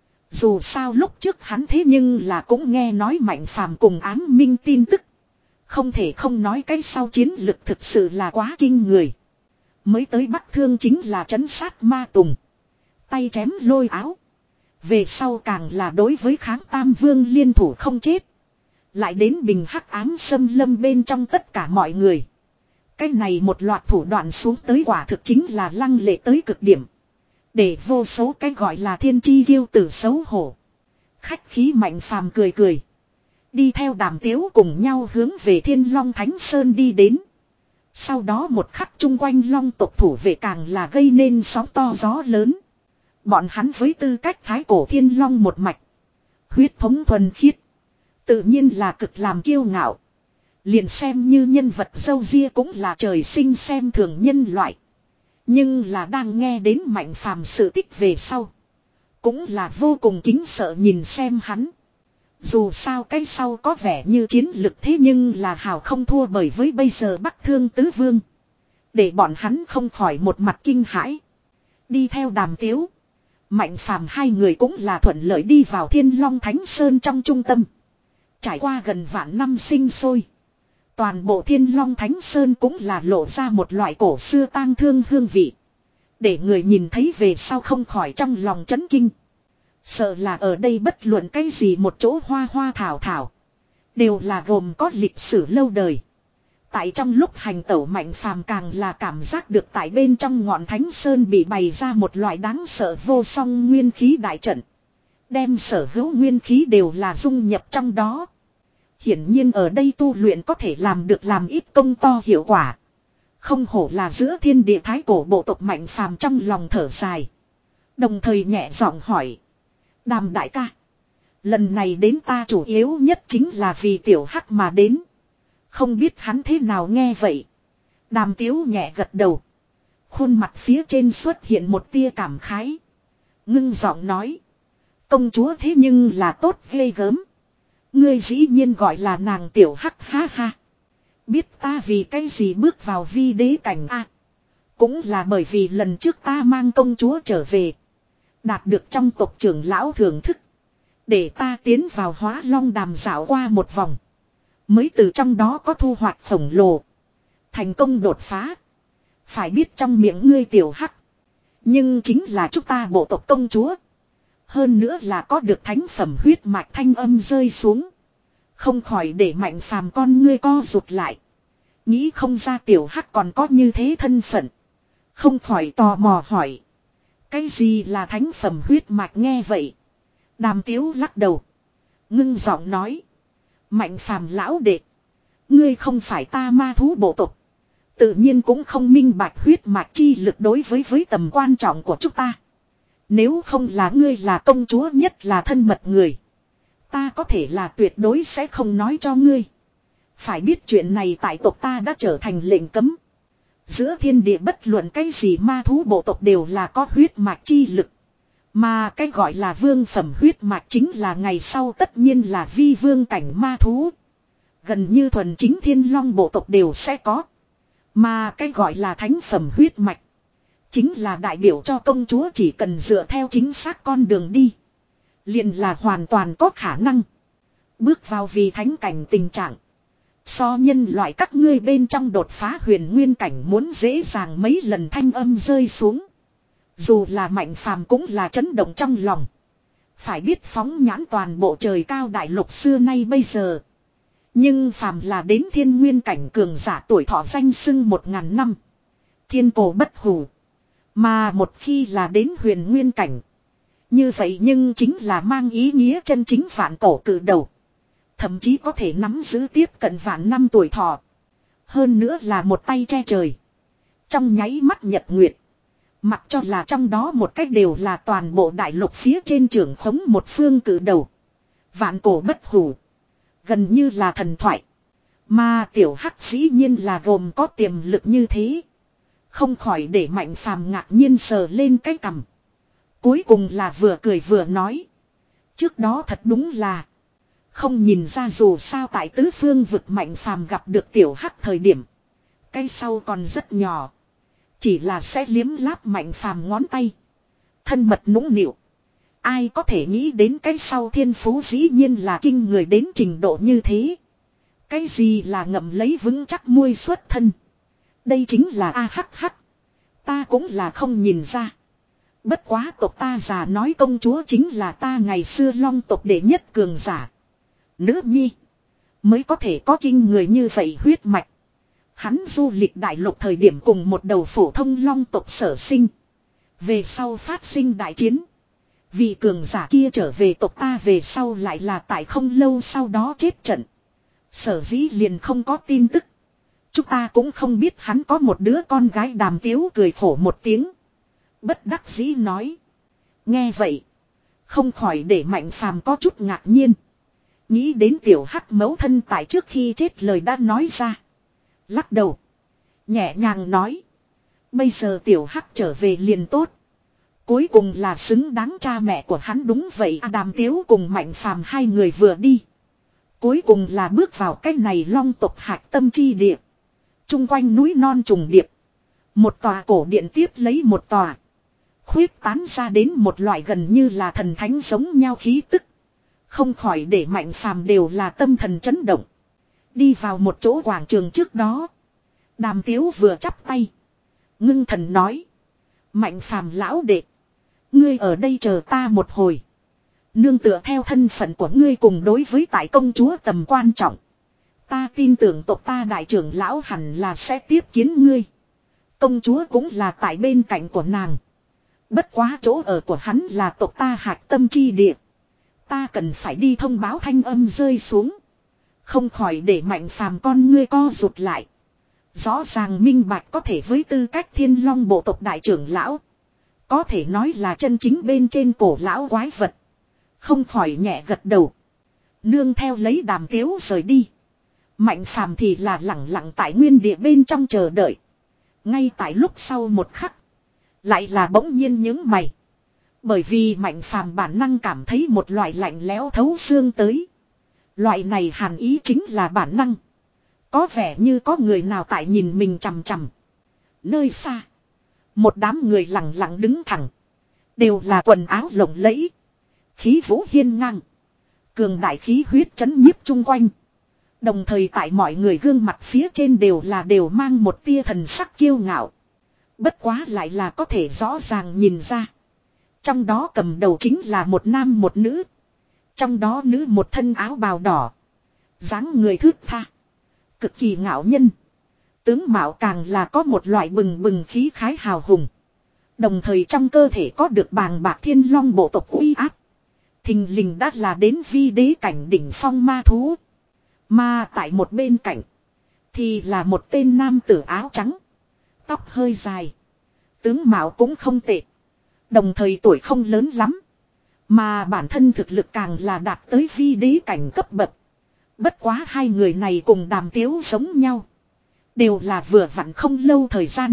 Dù sao lúc trước hắn thế nhưng là cũng nghe nói mạnh phàm cùng ám minh tin tức. Không thể không nói cái sau chiến lực thực sự là quá kinh người. Mới tới Bắc Thương chính là trấn sát ma tùng. Tay chém lôi áo. Về sau càng là đối với kháng tam vương liên thủ không chết. Lại đến bình hắc ám xâm lâm bên trong tất cả mọi người. Cái này một loạt thủ đoạn xuống tới quả thực chính là lăng lệ tới cực điểm. Để vô số cái gọi là thiên chi kiêu tử xấu hổ. Khách khí mạnh phàm cười cười. Đi theo Đàm Tiếu cùng nhau hướng về Thiên Long Thánh Sơn đi đến. Sau đó một khắc chung quanh long tộc thủ vệ càng là gây nên sóng to gió lớn. Bọn hắn với tư cách thái cổ thiên long một mạch. Huyết thống thuần khiết. Tự nhiên là cực làm kiêu ngạo. Liền xem như nhân vật dâu ria cũng là trời sinh xem thường nhân loại. Nhưng là đang nghe đến mạnh phàm sự tích về sau. Cũng là vô cùng kính sợ nhìn xem hắn. Dù sao cái sau có vẻ như chiến lực thế nhưng là hào không thua bởi với bây giờ Bắc Thương Tứ Vương. Để bọn hắn không khỏi một mặt kinh hãi. Đi theo Đàm Tiếu. Mạnh phàm hai người cũng là thuận lợi đi vào Thiên Long Thánh Sơn trong trung tâm. Trải qua gần vạn năm sinh sôi. Toàn bộ Thiên Long Thánh Sơn cũng là lộ ra một loại cổ xưa tang thương hương vị. Để người nhìn thấy về sau không khỏi trong lòng chấn kinh. Sợ là ở đây bất luận cái gì một chỗ hoa hoa thảo thảo. Đều là gồm có lịch sử lâu đời. Tại trong lúc hành tẩu mạnh phàm càng là cảm giác được tại bên trong ngọn Thánh Sơn bị bày ra một loại đáng sợ vô song nguyên khí đại trận. Đem sở hữu nguyên khí đều là dung nhập trong đó. Hiển nhiên ở đây tu luyện có thể làm được làm ít công to hiệu quả. Không hổ là giữa thiên địa thái cổ bộ tộc mạnh phàm trong lòng thở dài. Đồng thời nhẹ giọng hỏi. Đàm đại ca. Lần này đến ta chủ yếu nhất chính là vì tiểu hắc mà đến. Không biết hắn thế nào nghe vậy. Đàm Tiếu nhẹ gật đầu. Khuôn mặt phía trên xuất hiện một tia cảm khái. Ngưng giọng nói. Công chúa thế nhưng là tốt ghê gớm. Ngươi dĩ nhiên gọi là nàng tiểu hắc ha ha. Biết ta vì cái gì bước vào vi đế cảnh a? Cũng là bởi vì lần trước ta mang công chúa trở về. Đạt được trong tộc trưởng lão thưởng thức. Để ta tiến vào Hóa Long Đàm dạo qua một vòng. Mới từ trong đó có thu hoạch khổng lồ. Thành công đột phá. Phải biết trong miệng ngươi tiểu hắc. Nhưng chính là chúng ta bộ tộc công chúa. Hơn nữa là có được thánh phẩm huyết mạch thanh âm rơi xuống. Không khỏi để mạnh phàm con ngươi co rụt lại. Nghĩ không ra tiểu hắc còn có như thế thân phận. Không khỏi tò mò hỏi. Cái gì là thánh phẩm huyết mạch nghe vậy? Đàm Tiếu lắc đầu. Ngưng giọng nói. Mạnh phàm lão đệ. Ngươi không phải ta ma thú bộ tộc. Tự nhiên cũng không minh bạch huyết mạch chi lực đối với với tầm quan trọng của chúng ta. Nếu không là ngươi là công chúa nhất là thân mật người. Ta có thể là tuyệt đối sẽ không nói cho ngươi. Phải biết chuyện này tại tộc ta đã trở thành lệnh cấm. Giữa thiên địa bất luận cái gì ma thú bộ tộc đều là có huyết mạch chi lực. Mà cái gọi là vương phẩm huyết mạch chính là ngày sau tất nhiên là vi vương cảnh ma thú. Gần như thuần chính thiên long bộ tộc đều sẽ có. Mà cái gọi là thánh phẩm huyết mạch. Chính là đại biểu cho công chúa chỉ cần dựa theo chính xác con đường đi. Liền là hoàn toàn có khả năng. Bước vào vì thánh cảnh tình trạng. So nhân loại các ngươi bên trong đột phá huyền nguyên cảnh muốn dễ dàng mấy lần thanh âm rơi xuống. Dù là mạnh phàm cũng là chấn động trong lòng. Phải biết phóng nhãn toàn bộ trời cao đại lục xưa nay bây giờ. Nhưng phàm là đến thiên nguyên cảnh cường giả tuổi thọ danh sưng một ngàn năm. Thiên cổ bất hủ. Mà một khi là đến huyền nguyên cảnh. Như vậy nhưng chính là mang ý nghĩa chân chính vạn cổ cử đầu. Thậm chí có thể nắm giữ tiếp cận vạn năm tuổi thọ. Hơn nữa là một tay che trời. Trong nháy mắt nhật nguyệt. Mặc cho là trong đó một cách đều là toàn bộ đại lục phía trên trưởng khống một phương cử đầu. Vạn cổ bất hủ. Gần như là thần thoại. Mà tiểu hắc dĩ nhiên là gồm có tiềm lực như thế. Không khỏi để Mạnh Phàm ngạc nhiên sờ lên cái cằm. Cuối cùng là vừa cười vừa nói. Trước đó thật đúng là. Không nhìn ra dù sao tại tứ phương vực Mạnh Phàm gặp được tiểu hắc thời điểm. Cái sau còn rất nhỏ. Chỉ là sẽ liếm láp Mạnh Phàm ngón tay. Thân mật nũng nịu. Ai có thể nghĩ đến cái sau thiên phú dĩ nhiên là kinh người đến trình độ như thế. Cái gì là ngậm lấy vững chắc muôi xuất thân. Đây chính là a hắc hắc. Ta cũng là không nhìn ra. Bất quá tộc ta già nói công chúa chính là ta ngày xưa long tộc đệ nhất cường giả. Nữ nhi. Mới có thể có kinh người như vậy huyết mạch. Hắn du lịch đại lục thời điểm cùng một đầu phổ thông long tộc sở sinh. Về sau phát sinh đại chiến. Vị cường giả kia trở về tộc ta về sau lại là tại không lâu sau đó chết trận. Sở dĩ liền không có tin tức. Chúng ta cũng không biết hắn có một đứa con gái. Đàm Tiếu cười khổ một tiếng. Bất đắc dĩ nói. Nghe vậy. Không khỏi để Mạnh Phàm có chút ngạc nhiên. Nghĩ đến tiểu hắc mẫu thân tại trước khi chết lời đã nói ra. Lắc đầu. Nhẹ nhàng nói. Bây giờ tiểu hắc trở về liền tốt. Cuối cùng là xứng đáng cha mẹ của hắn đúng vậy. Đàm Tiếu cùng Mạnh Phàm hai người vừa đi. Cuối cùng là bước vào cái này long tộc hạc tâm chi địa. Trung quanh núi non trùng điệp. Một tòa cổ điện tiếp lấy một tòa. Khuyết tán ra đến một loại gần như là thần thánh giống nhau khí tức. Không khỏi để Mạnh Phàm đều là tâm thần chấn động. Đi vào một chỗ quảng trường trước đó. Đàm Tiếu vừa chắp tay. Ngưng thần nói. Mạnh Phàm lão đệ. Ngươi ở đây chờ ta một hồi. Nương tựa theo thân phận của ngươi cùng đối với tại công chúa tầm quan trọng. Ta tin tưởng tộc ta đại trưởng lão hẳn là sẽ tiếp kiến ngươi. Công chúa cũng là tại bên cạnh của nàng. Bất quá chỗ ở của hắn là tộc ta hạc tâm chi địa. Ta cần phải đi thông báo thanh âm rơi xuống. Không khỏi để Mạnh Phàm con ngươi co rụt lại. Rõ ràng minh bạch có thể với tư cách Thiên Long bộ tộc đại trưởng lão. Có thể nói là chân chính bên trên cổ lão quái vật. Không khỏi nhẹ gật đầu. Nương theo lấy Đàm Tiếu rời đi. Mạnh Phàm thì là lẳng lặng tại nguyên địa bên trong chờ đợi. Ngay tại lúc sau một khắc. Lại là bỗng nhiên những mày. Bởi vì Mạnh Phàm bản năng cảm thấy một loại lạnh lẽo thấu xương tới. Loại này hàn ý chính là bản năng. Có vẻ như có người nào tại nhìn mình chằm chằm. Nơi xa. Một đám người lặng lặng đứng thẳng. Đều là quần áo lộng lẫy. Khí vũ hiên ngang. Cường đại khí huyết chấn nhiếp chung quanh. Đồng thời tại mọi người gương mặt phía trên đều là đều mang một tia thần sắc kiêu ngạo. Bất quá lại là có thể rõ ràng nhìn ra. Trong đó cầm đầu chính là một nam một nữ. Trong đó nữ một thân áo bào đỏ. Dáng người thướt tha. Cực kỳ ngạo nhân. Tướng mạo càng là có một loại bừng bừng khí khái hào hùng. Đồng thời trong cơ thể có được bàng bạc Thiên Long bộ tộc uy áp. Thình lình đã là đến vi đế cảnh đỉnh phong ma thú. Mà tại một bên cạnh. Thì là một tên nam tử áo trắng. Tóc hơi dài. Tướng mạo cũng không tệ. Đồng thời tuổi không lớn lắm. Mà bản thân thực lực càng là đạt tới vi đế cảnh cấp bậc. Bất quá hai người này cùng Đàm Tiếu giống nhau. Đều là vừa vặn không lâu thời gian.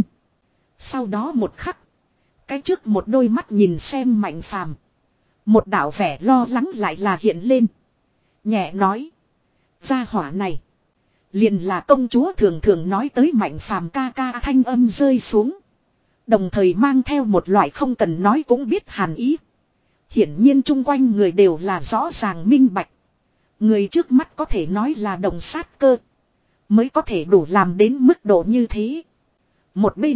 Sau đó một khắc. Cái trước một đôi mắt nhìn xem Mạnh Phàm. Một đạo vẻ lo lắng lại là hiện lên. Nhẹ nói. Gia hỏa này. Liền là công chúa thường thường nói tới Mạnh Phàm ca ca thanh âm rơi xuống. Đồng thời mang theo một loại không cần nói cũng biết hàn ý. Hiển nhiên chung quanh người đều là rõ ràng minh bạch. Người trước mắt có thể nói là đồng sát cơ. Mới có thể đủ làm đến mức độ như thế. Một bên.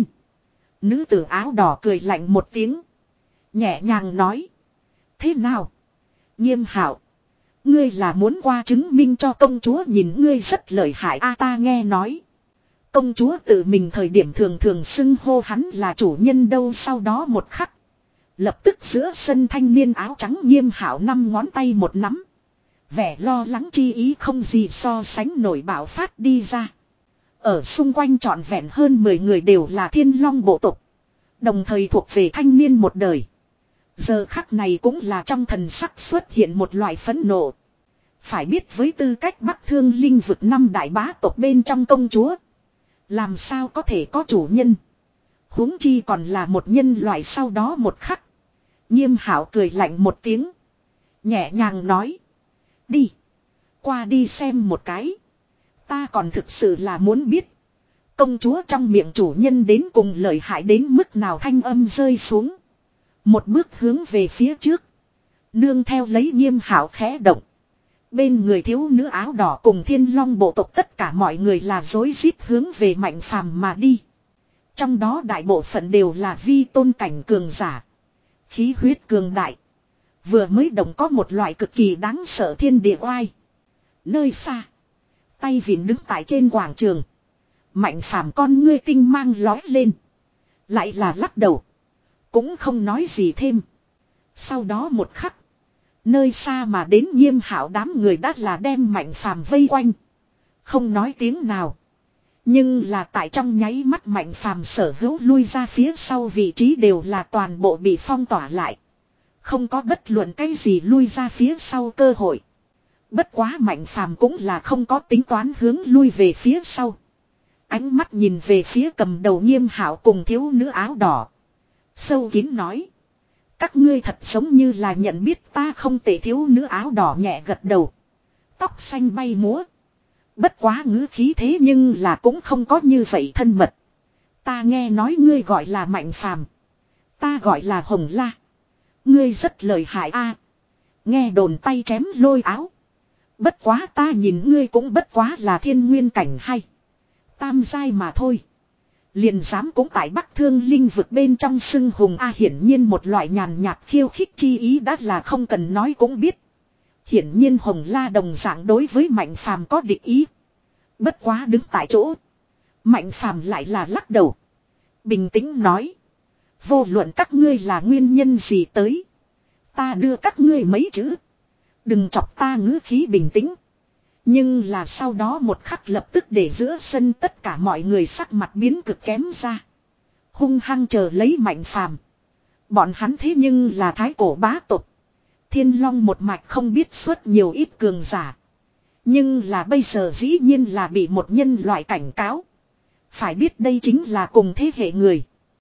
Nữ tử áo đỏ cười lạnh một tiếng. Nhẹ nhàng nói. Thế nào? Nghiêm Hạo. Ngươi là muốn qua chứng minh cho công chúa nhìn ngươi rất lợi hại a ta nghe nói. công chúa tự mình thời điểm thường thường xưng hô hắn là chủ nhân đâu. Sau đó một khắc, lập tức giữa sân thanh niên áo trắng Nghiêm Hạo năm ngón tay một nắm. Vẻ lo lắng chi ý không gì so sánh nổi bạo phát đi ra. Ở xung quanh trọn vẹn hơn mười người đều là Thiên Long bộ tộc. Đồng thời thuộc về thanh niên một đời. Giờ khắc này cũng là trong thần sắc xuất hiện một loại phẫn nộ. Phải biết với tư cách Bắc Thương Linh vực năm đại bá tộc bên trong công chúa, làm sao có thể có chủ nhân. Huống chi còn là một nhân loại. Sau đó một khắc, Nghiêm Hạo cười lạnh một tiếng, nhẹ nhàng nói: đi, qua đi xem một cái. Ta còn thực sự là muốn biết, công chúa trong miệng chủ nhân đến cùng lợi hại đến mức nào. Thanh âm rơi xuống, một bước hướng về phía trước, nương theo lấy Nghiêm Hạo khẽ động. Bên người thiếu nữ áo đỏ cùng Thiên Long bộ tộc tất cả mọi người là rối rít hướng về Mạnh Phàm mà đi. Trong đó đại bộ phận đều là vi tôn cảnh cường giả, khí huyết cường đại, vừa mới động có một loại cực kỳ đáng sợ thiên địa oai. Nơi xa, tay vịn đứng tại trên quảng trường, Mạnh Phàm con ngươi tinh mang lói lên, lại là lắc đầu, cũng không nói gì thêm. Sau đó một khắc, nơi xa mà đến Nghiêm Hạo đám người đã là đem Mạnh Phàm vây quanh, không nói tiếng nào. Nhưng là tại trong nháy mắt Mạnh Phàm sở hữu lui ra phía sau vị trí đều là toàn bộ bị phong tỏa lại. Không có bất luận cái gì lui ra phía sau cơ hội. Bất quá Mạnh Phàm cũng là không có tính toán hướng lui về phía sau. Ánh mắt nhìn về phía cầm đầu Nghiêm Hạo cùng thiếu nữ áo đỏ, sâu kín nói: các ngươi thật giống như là nhận biết ta không tệ. Thiếu nữ áo đỏ nhẹ gật đầu, tóc xanh bay múa. Bất quá ngữ khí thế nhưng là cũng không có như vậy thân mật. Ta nghe nói ngươi gọi là Mạnh Phàm, ta gọi là Hồng La. Ngươi rất lợi hại a. Nghe đồn tay chém lôi áo. Bất quá ta nhìn ngươi cũng bất quá là thiên nguyên cảnh hay tam giai mà thôi. Liền dám cũng tại Bắc Thương Linh vực bên trong xưng hùng a. Hiển nhiên một loại nhàn nhạt khiêu khích chi ý đã là không cần nói cũng biết. Hiển nhiên Hồng La đồng dạng đối với Mạnh Phàm có địch ý. Bất quá đứng tại chỗ, Mạnh Phàm lại là lắc đầu, bình tĩnh nói: vô luận các ngươi là nguyên nhân gì tới, ta đưa các ngươi mấy chữ. Đừng chọc ta. Ngữ khí bình tĩnh, nhưng là sau đó một khắc lập tức để giữa sân tất cả mọi người sắc mặt biến cực kém ra, hung hăng chờ lấy Mạnh Phàm. Bọn hắn thế nhưng là thái cổ bá tộc, Thiên Long một mạch không biết xuất nhiều ít cường giả. Nhưng là bây giờ dĩ nhiên là bị một nhân loại cảnh cáo. Phải biết đây chính là cùng thế hệ người.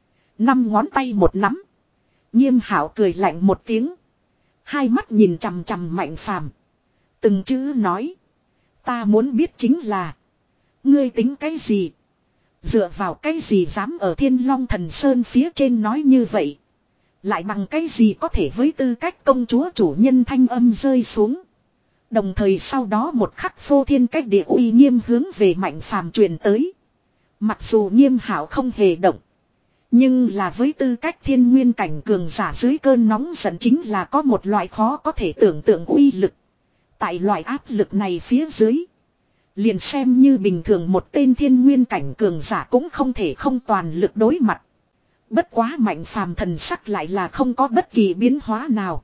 Năm ngón tay một nắm, Nghiêm Hạo cười lạnh một tiếng, hai mắt nhìn chằm chằm Mạnh Phàm, từng chữ nói: ta muốn biết chính là, ngươi tính cái gì? Dựa vào cái gì dám ở Thiên Long Thần Sơn phía trên nói như vậy? Lại bằng cái gì có thể với tư cách công chúa chủ nhân? Thanh âm rơi xuống, đồng thời sau đó một khắc phô thiên cách địa uy nghiêm hướng về Mạnh Phàm truyền tới. Mặc dù Nghiêm Hạo không hề động, nhưng là với tư cách thiên nguyên cảnh cường giả dưới cơn nóng giận chính là có một loại khó có thể tưởng tượng uy lực. Tại loại áp lực này phía dưới, liền xem như bình thường một tên thiên nguyên cảnh cường giả cũng không thể không toàn lực đối mặt. Bất quá Mạnh Phàm thần sắc lại là không có bất kỳ biến hóa nào.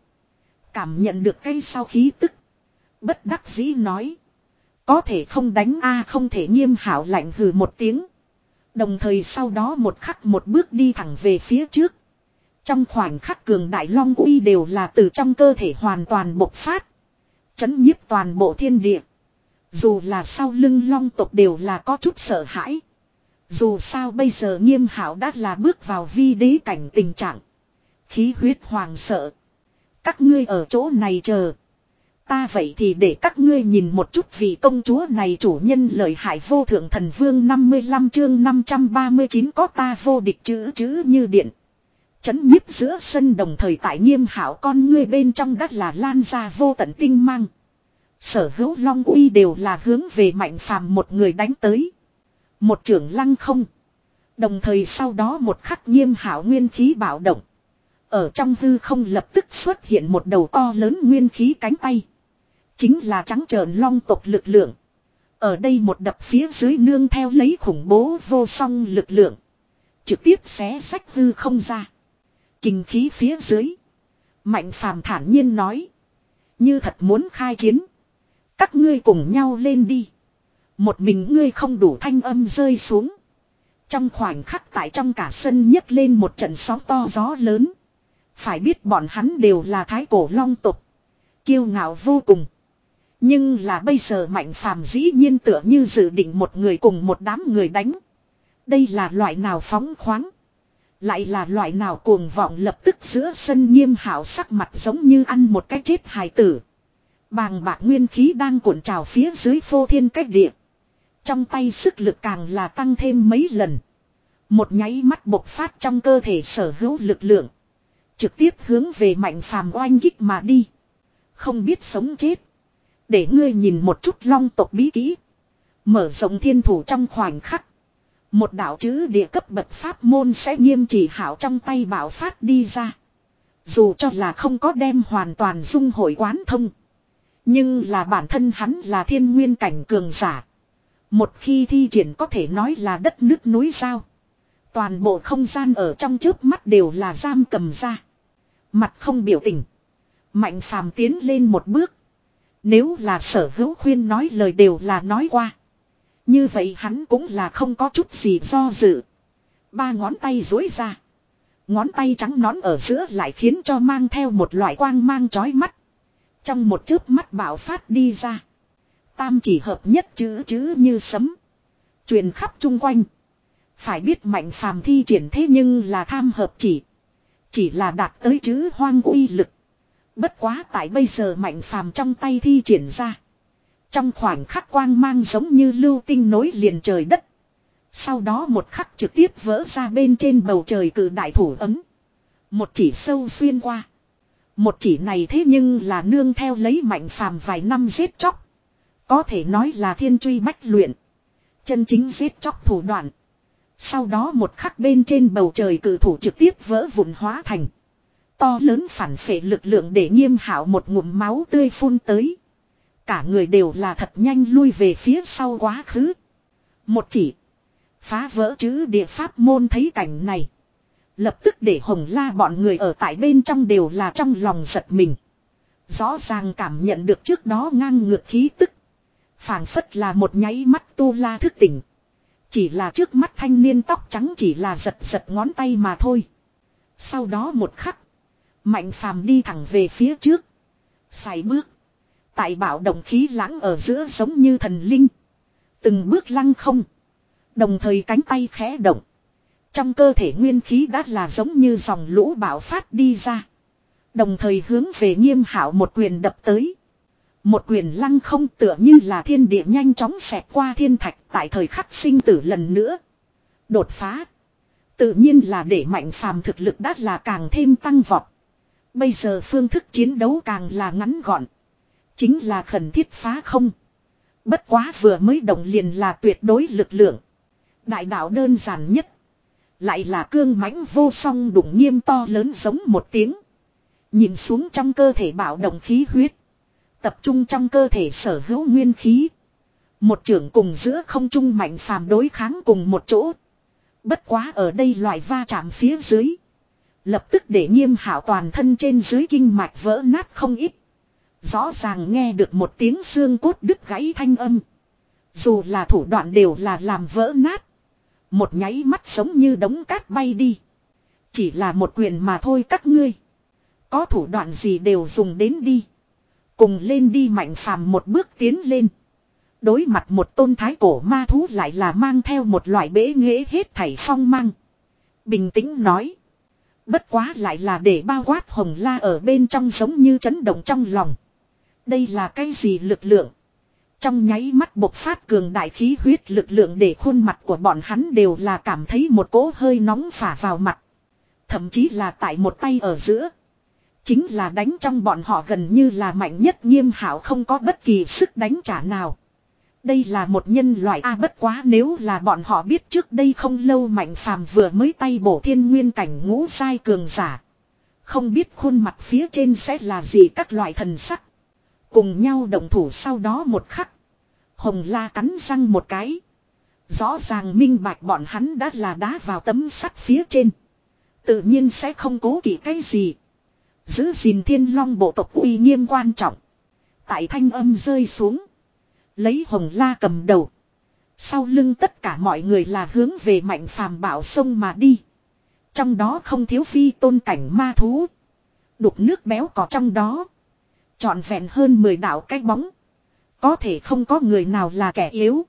Cảm nhận được cái sau khí tức, bất đắc dĩ nói: có thể không đánh a? Không thể. Nghiêm Hạo lạnh hừ một tiếng, đồng thời sau đó một khắc một bước đi thẳng về phía trước. Trong khoảnh khắc cường đại long uy đều là từ trong cơ thể hoàn toàn bộc phát, chấn nhiếp toàn bộ thiên địa. Dù là sau lưng long tộc đều là có chút sợ hãi. Dù sao bây giờ Nghiêm Hạo đã là bước vào vi đế cảnh tình trạng, khí huyết hoàng sợ. Các ngươi ở chỗ này chờ, ta vậy thì để các ngươi nhìn một chút vị công chúa này chủ nhân lợi hại. Vô thượng thần vương năm mươi lăm chương năm trăm ba mươi chín có ta vô địch chữ chữ như điện, chấn nhiếp giữa sân. Đồng thời tại Nghiêm Hạo con ngươi bên trong đất là lan ra vô tận tinh mang. Sở hữu long uy đều là hướng về Mạnh Phàm một người đánh tới. Một chưởng lăng không, đồng thời sau đó một khắc Nghiêm Hạo nguyên khí bạo động. Ở trong hư không lập tức xuất hiện một đầu to lớn nguyên khí cánh tay, chính là trắng trợn long tộc lực lượng. Ở đây một đập phía dưới nương theo lấy khủng bố vô song lực lượng. Trực tiếp xé rách hư không ra. Kinh khí phía dưới. Mạnh phàm thản nhiên nói. Như thật muốn khai chiến. Các ngươi cùng nhau lên đi. Một mình ngươi không đủ, thanh âm rơi xuống. Trong khoảnh khắc tại trong cả sân nhấc lên một trận sóng to gió lớn. Phải biết bọn hắn đều là thái cổ long tộc. Kiêu ngạo vô cùng. Nhưng là bây giờ Mạnh phàm dĩ nhiên tựa như dự định một người cùng một đám người đánh. Đây là loại nào phóng khoáng. Lại là loại nào cuồng vọng, lập tức giữa sân Nghiêm Hạo sắc mặt giống như ăn một cái chết hài tử. Bàng bạc nguyên khí đang cuộn trào phía dưới phô thiên cách địa. Trong tay sức lực càng là tăng thêm mấy lần. Một nháy mắt bộc phát trong cơ thể sở hữu lực lượng. Trực tiếp hướng về Mạnh phàm oanh kích mà đi. Không biết sống chết. Để ngươi nhìn một chút long tộc bí kỹ. Mở rộng thiên thủ trong khoảnh khắc. Một đạo chữ địa cấp bậc pháp môn sẽ nghiêm chỉ hảo trong tay bảo phát đi ra. Dù cho là không có đem hoàn toàn dung hội quán thông. Nhưng là bản thân hắn là thiên nguyên cảnh cường giả. Một khi thi triển có thể nói là đất nước núi giao. Toàn bộ không gian ở trong chớp mắt đều là giam cầm ra. Mặt không biểu tình. Mạnh phàm tiến lên một bước. Nếu là Sở Hữu khuyên nói lời đều là nói qua. Như vậy hắn cũng là không có chút gì do dự. Ba ngón tay duỗi ra. Ngón tay trắng nõn ở giữa lại khiến cho mang theo một loại quang mang chói mắt. Trong một chớp mắt bạo phát đi ra. Tam chỉ hợp nhất chữ chữ như sấm. Truyền khắp chung quanh. Phải biết Mạnh phàm thi triển thế nhưng là tham hợp chỉ. Chỉ là đạt tới chữ hoang uy lực. Bất quá tại bây giờ Mạnh phàm trong tay thi triển ra. Trong khoảnh khắc quang mang giống như lưu tinh nối liền trời đất. Sau đó một khắc trực tiếp vỡ ra bên trên bầu trời cử đại thủ ấm. Một chỉ sâu xuyên qua. Một chỉ này thế nhưng là nương theo lấy Mạnh phàm vài năm giết chóc. Có thể nói là thiên truy bách luyện. Chân chính giết chóc thủ đoạn. Sau đó một khắc bên trên bầu trời cử thủ trực tiếp vỡ vụn hóa thành. To lớn phản phệ lực lượng để Nghiêm Hạo một ngụm máu tươi phun tới. Cả người đều là thật nhanh lui về phía sau quá khứ. Một chỉ. Phá vỡ chữ địa pháp môn thấy cảnh này. Lập tức để Hồng La bọn người ở tại bên trong đều là trong lòng giật mình. Rõ ràng cảm nhận được trước đó ngang ngược khí tức. Phảng phất là một nháy mắt tu la thức tỉnh. Chỉ là trước mắt thanh niên tóc trắng chỉ là giật giật ngón tay mà thôi. Sau đó một khắc. Mạnh phàm đi thẳng về phía trước. Sải bước. Tại bạo động khí lãng ở giữa giống như thần linh. Từng bước lăng không. Đồng thời cánh tay khẽ động. Trong cơ thể nguyên khí đã là giống như dòng lũ bạo phát đi ra. Đồng thời hướng về Nghiêm Hạo một quyền đập tới. Một quyền lăng không tựa như là thiên địa nhanh chóng xẹt qua thiên thạch tại thời khắc sinh tử lần nữa. Đột phá. Tự nhiên là để Mạnh phàm thực lực đã là càng thêm tăng vọt. Bây giờ phương thức chiến đấu càng là ngắn gọn. Chính là khẩn thiết phá không. Bất quá vừa mới động liền là tuyệt đối lực lượng. Đại đạo đơn giản nhất. Lại là cương mãnh vô song đụng Nghiêm to lớn giống một tiếng. Nhìn xuống trong cơ thể bạo động khí huyết. Tập trung trong cơ thể sở hữu nguyên khí. Một trưởng cùng giữa không trung Mạnh phàm đối kháng cùng một chỗ. Bất quá ở đây loại va chạm phía dưới. Lập tức để Nghiêm Hạo toàn thân trên dưới kinh mạch vỡ nát không ít. Rõ ràng nghe được một tiếng xương cốt đứt gãy thanh âm. Dù là thủ đoạn đều là làm vỡ nát. Một nháy mắt giống như đống cát bay đi. Chỉ là một quyền mà thôi các ngươi. Có thủ đoạn gì đều dùng đến đi. Cùng lên đi. Mạnh phàm một bước tiến lên. Đối mặt một tôn thái cổ ma thú lại là mang theo một loại bể nghệ hết thảy phong mang. Bình tĩnh nói. Bất quá lại là để bao quát Hồng La ở bên trong giống như chấn động trong lòng. Đây là cái gì lực lượng? Trong nháy mắt bộc phát cường đại khí huyết lực lượng để khuôn mặt của bọn hắn đều là cảm thấy một cỗ hơi nóng phả vào mặt. Thậm chí là tại một tay ở giữa. Chính là đánh trong bọn họ gần như là mạnh nhất Nghiêm Hạo không có bất kỳ sức đánh trả nào. Đây là một nhân loại A bất quá nếu là bọn họ biết trước đây không lâu Mạnh phàm vừa mới tay bổ thiên nguyên cảnh ngũ sai cường giả. Không biết khuôn mặt phía trên sẽ là gì các loại thần sắc. Cùng nhau động thủ sau đó một khắc. Hồng La cắn răng một cái. Rõ ràng minh bạch bọn hắn đã là đá vào tấm sắt phía trên. Tự nhiên sẽ không cố kỵ cái gì. Giữ gìn Thiên Long bộ tộc uy nghiêm quan trọng. Tại thanh âm rơi xuống. Lấy Hồng La cầm đầu. Sau lưng tất cả mọi người là hướng về Mạnh Phàm bảo sông mà đi. Trong đó không thiếu phi tôn cảnh ma thú. Đục nước béo cò trong đó. Trọn vẹn hơn mười đạo cái bóng. Có thể không có người nào là kẻ yếu.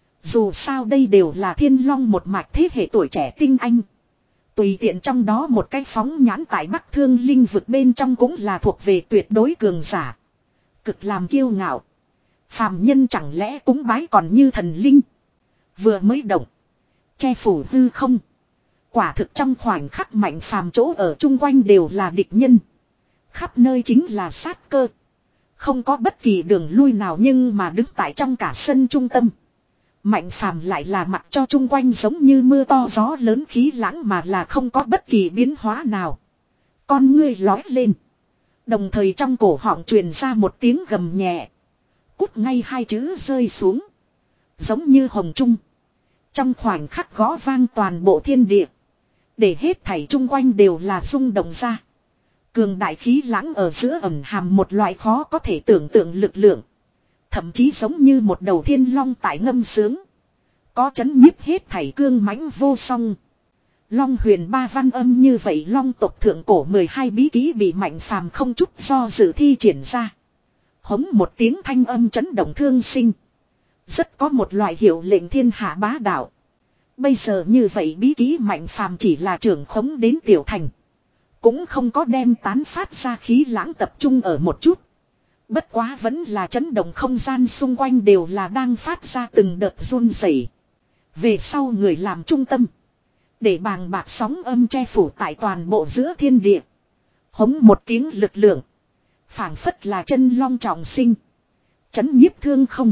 Dù sao đây đều là Thiên Long một mạch thế hệ tuổi trẻ tinh anh. Tùy tiện trong đó một cái phóng nhãn tại Bắc Thương Linh vực bên trong cũng là thuộc về tuyệt đối cường giả. Cực làm kiêu ngạo. Phàm nhân chẳng lẽ cúng bái còn như thần linh. Vừa mới động. Che phủ hư không. Quả thực trong khoảnh khắc Mạnh Phàm chỗ ở chung quanh đều là địch nhân. Khắp nơi chính là sát cơ. Không có bất kỳ đường lui nào nhưng mà đứng tại trong cả sân trung tâm. Mạnh Phàm lại là mặt cho chung quanh giống như mưa to gió lớn khí lãng mà là không có bất kỳ biến hóa nào. Con ngươi lói lên. Đồng thời trong cổ họng truyền ra một tiếng gầm nhẹ. Cút ngay hai chữ rơi xuống. Giống như hồng trung. Trong khoảnh khắc gõ vang toàn bộ thiên địa. Để hết thảy chung quanh đều là rung động ra. Cường đại khí lãng ở giữa ẩn hàm một loại khó có thể tưởng tượng lực lượng. Thậm chí giống như một đầu thiên long tại ngâm sướng. Có chấn nhiếp hết thảy cương mãnh vô song. Long huyền ba văn âm như vậy long tộc thượng cổ mười hai bí ký bị Mạnh Phàm không chút do dự thi triển ra. Hống một tiếng thanh âm chấn động thương sinh. Rất có một loại hiệu lệnh thiên hạ bá đạo. Bây giờ như vậy bí ký Mạnh Phàm chỉ là trưởng khống đến tiểu thành. Cũng không có đem tán phát ra khí lãng tập trung ở một chút. Bất quá vẫn là chấn động không gian xung quanh đều là đang phát ra từng đợt run rẩy. Về sau người làm trung tâm. Để bàng bạc sóng âm che phủ tại toàn bộ giữa thiên địa. Hống một tiếng lực lượng. Phảng phất là chân long trọng sinh. Chấn nhiếp thương không.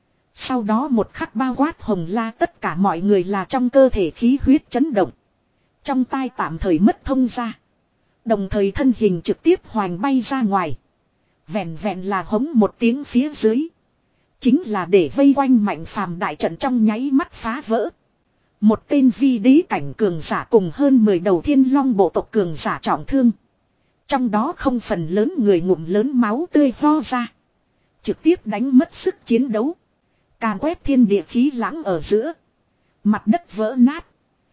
Sau đó một khắc bao quát Hồng La tất cả mọi người là trong cơ thể khí huyết chấn động. Trong tai tạm thời mất thông ra. Đồng thời thân hình trực tiếp hoành bay ra ngoài. Vẹn vẹn là hống một tiếng phía dưới. Chính là để vây quanh Mạnh Phàm đại trận trong nháy mắt phá vỡ. Một tên vi đế cảnh cường giả cùng hơn mười đầu Thiên Long bộ tộc cường giả trọng thương. Trong đó không phần lớn người ngụm lớn máu tươi ho ra. Trực tiếp đánh mất sức chiến đấu. Càn quét thiên địa khí lãng ở giữa. Mặt đất vỡ nát.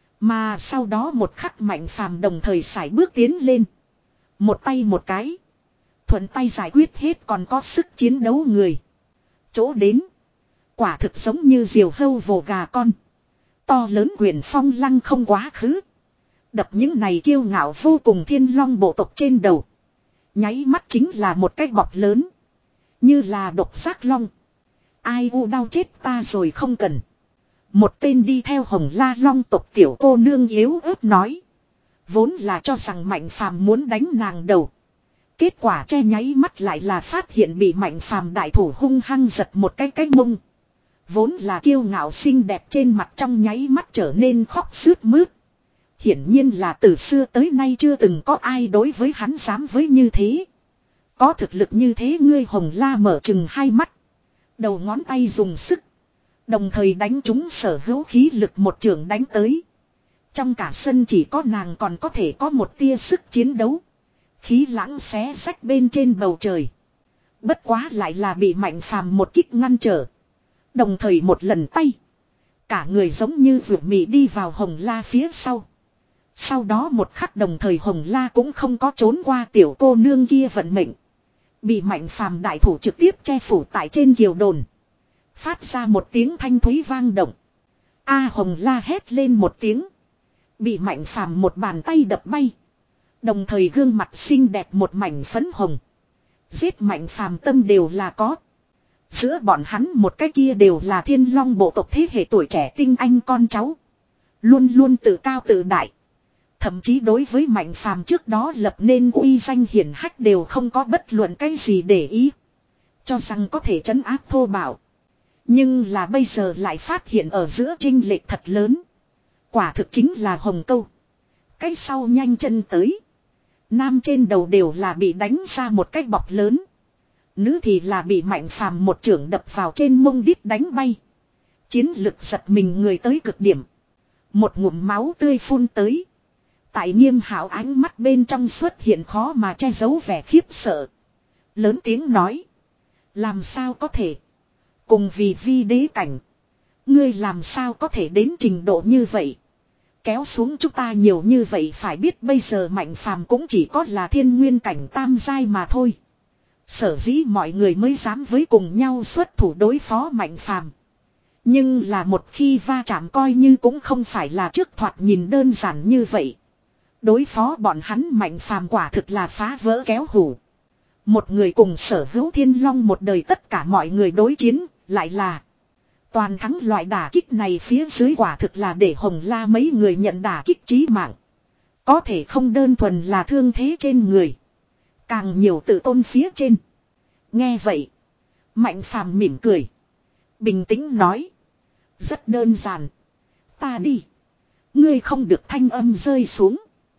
Mà sau đó một khắc Mạnh Phàm đồng thời sải bước tiến lên. Một tay một cái. Thuận tay giải quyết hết còn có sức chiến đấu người. Chỗ đến. Quả thực giống như diều hâu vồ gà con. To lớn quyền phong lăng không quá khứ. Đập những này kiêu ngạo vô cùng Thiên Long bộ tộc trên đầu. Nháy mắt chính là một cái bọc lớn. Như là độc giác long. Ai u đau chết ta rồi không cần. Một tên đi theo Hồng La Long tộc tiểu cô nương yếu ớt nói. Vốn là cho rằng Mạnh Phàm muốn đánh nàng đầu. Kết quả che nháy mắt lại là phát hiện bị Mạnh Phàm đại thủ hung hăng giật một cái cái mông. Vốn là kiêu ngạo xinh đẹp trên mặt trong nháy mắt trở nên khóc sướt mướt. Hiển nhiên là từ xưa tới nay chưa từng có ai đối với hắn dám với như thế. Có thực lực như thế ngươi Hồng La mở chừng hai mắt. Đầu ngón tay dùng sức. Đồng thời đánh trúng sở hữu khí lực một trường đánh tới. Trong cả sân chỉ có nàng còn có thể có một tia sức chiến đấu. Khí lãng xé xách bên trên bầu trời. Bất quá lại là bị Mạnh Phàm một kích ngăn trở. Đồng thời một lần tay. Cả người giống như vượt mị đi vào Hồng La phía sau. Sau đó một khắc đồng thời Hồng La cũng không có trốn qua tiểu cô nương kia vận mệnh. Bị Mạnh Phàm đại thủ trực tiếp che phủ tại trên kiều đồn. Phát ra một tiếng thanh thúy vang động. A Hồng La hét lên một tiếng. Bị Mạnh Phàm một bàn tay đập bay. Đồng thời gương mặt xinh đẹp một mảnh phấn hồng. Giết Mạnh Phàm tâm đều là có. Giữa bọn hắn một cái kia đều là Thiên Long bộ tộc thế hệ tuổi trẻ tinh anh con cháu. Luôn luôn tự cao tự đại. Thậm chí đối với Mạnh Phàm trước đó lập nên uy danh hiển hách đều không có bất luận cái gì để ý. Cho rằng có thể trấn áp thô bạo. Nhưng là bây giờ lại phát hiện ở giữa chênh lệch thật lớn. Quả thực chính là hồng câu. Cái sau nhanh chân tới. Nam trên đầu đều là bị đánh ra một cái bọc lớn. Nữ thì là bị Mạnh Phàm một chưởng đập vào trên mông đít đánh bay. Chiến lực giật mình người tới cực điểm. Một ngụm máu tươi phun tới. Tại Nghiêm Hạo ánh mắt bên trong xuất hiện khó mà che giấu vẻ khiếp sợ. Lớn tiếng nói. Làm sao có thể. Cùng vì vi đế cảnh. Ngươi làm sao có thể đến trình độ như vậy. Kéo xuống chúng ta nhiều như vậy phải biết bây giờ Mạnh Phàm cũng chỉ có là thiên nguyên cảnh tam giai mà thôi. Sở dĩ mọi người mới dám với cùng nhau xuất thủ đối phó Mạnh Phàm. Nhưng là một khi va chạm coi như cũng không phải là trước thoạt nhìn đơn giản như vậy. Đối phó bọn hắn Mạnh Phàm quả thực là phá vỡ kéo hủ. Một người cùng sở hữu thiên long một đời tất cả mọi người đối chiến, lại là toàn thắng loại đả kích này phía dưới quả thực là để Hồng La mấy người nhận đả kích chí mạng. Có thể không đơn thuần là thương thế trên người. Càng nhiều tự tôn phía trên. Nghe vậy. Mạnh Phàm mỉm cười. Bình tĩnh nói. Rất đơn giản. Ta đi. Ngươi không được thanh âm rơi xuống.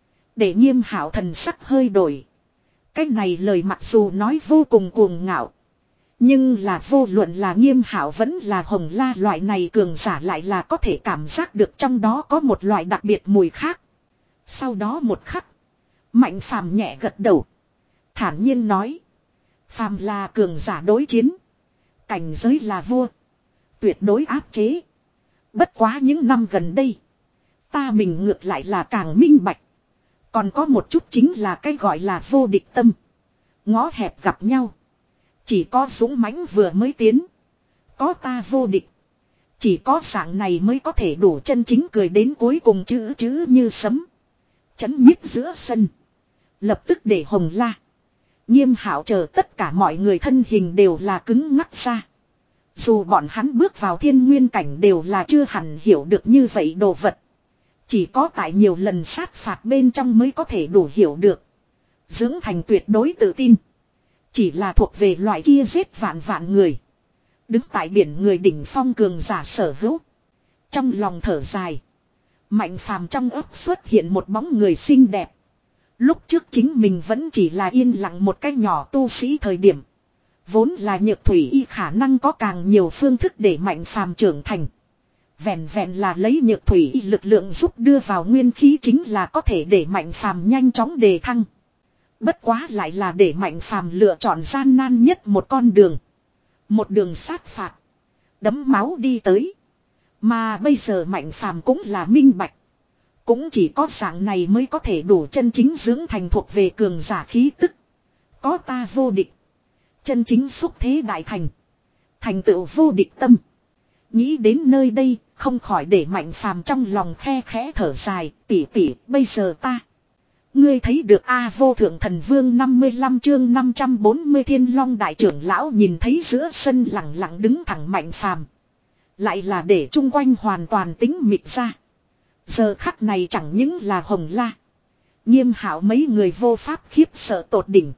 Để Nghiêm Hạo thần sắc hơi đổi. Cái này lời mặc dù nói vô cùng cuồng ngạo. Nhưng là vô luận là Nghiêm Hạo vẫn là Hồng La loại này cường giả lại là có thể cảm giác được trong đó có một loại đặc biệt mùi khác. Sau đó một khắc. Mạnh Phàm nhẹ gật đầu. Thản nhiên nói. Phàm là cường giả đối chiến. Cảnh giới là vua. Tuyệt đối áp chế. Bất quá những năm gần đây. Ta mình ngược lại là càng minh bạch. Còn có một chút chính là cái gọi là vô địch tâm. Ngõ hẹp gặp nhau. Chỉ có dũng mãnh vừa mới tiến. Có ta vô địch. Chỉ có dạng này mới có thể đủ chân chính cười đến cuối cùng chữ chữ như sấm. Chấn nhích giữa sân. Lập tức để Hồng La. Nghiêm Hạo chờ tất cả mọi người thân hình đều là cứng ngắc ra. Dù bọn hắn bước vào thiên nguyên cảnh đều là chưa hẳn hiểu được như vậy đồ vật. Chỉ có tại nhiều lần sát phạt bên trong mới có thể đủ hiểu được. Dưỡng thành tuyệt đối tự tin. Chỉ là thuộc về loại kia giết vạn vạn người. Đứng tại biển người đỉnh phong cường giả sở hữu. Trong lòng thở dài. Mạnh Phàm trong ấp xuất hiện một bóng người xinh đẹp. Lúc trước chính mình vẫn chỉ là yên lặng một cái nhỏ tu sĩ thời điểm. Vốn là Nhược Thủy Y khả năng có càng nhiều phương thức để Mạnh Phàm trưởng thành. Vẹn vẹn là lấy Nhược Thủy Y lực lượng giúp đưa vào nguyên khí chính là có thể để Mạnh Phàm nhanh chóng đề thăng. Bất quá lại là để Mạnh Phàm lựa chọn gian nan nhất một con đường. Một đường sát phạt. Đấm máu đi tới. Mà bây giờ Mạnh Phàm cũng là minh bạch. Cũng chỉ có dạng này mới có thể đủ chân chính dưỡng thành thuộc về cường giả khí tức. Có ta vô địch. Chân chính xúc thế đại thành. Thành tựu vô địch tâm. Nghĩ đến nơi đây, không khỏi để Mạnh Phàm trong lòng khe khẽ thở dài, tỉ tỉ, bây giờ ta. Ngươi thấy được A Vô Thượng Thần Vương năm mươi lăm chương năm trăm bốn mươi Thiên Long đại trưởng lão nhìn thấy giữa sân lặng lặng đứng thẳng Mạnh Phàm. Lại là để chung quanh hoàn toàn tính mịt ra. Giờ khắc này chẳng những là Hồng La. Nghiêm Hạo mấy người vô pháp khiếp sợ tột đỉnh.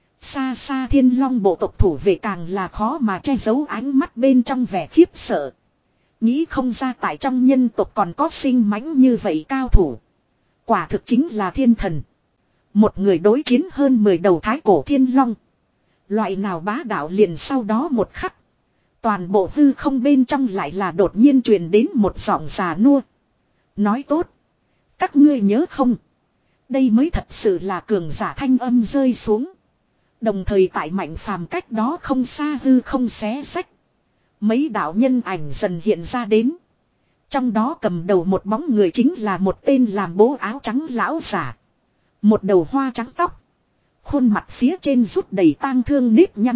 Xa xa Thiên Long bộ tộc thủ vệ càng là khó mà che giấu ánh mắt bên trong vẻ khiếp sợ. Nghĩ không ra tại trong nhân tộc còn có sinh mãnh như vậy cao thủ. Quả thực chính là thiên thần. Một người đối chiến hơn mười đầu thái cổ thiên long. Loại nào bá đạo liền sau đó một khắc. Toàn bộ hư không bên trong lại là đột nhiên truyền đến một giọng già nua. Nói tốt. Các ngươi nhớ không? Đây mới thật sự là cường giả thanh âm rơi xuống. Đồng thời tại Mạnh Phàm cách đó không xa hư không xé sách. Mấy đạo nhân ảnh dần hiện ra đến. Trong đó cầm đầu một bóng người chính là một tên làm bố áo trắng lão giả. Một đầu hoa trắng tóc. Khuôn mặt phía trên rút đầy tang thương nếp nhăn.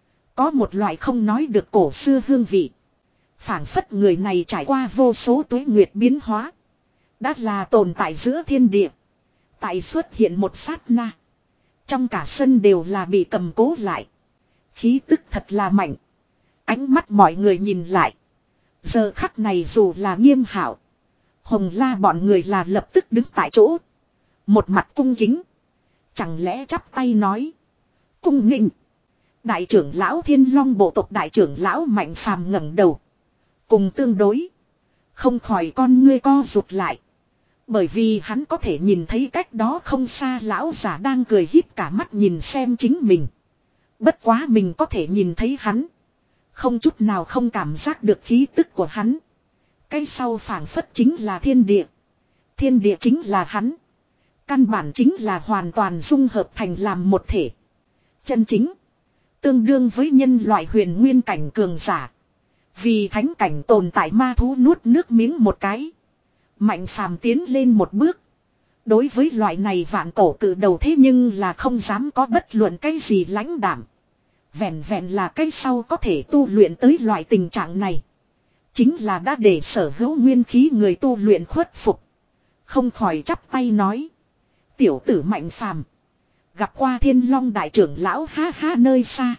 Có một loại không nói được cổ xưa hương vị. Phảng phất người này trải qua vô số tuế nguyệt biến hóa. Đã là tồn tại giữa thiên địa. Tại xuất hiện một sát na. Trong cả sân đều là bị cầm cố lại. Khí tức thật là mạnh. Ánh mắt mọi người nhìn lại. Giờ khắc này dù là Nghiêm Hạo. Hồng La bọn người là lập tức đứng tại chỗ. Một mặt cung kính. Chẳng lẽ chắp tay nói. Cung nghênh. Đại trưởng lão Thiên Long bộ tộc đại trưởng lão Mạnh Phàm ngẩng đầu. Cùng tương đối. Không khỏi con ngươi co rụt lại. Bởi vì hắn có thể nhìn thấy cách đó không xa lão giả đang cười híp cả mắt nhìn xem chính mình. Bất quá mình có thể nhìn thấy hắn. Không chút nào không cảm giác được khí tức của hắn. Cái sau phảng phất chính là thiên địa. Thiên địa chính là hắn. Căn bản chính là hoàn toàn dung hợp thành làm một thể. Chân chính. Tương đương với nhân loại huyền nguyên cảnh cường giả. Vì thánh cảnh tồn tại ma thú nuốt nước miếng một cái. Mạnh phàm tiến lên một bước. Đối với loại này vạn cổ cự đầu thế nhưng là không dám có bất luận cái gì lãnh đảm. Vẹn vẹn là cái sau có thể tu luyện tới loại tình trạng này. Chính là đã để sở hữu nguyên khí người tu luyện khuất phục. Không khỏi chắp tay nói. Tiểu tử Mạnh phàm. Gặp qua Thiên Long đại trưởng lão ha ha nơi xa.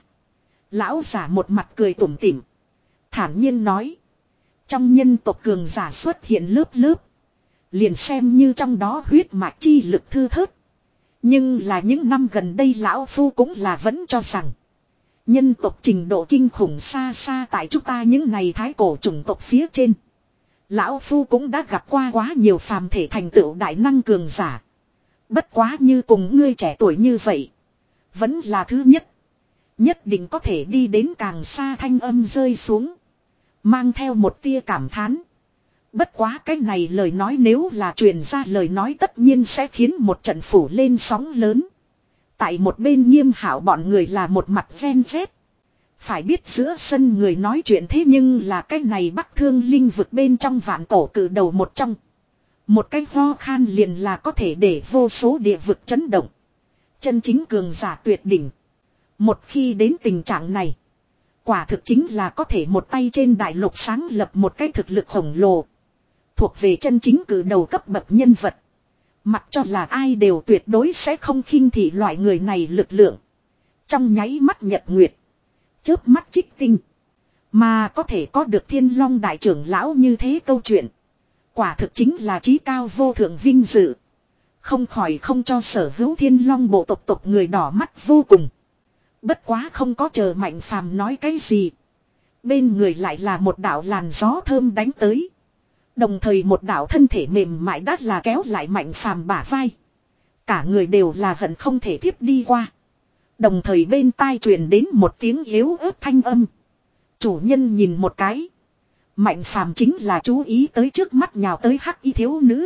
Lão giả một mặt cười tủm tỉm. Thản nhiên nói. Trong nhân tộc cường giả xuất hiện lớp lớp. Liền xem như trong đó huyết mạch chi lực thư thớt. Nhưng là những năm gần đây lão phu cũng là vẫn cho rằng. Nhân tộc trình độ kinh khủng xa xa tại chúng ta những này thái cổ chủng tộc phía trên. Lão phu cũng đã gặp qua quá nhiều phàm thể thành tựu đại năng cường giả. Bất quá như cùng ngươi trẻ tuổi như vậy. Vẫn là thứ nhất. Nhất định có thể đi đến càng xa thanh âm rơi xuống. Mang theo một tia cảm thán. Bất quá cái này lời nói nếu là truyền ra lời nói tất nhiên sẽ khiến một trận phủ lên sóng lớn. Tại một bên Nghiêm Hạo bọn người là một mặt ven vét. Phải biết giữa sân người nói chuyện thế nhưng là cái này Bắc Thương Linh vực bên trong vạn cổ cử đầu một trong. Một cái ho khan liền là có thể để vô số địa vực chấn động. Chân chính cường giả tuyệt đỉnh. Một khi đến tình trạng này. Quả thực chính là có thể một tay trên đại lục sáng lập một cái thực lực khổng lồ. Thuộc về chân chính cử đầu cấp bậc nhân vật. Mặc cho là ai đều tuyệt đối sẽ không khinh thị loại người này lực lượng. Trong nháy mắt nhật nguyệt. Chớp mắt trích tinh. Mà có thể có được Thiên Long đại trưởng lão như thế câu chuyện. Quả thực chính là chí cao vô thượng vinh dự. Không khỏi không cho sở hữu Thiên Long bộ tộc tộc người đỏ mắt vô cùng. Bất quá không có chờ Mạnh phàm nói cái gì. Bên người lại là một đạo làn gió thơm đánh tới. Đồng thời một đạo thân thể mềm mại đắt là kéo lại Mạnh phàm bả vai. Cả người đều là hận không thể thiếp đi qua. Đồng thời bên tai truyền đến một tiếng yếu ớt thanh âm. Chủ nhân nhìn một cái. Mạnh phàm chính là chú ý tới trước mắt nhào tới hắc y thiếu nữ.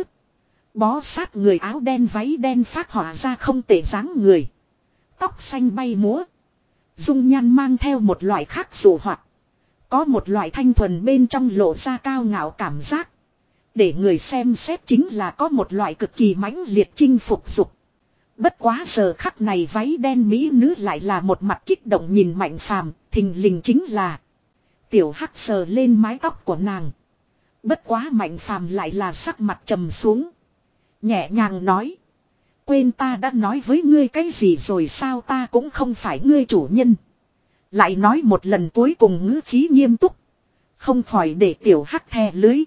Bó sát người áo đen váy đen phát họa ra không tệ dáng người. Tóc xanh bay múa. Dung nhan mang theo một loại khác dù hoạt. Có một loại thanh thuần bên trong lộ ra cao ngạo cảm giác. Để người xem xét chính là có một loại cực kỳ mãnh liệt chinh phục dục. Bất quá giờ khắc này váy đen mỹ nữ lại là một mặt kích động nhìn Mạnh phàm, thình lình chính là. Tiểu hắc sờ lên mái tóc của nàng. Bất quá Mạnh phàm lại là sắc mặt trầm xuống. Nhẹ nhàng nói. Quên ta đã nói với ngươi cái gì rồi sao, ta cũng không phải ngươi chủ nhân. Lại nói một lần cuối cùng ngữ khí nghiêm túc. Không khỏi để tiểu hắc thè lưới.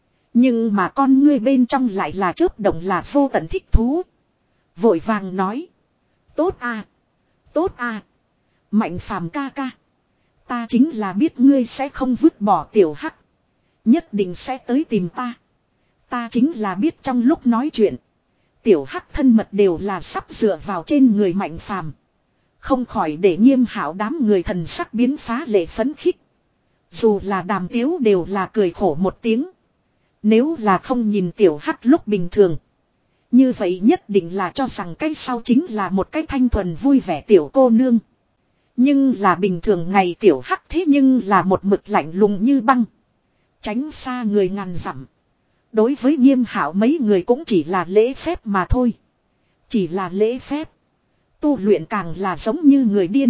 Nhưng mà con ngươi bên trong lại là chớp động là vô tận thích thú. Vội vàng nói. Tốt à. Tốt à. Mạnh phàm ca ca. Ta chính là biết ngươi sẽ không vứt bỏ tiểu hắc. Nhất định sẽ tới tìm ta. Ta chính là biết trong lúc nói chuyện. Tiểu hắc thân mật đều là sắp dựa vào trên người Mạnh phàm. Không khỏi để Nghiêm Hạo đám người thần sắc biến phá lệ phấn khích. Dù là Đàm Tiếu đều là cười khổ một tiếng. Nếu là không nhìn tiểu hắc lúc bình thường. Như vậy nhất định là cho rằng cái sau chính là một cái thanh thuần vui vẻ tiểu cô nương. Nhưng là bình thường ngày tiểu hắc thế nhưng là một mực lạnh lùng như băng. Tránh xa người ngàn dặm. Đối với Nghiêm Hạo mấy người cũng chỉ là lễ phép mà thôi. Chỉ là lễ phép. Tu luyện càng là giống như người điên.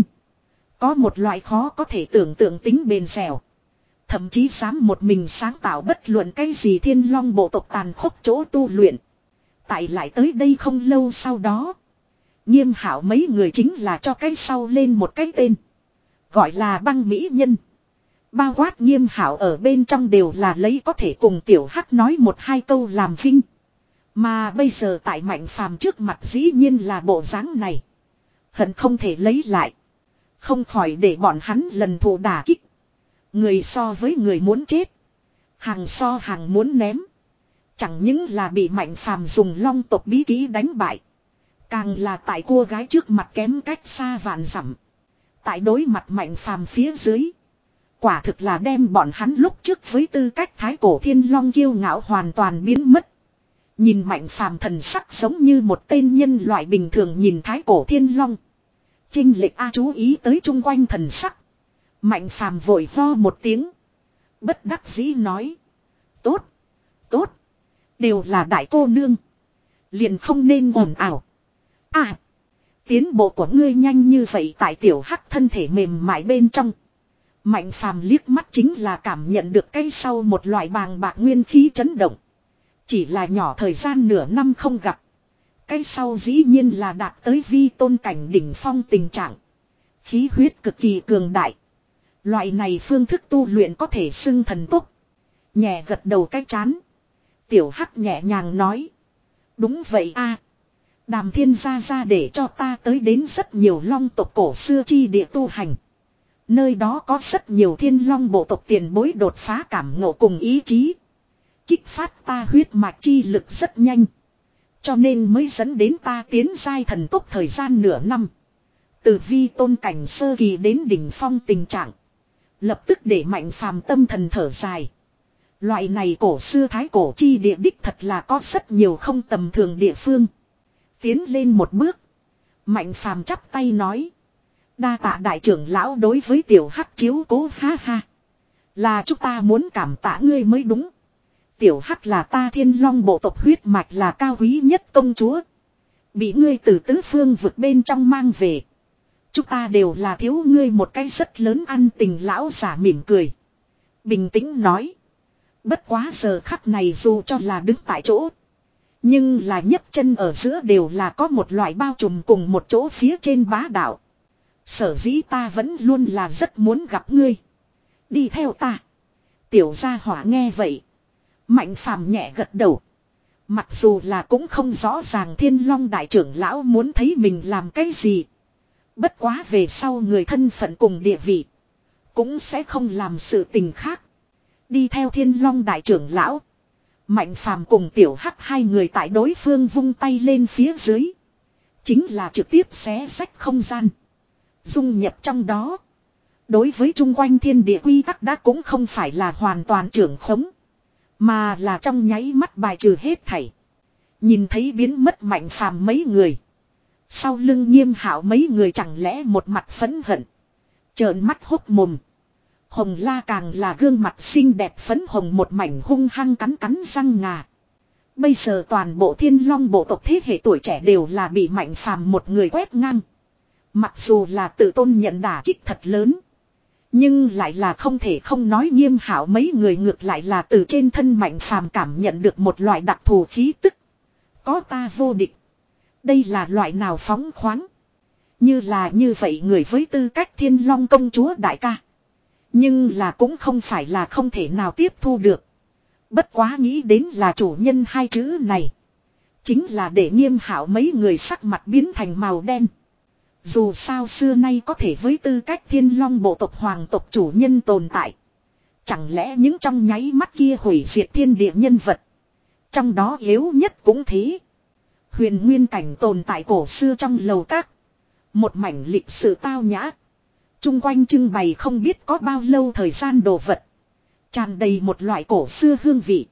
Có một loại khó có thể tưởng tượng tính bền dẻo. Thậm chí dám một mình sáng tạo bất luận cái gì Thiên Long bộ tộc tàn khốc chỗ tu luyện. Tại lại tới đây không lâu sau đó. Nghiêm Hạo mấy người chính là cho cái sau lên một cái tên. Gọi là băng mỹ nhân. Bao quát Nghiêm Hạo ở bên trong đều là lấy có thể cùng tiểu hắc nói một hai câu làm vinh. Mà bây giờ tại Mạnh phàm trước mặt dĩ nhiên là bộ dáng này. Hận không thể lấy lại. Không khỏi để bọn hắn lần thụ đả kích. Người so với người muốn chết. Hàng so hàng muốn ném. Chẳng những là bị Mạnh phàm dùng long tộc bí kỹ đánh bại. Càng là tại cô gái trước mặt kém cách xa vạn dặm. Tại đối mặt Mạnh Phàm phía dưới. Quả thực là đem bọn hắn lúc trước với tư cách thái cổ thiên long kiêu ngạo hoàn toàn biến mất. Nhìn Mạnh Phàm thần sắc giống như một tên nhân loại bình thường nhìn thái cổ thiên long. Trinh Lệch A chú ý tới chung quanh thần sắc. Mạnh Phàm vội ho một tiếng. Bất đắc dĩ nói. Tốt. Tốt. Đều là đại cô nương. Liền không nên ồn ào. À. Tiến bộ của ngươi nhanh như vậy tại tiểu hắc thân thể mềm mại bên trong. Mạnh Phàm liếc mắt chính là cảm nhận được cái sau một loại bàng bạc nguyên khí chấn động. Chỉ là nhỏ thời gian nửa năm không gặp. Cái sau dĩ nhiên là đạt tới vi tôn cảnh đỉnh phong tình trạng. Khí huyết cực kỳ cường đại. Loại này phương thức tu luyện có thể xưng thần tốc. Nhẹ gật đầu cái chán. Tiểu hắc nhẹ nhàng nói. Đúng vậy a. Đàm thiên gia ra để cho ta tới đến rất nhiều long tộc cổ xưa chi địa tu hành. Nơi đó có rất nhiều thiên long bộ tộc tiền bối đột phá cảm ngộ cùng ý chí. Kích phát ta huyết mạch chi lực rất nhanh. Cho nên mới dẫn đến ta tiến giai thần tốc thời gian nửa năm. Từ vi tôn cảnh sơ kỳ đến đỉnh phong tình trạng. Lập tức để Mạnh Phàm tâm thần thở dài. Loại này cổ xưa thái cổ chi địa đích thật là có rất nhiều không tầm thường địa phương. Tiến lên một bước. Mạnh Phàm chắp tay nói. Đa tạ đại trưởng lão đối với tiểu hắc chiếu cố ha ha. Là chúng ta muốn cảm tạ ngươi mới đúng. Tiểu hắc là ta thiên long bộ tộc huyết mạch là cao quý nhất công chúa. Bị ngươi từ tứ phương vực bên trong mang về. Chúng ta đều là thiếu ngươi một cái rất lớn ăn tình lão giả mỉm cười. Bình tĩnh nói. Bất quá giờ khắc này dù cho là đứng tại chỗ. Nhưng là nhấc chân ở giữa đều là có một loại bao trùm cùng một chỗ phía trên bá đạo. Sở dĩ ta vẫn luôn là rất muốn gặp ngươi. Đi theo ta. Tiểu gia hỏa nghe vậy. Mạnh Phàm nhẹ gật đầu. Mặc dù là cũng không rõ ràng thiên long đại trưởng lão muốn thấy mình làm cái gì. Bất quá về sau người thân phận cùng địa vị. Cũng sẽ không làm sự tình khác. Đi theo thiên long đại trưởng lão. Mạnh Phàm cùng tiểu hắc hai người tại đối phương vung tay lên phía dưới. Chính là trực tiếp xé rách không gian. Dung nhập trong đó. Đối với chung quanh thiên địa quy tắc đã cũng không phải là hoàn toàn trưởng khống. Mà là trong nháy mắt bài trừ hết thảy. Nhìn thấy biến mất Mạnh Phàm mấy người. Sau lưng Nghiêm Hạo mấy người chẳng lẽ một mặt phẫn hận. Trợn mắt hốc mồm. Hồng La càng là gương mặt xinh đẹp phấn hồng một mảnh hung hăng cắn cắn răng ngà. Bây giờ toàn bộ thiên long bộ tộc thế hệ tuổi trẻ đều là bị Mạnh Phàm một người quét ngang. Mặc dù là tự tôn nhận đả kích thật lớn. Nhưng lại là không thể không nói Nghiêm Hạo mấy người ngược lại là từ trên thân Mạnh Phàm cảm nhận được một loại đặc thù khí tức. Có ta vô địch. Đây là loại nào phóng khoáng. Như là như vậy người với tư cách thiên long công chúa đại ca. Nhưng là cũng không phải là không thể nào tiếp thu được. Bất quá nghĩ đến là chủ nhân hai chữ này. Chính là để Nghiêm Hạo mấy người sắc mặt biến thành màu đen. Dù sao xưa nay có thể với tư cách thiên long bộ tộc hoàng tộc chủ nhân tồn tại. Chẳng lẽ những trong nháy mắt kia hủy diệt thiên địa nhân vật. Trong đó yếu nhất cũng thế. Huyền nguyên cảnh tồn tại cổ xưa trong lầu các. Một mảnh lịch sự tao nhã. Trung quanh trưng bày không biết có bao lâu thời gian đồ vật. Tràn đầy một loại cổ xưa hương vị.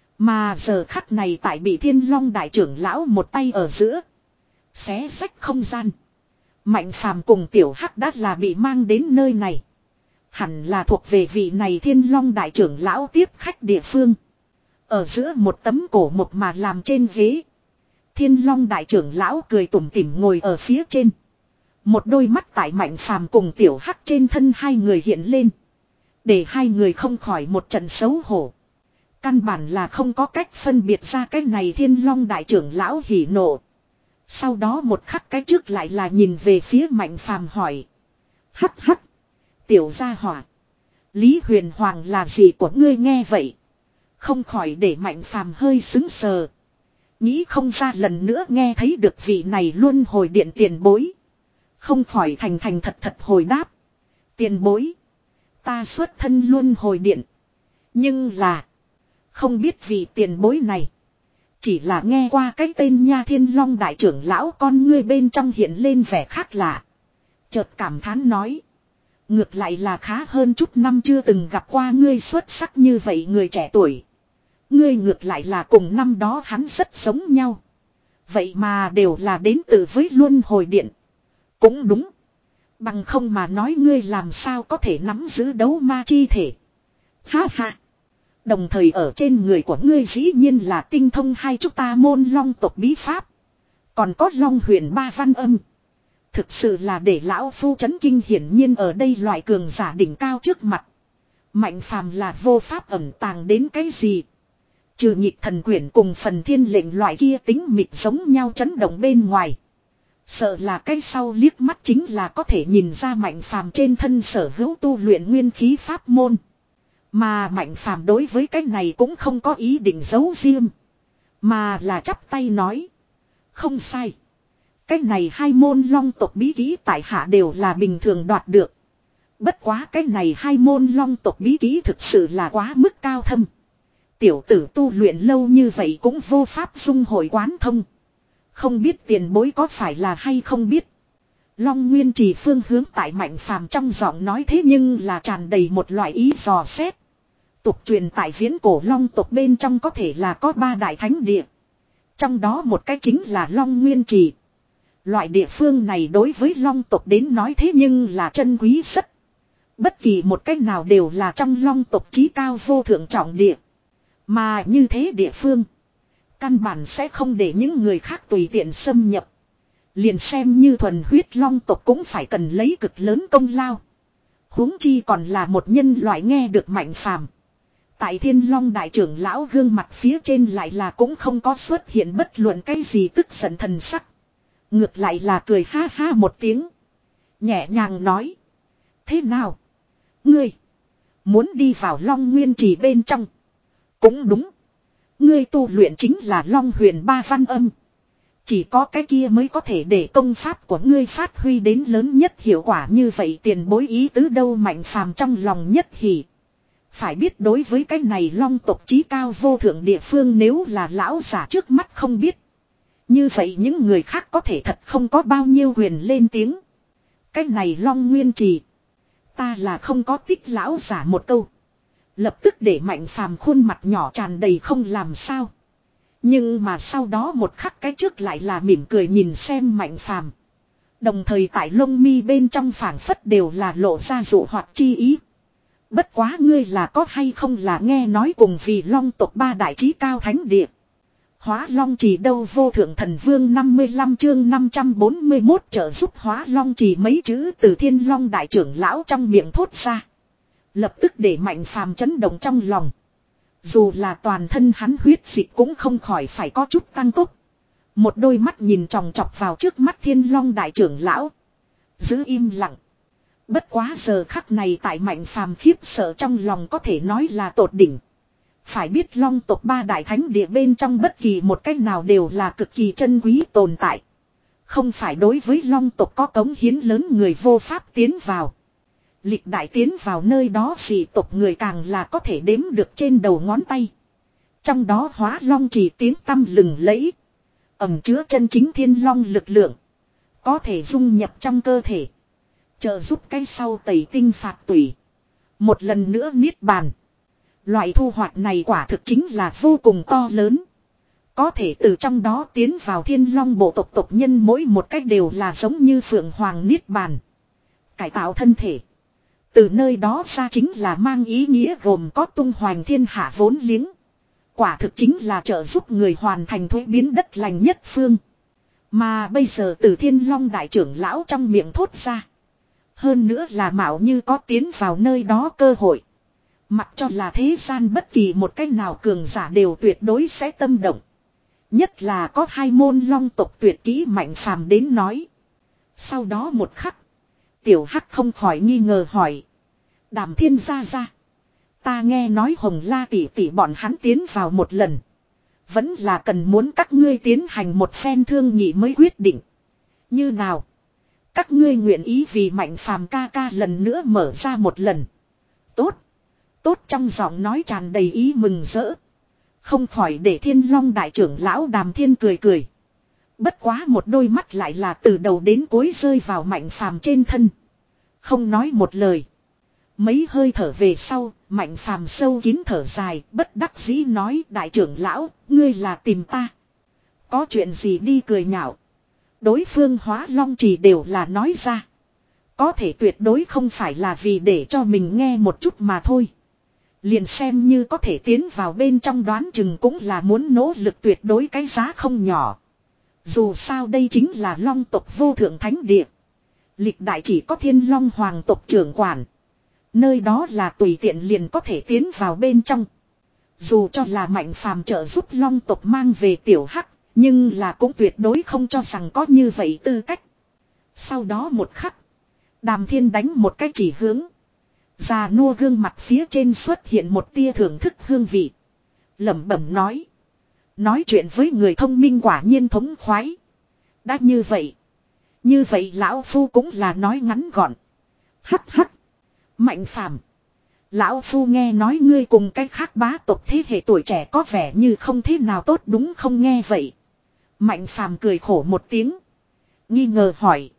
Mà giờ khắc này tại bị thiên long đại trưởng lão một tay ở giữa. Xé rách không gian. Mạnh Phàm cùng tiểu hắc đã là bị mang đến nơi này. Hẳn là thuộc về vị này thiên long đại trưởng lão tiếp khách địa phương. Ở giữa một tấm cổ một mà làm trên ghế. Thiên long đại trưởng lão cười tủm tỉm ngồi ở phía trên. Một đôi mắt tại Mạnh Phàm cùng tiểu hắc trên thân hai người hiện lên. Để hai người không khỏi một trận xấu hổ. Căn bản là không có cách phân biệt ra cái này thiên long đại trưởng lão hỉ nộ. Sau đó một khắc cái trước lại là nhìn về phía Mạnh Phàm hỏi. Hắc hắc. Tiểu gia hỏa. Lý Huyền Hoàng là gì của ngươi nghe vậy? Không khỏi để Mạnh Phàm hơi xứng sờ. Nghĩ không ra lần nữa nghe thấy được vị này luôn hồi điện tiền bối. Không khỏi thành thành thật thật hồi đáp. Tiền bối. Ta xuất thân luôn hồi điện. Nhưng là. Không biết vị tiền bối này. Chỉ là nghe qua cái tên nha thiên long đại trưởng lão con ngươi bên trong hiện lên vẻ khác lạ. Chợt cảm thán nói. Ngược lại là khá hơn chút năm chưa từng gặp qua ngươi xuất sắc như vậy người trẻ tuổi. Ngươi ngược lại là cùng năm đó hắn rất giống nhau. Vậy mà đều là đến từ với luân hồi điện. Cũng đúng. Bằng không mà nói ngươi làm sao có thể nắm giữ đấu ma chi thể. Ha ha. Đồng thời ở trên người của ngươi dĩ nhiên là tinh thông hai chúng ta môn long tộc bí pháp. Còn có long huyền ba văn âm. Thực sự là để lão phu chấn kinh, hiển nhiên ở đây loại cường giả đỉnh cao trước mặt. Mạnh phàm là vô pháp ẩn tàng đến cái gì. Trừ nhịp thần quyển cùng phần thiên lệnh loại kia tính mịt giống nhau chấn động bên ngoài. Sợ là cái sau liếc mắt chính là có thể nhìn ra mạnh phàm trên thân sở hữu tu luyện nguyên khí pháp môn. Mà mạnh phàm đối với cái này cũng không có ý định giấu riêng. Mà là chắp tay nói. Không sai. Cái này hai môn long tộc bí kỹ tại hạ đều là bình thường đoạt được. Bất quá cái này hai môn long tộc bí kỹ thực sự là quá mức cao thâm. Tiểu tử tu luyện lâu như vậy cũng vô pháp dung hội quán thông. Không biết tiền bối có phải là hay không biết. Long Nguyên Trì phương hướng tại mạnh phàm trong giọng nói thế nhưng là tràn đầy một loại ý dò xét. Tục truyền tại viễn cổ long tộc bên trong có thể là có ba đại thánh địa. Trong đó một cái chính là Long Nguyên Trì. Loại địa phương này đối với long tộc đến nói thế nhưng là chân quý rất. Bất kỳ một cách nào đều là trong long tộc chí cao vô thượng trọng địa. Mà như thế địa phương. Căn bản sẽ không để những người khác tùy tiện xâm nhập. Liền xem như thuần huyết long tộc cũng phải cần lấy cực lớn công lao. Huống chi còn là một nhân loại nghe được mạnh phàm. Tại Thiên Long đại trưởng lão gương mặt phía trên lại là cũng không có xuất hiện bất luận cái gì tức giận thần sắc. Ngược lại là cười ha ha một tiếng. Nhẹ nhàng nói. Thế nào? Ngươi. Muốn đi vào Long Nguyên Trì bên trong. Cũng đúng. Ngươi tu luyện chính là Long huyền ba văn âm. Chỉ có cái kia mới có thể để công pháp của ngươi phát huy đến lớn nhất hiệu quả như vậy, tiền bối ý tứ đâu. Mạnh phàm trong lòng nhất hỉ. Phải biết đối với cái này long tộc chí cao vô thượng địa phương nếu là lão giả trước mắt không biết. Như vậy những người khác có thể thật không có bao nhiêu quyền lên tiếng. Cái này Long Nguyên Trì. Ta là không có tích lão giả một câu. Lập tức để mạnh phàm khuôn mặt nhỏ tràn đầy không làm sao. Nhưng mà sau đó một khắc cái trước lại là mỉm cười nhìn xem mạnh phàm. Đồng thời tại lông mi bên trong phảng phất đều là lộ ra dụ hoặc chi ý. Bất quá ngươi là có hay không là nghe nói cùng vì long tộc ba đại chí cao thánh địa. Hóa Long Trì đâu. Vô thượng thần vương năm mươi lăm chương năm trăm bốn mươi mốt trợ giúp Hóa Long Trì mấy chữ từ Thiên Long đại trưởng lão trong miệng thốt ra. Lập tức để mạnh phàm chấn động trong lòng. Dù là toàn thân hắn huyết dịch cũng không khỏi phải có chút tăng tốc. Một đôi mắt nhìn tròng trọc vào trước mắt Thiên Long đại trưởng lão. Giữ im lặng. Bất quá giờ khắc này tại mạnh phàm khiếp sợ trong lòng có thể nói là tột đỉnh. Phải biết long tộc ba đại thánh địa bên trong bất kỳ một cách nào đều là cực kỳ chân quý tồn tại. Không phải đối với long tộc có cống hiến lớn người vô pháp tiến vào. Lịch đại tiến vào nơi đó dị tộc người càng là có thể đếm được trên đầu ngón tay. Trong đó Hóa Long Trì tiếng tăm lừng lẫy. Ẩm chứa chân chính thiên long lực lượng. Có thể dung nhập trong cơ thể. Trợ giúp cái sau tẩy tinh phạt tủy. Một lần nữa niết bàn. Loại thu hoạch này quả thực chính là vô cùng to lớn. Có thể từ trong đó tiến vào Thiên Long bộ tộc tộc nhân mỗi một cách đều là giống như Phượng Hoàng niết bàn. Cải tạo thân thể. Từ nơi đó ra chính là mang ý nghĩa gồm có tung hoành thiên hạ vốn liếng. Quả thực chính là trợ giúp người hoàn thành thuế biến đất lành nhất phương. Mà bây giờ từ Thiên Long đại trưởng lão trong miệng thốt ra. Hơn nữa là mạo như có tiến vào nơi đó cơ hội. Mặc cho là thế gian bất kỳ một cách nào cường giả đều tuyệt đối sẽ tâm động. Nhất là có hai môn long tộc tuyệt kỹ mạnh phàm đến nói. Sau đó một khắc. Tiểu Hắc không khỏi nghi ngờ hỏi. Đàm Thiên gia gia. Ta nghe nói Hồng La tỷ tỷ bọn hắn tiến vào một lần. Vẫn là cần muốn các ngươi tiến hành một phen thương nghị mới quyết định. Như nào? Các ngươi nguyện ý vì mạnh phàm ca ca lần nữa mở ra một lần. Tốt. Tốt trong giọng nói tràn đầy ý mừng rỡ. Không khỏi để Thiên Long đại trưởng lão Đàm Thiên cười cười. Bất quá một đôi mắt lại là từ đầu đến cuối rơi vào Mạnh Phàm trên thân. Không nói một lời. Mấy hơi thở về sau, Mạnh Phàm sâu kín thở dài, bất đắc dĩ nói đại trưởng lão, ngươi là tìm ta. Có chuyện gì đi cười nhạo. Đối phương Hóa Long Trì đều là nói ra. Có thể tuyệt đối không phải là vì để cho mình nghe một chút mà thôi. Liền xem như có thể tiến vào bên trong đoán chừng cũng là muốn nỗ lực tuyệt đối cái giá không nhỏ. Dù sao đây chính là Long tộc vô thượng thánh địa. Lịch đại chỉ có Thiên Long Hoàng tộc trưởng quản. Nơi đó là tùy tiện liền có thể tiến vào bên trong. Dù cho là Mạnh Phàm trợ giúp Long tộc mang về tiểu hắc, nhưng là cũng tuyệt đối không cho rằng có như vậy tư cách. Sau đó một khắc, Đàm Thiên đánh một cái chỉ hướng. Già nua gương mặt phía trên xuất hiện một tia thưởng thức hương vị. Lẩm bẩm nói. Nói chuyện với người thông minh quả nhiên thống khoái. Đã như vậy. Như vậy lão phu cũng là nói ngắn gọn. Hắc hắc. Mạnh Phàm, lão phu nghe nói ngươi cùng cái khác bá tộc thế hệ tuổi trẻ có vẻ như không thế nào tốt đúng không nghe vậy. Mạnh Phàm cười khổ một tiếng. Nghi ngờ hỏi.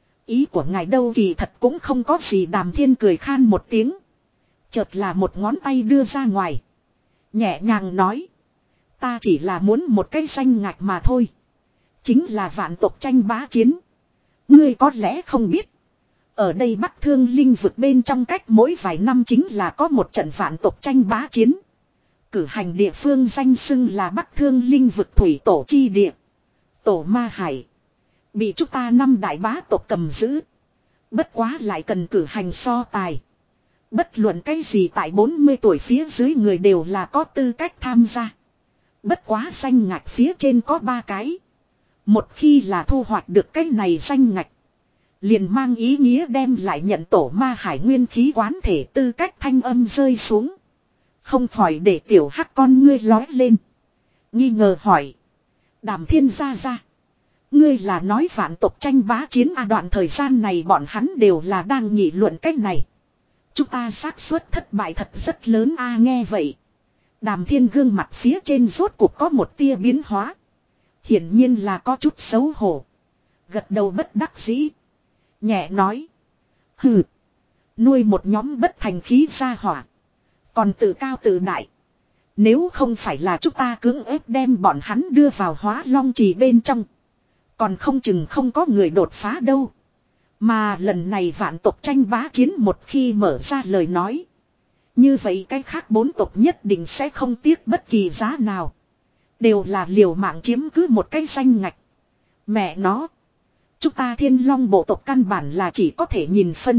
Ý của ngài đâu kỳ thật cũng không có gì. Đàm Thiên cười khan một tiếng. Chợt là một ngón tay đưa ra ngoài. Nhẹ nhàng nói. Ta chỉ là muốn một cái danh ngạch mà thôi. Chính là vạn tộc tranh bá chiến. Ngươi có lẽ không biết. Ở đây Bắc Thương Linh vực bên trong cách mỗi vài năm chính là có một trận vạn tộc tranh bá chiến. Cử hành địa phương danh xưng là Bắc Thương Linh vực thủy tổ chi địa. Tổ Ma Hải. Bị chúng ta năm đại bá tộc cầm giữ. Bất quá lại cần cử hành so tài. Bất luận cái gì tại bốn mươi tuổi phía dưới người đều là có tư cách tham gia. Bất quá danh ngạch phía trên có ba cái. Một khi là thu hoạch được cái này danh ngạch. Liền mang ý nghĩa đem lại nhận tổ Ma Hải nguyên khí quán thể tư cách thanh âm rơi xuống. Không khỏi để tiểu hắc con ngươi lói lên. Nghi ngờ hỏi. Đàm Thiên gia gia. Ngươi là nói vạn tộc tranh bá chiến à đoạn thời gian này bọn hắn đều là đang nghị luận cách này. Chúng ta xác suất thất bại thật rất lớn a à, nghe vậy. Đàm Thiên gương mặt phía trên rốt cuộc có một tia biến hóa. Hiển nhiên là có chút xấu hổ. Gật đầu bất đắc dĩ. Nhẹ nói. Hừ. Nuôi một nhóm bất thành khí ra hỏa. Còn tự cao tự đại. Nếu không phải là chúng ta cưỡng ép đem bọn hắn đưa vào Hóa Long Trì bên trong. Còn không chừng không có người đột phá đâu. Mà lần này vạn tộc tranh bá chiến một khi mở ra lời nói. Như vậy cái khác bốn tộc nhất định sẽ không tiếc bất kỳ giá nào. Đều là liều mạng chiếm cứ một cái danh ngạch. Mẹ nó. Chúng ta Thiên Long bộ tộc căn bản là chỉ có thể nhìn phân.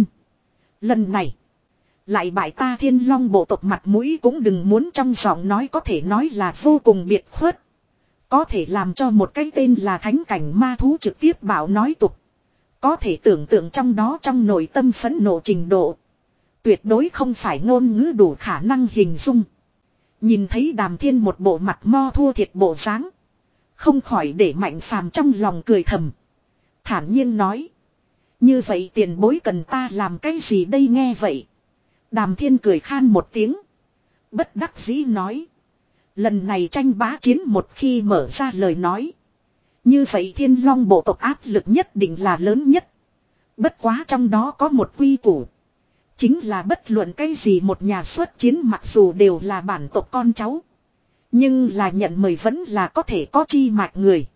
Lần này. Lại bại ta Thiên Long bộ tộc mặt mũi cũng đừng muốn trong giọng nói có thể nói là vô cùng biệt khuất. Có thể làm cho một cái tên là thánh cảnh ma thú trực tiếp bảo nói tục. Có thể tưởng tượng trong đó trong nội tâm phẫn nộ trình độ. Tuyệt đối không phải ngôn ngữ đủ khả năng hình dung. Nhìn thấy Đàm Thiên một bộ mặt mo thua thiệt bộ dáng. Không khỏi để Mạnh Phàm trong lòng cười thầm. Thản nhiên nói. Như vậy tiền bối cần ta làm cái gì đây nghe vậy. Đàm Thiên cười khan một tiếng. Bất đắc dĩ nói. Lần này tranh bá chiến một khi mở ra lời nói. Như vậy Thiên Long bộ tộc áp lực nhất định là lớn nhất. Bất quá trong đó có một quy củ. Chính là bất luận cái gì một nhà xuất chiến mặc dù đều là bản tộc con cháu. Nhưng là nhận mời vẫn là có thể có chi mạch người.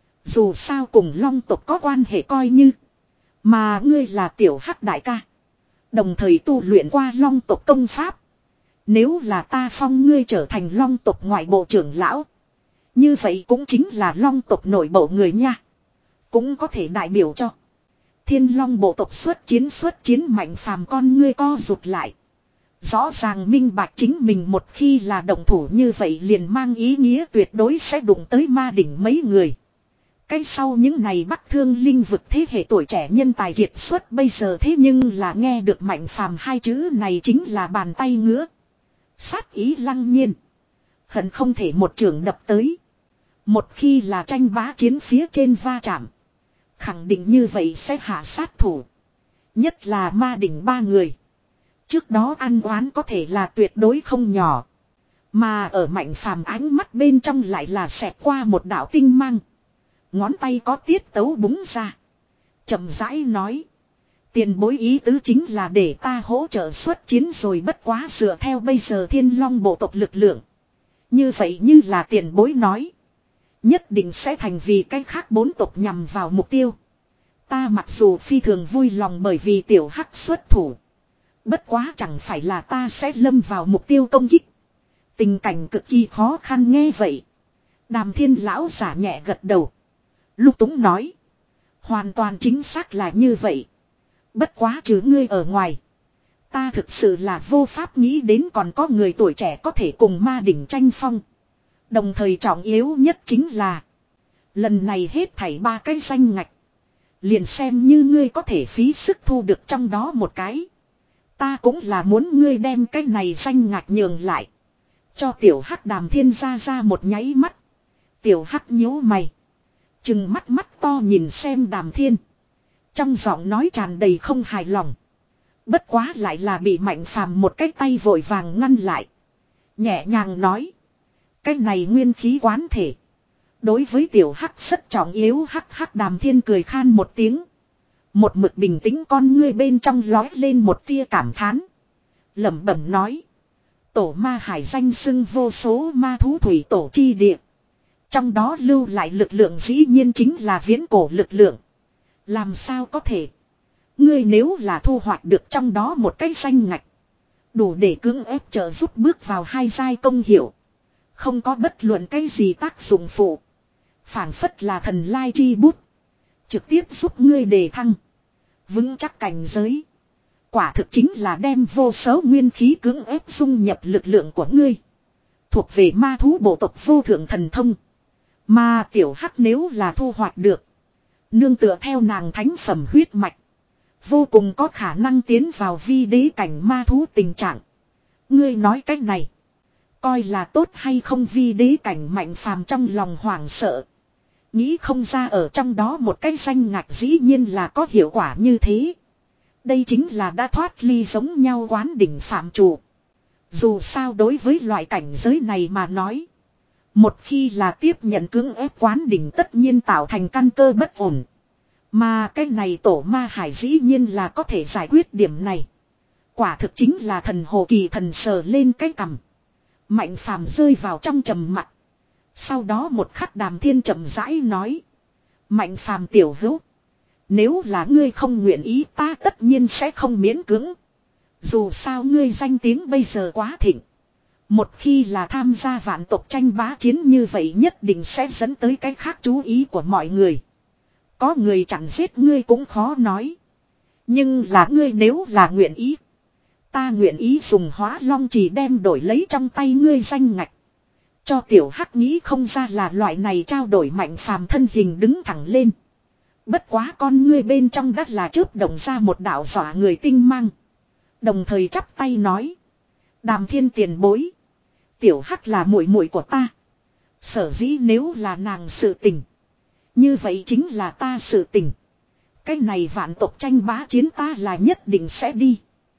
Dù sao cùng Long tộc có quan hệ coi như. Mà ngươi là tiểu hắc đại ca. Đồng thời tu luyện qua Long tộc công pháp. Nếu là ta phong ngươi trở thành Long tộc ngoại bộ trưởng lão. Như vậy cũng chính là Long tộc nội bộ người nha. Cũng có thể đại biểu cho. Thiên Long bộ tộc xuất chiến xuất chiến Mạnh Phàm con ngươi co rụt lại. Rõ ràng minh bạch chính mình một khi là động thủ như vậy liền mang ý nghĩa tuyệt đối sẽ đụng tới ma đỉnh mấy người. Cái sau những này Bắc Thương Linh vực thế hệ tuổi trẻ nhân tài kiệt xuất bây giờ thế nhưng là nghe được Mạnh Phàm hai chữ này chính là bàn tay ngứa. Sát ý lăng nhiên. Hận không thể một trường đập tới. Một khi là tranh bá chiến phía trên va chạm. Khẳng định như vậy sẽ hạ sát thủ. Nhất là ma đỉnh ba người. Trước đó ăn oán có thể là tuyệt đối không nhỏ. Mà ở Mạnh Phàm ánh mắt bên trong lại là xẹt qua một đạo tinh mang. Ngón tay có tiết tấu búng ra. Chậm rãi nói. Tiền bối ý tứ chính là để ta hỗ trợ xuất chiến rồi, bất quá dựa theo bây giờ Thiên Long bộ tộc lực lượng. Như vậy như là tiền bối nói. Nhất định sẽ thành vì cái khác bốn tộc nhằm vào mục tiêu. Ta mặc dù phi thường vui lòng bởi vì tiểu hắc xuất thủ. Bất quá chẳng phải là ta sẽ lâm vào mục tiêu công kích. Tình cảnh cực kỳ khó khăn nghe vậy. Đàm Thiên lão giả nhẹ gật đầu. Lúc túng nói. Hoàn toàn chính xác là như vậy. Bất quá trừ ngươi ở ngoài. Ta thực sự là vô pháp nghĩ đến còn có người tuổi trẻ có thể cùng ma đỉnh tranh phong. Đồng thời trọng yếu nhất chính là. Lần này hết thảy ba cái danh ngạch. Liền xem như ngươi có thể phí sức thu được trong đó một cái. Ta cũng là muốn ngươi đem cái này danh ngạch nhường lại. Cho tiểu hắc. Đàm Thiên ra ra một nháy mắt. Tiểu hắc nhíu mày. Chừng mắt mắt to nhìn xem Đàm Thiên. Trong giọng nói tràn đầy không hài lòng. Bất quá lại là bị Mạnh Phàm một cái tay vội vàng ngăn lại. Nhẹ nhàng nói. Cái này nguyên khí quán thể. Đối với tiểu hắc rất trọng yếu. Hắc hắc. Đàm Thiên cười khan một tiếng. Một mực bình tĩnh con ngươi bên trong lói lên một tia cảm thán. Lẩm bẩm nói. Tổ ma hải danh xưng vô số ma thú thủy tổ chi địa. Trong đó lưu lại lực lượng dĩ nhiên chính là viễn cổ lực lượng. Làm sao có thể. Ngươi nếu là thu hoạch được trong đó một cái danh ngạch. Đủ để cưỡng ép trợ giúp bước vào hai giai công hiệu. Không có bất luận cái gì tác dụng phụ. Phản phất là thần lai chi bút. Trực tiếp giúp ngươi đề thăng. Vững chắc cảnh giới. Quả thực chính là đem vô số nguyên khí cưỡng ép dung nhập lực lượng của ngươi. Thuộc về ma thú bộ tộc vô thượng thần thông. Mà tiểu hắc nếu là thu hoạch được. Nương tựa theo nàng thánh phẩm huyết mạch. Vô cùng có khả năng tiến vào vi đế cảnh ma thú tình trạng. Ngươi nói cách này. Coi là tốt hay không. Vi đế cảnh Mạnh Phàm trong lòng hoảng sợ. Nghĩ không ra ở trong đó một cái danh ngạch dĩ nhiên là có hiệu quả như thế. Đây chính là đã thoát ly giống nhau quán đỉnh phạm chủ. Dù sao đối với loại cảnh giới này mà nói. Một khi là tiếp nhận cưỡng ép quán đỉnh tất nhiên tạo thành căn cơ bất ổn. Mà cái này tổ ma hải dĩ nhiên là có thể giải quyết điểm này. Quả thực chính là thần hồ kỳ thần sờ lên cái cằm. Mạnh Phàm rơi vào trong trầm mặc. Sau đó một khắc Đàm Thiên chậm rãi nói. Mạnh Phàm tiểu hữu. Nếu là ngươi không nguyện ý ta tất nhiên sẽ không miễn cưỡng. Dù sao ngươi danh tiếng bây giờ quá thịnh. Một khi là tham gia vạn tộc tranh bá chiến như vậy nhất định sẽ dẫn tới cái khác chú ý của mọi người. Có người chẳng giết ngươi cũng khó nói. Nhưng là ngươi nếu là nguyện ý. Ta nguyện ý dùng hóa long chỉ đem đổi lấy trong tay ngươi danh ngạch. Cho tiểu hắc nghĩ không ra là loại này trao đổi. Mạnh Phàm thân hình đứng thẳng lên. Bất quá con ngươi bên trong đất là chớp động ra một đạo dọa người tinh mang. Đồng thời chắp tay nói. Đàm Thiên tiền bối. Tiểu hắc là muội muội của ta. Sở dĩ nếu là nàng sự tình. Như vậy chính là ta sự tình. Cái này vạn tộc tranh bá chiến ta là nhất định sẽ đi.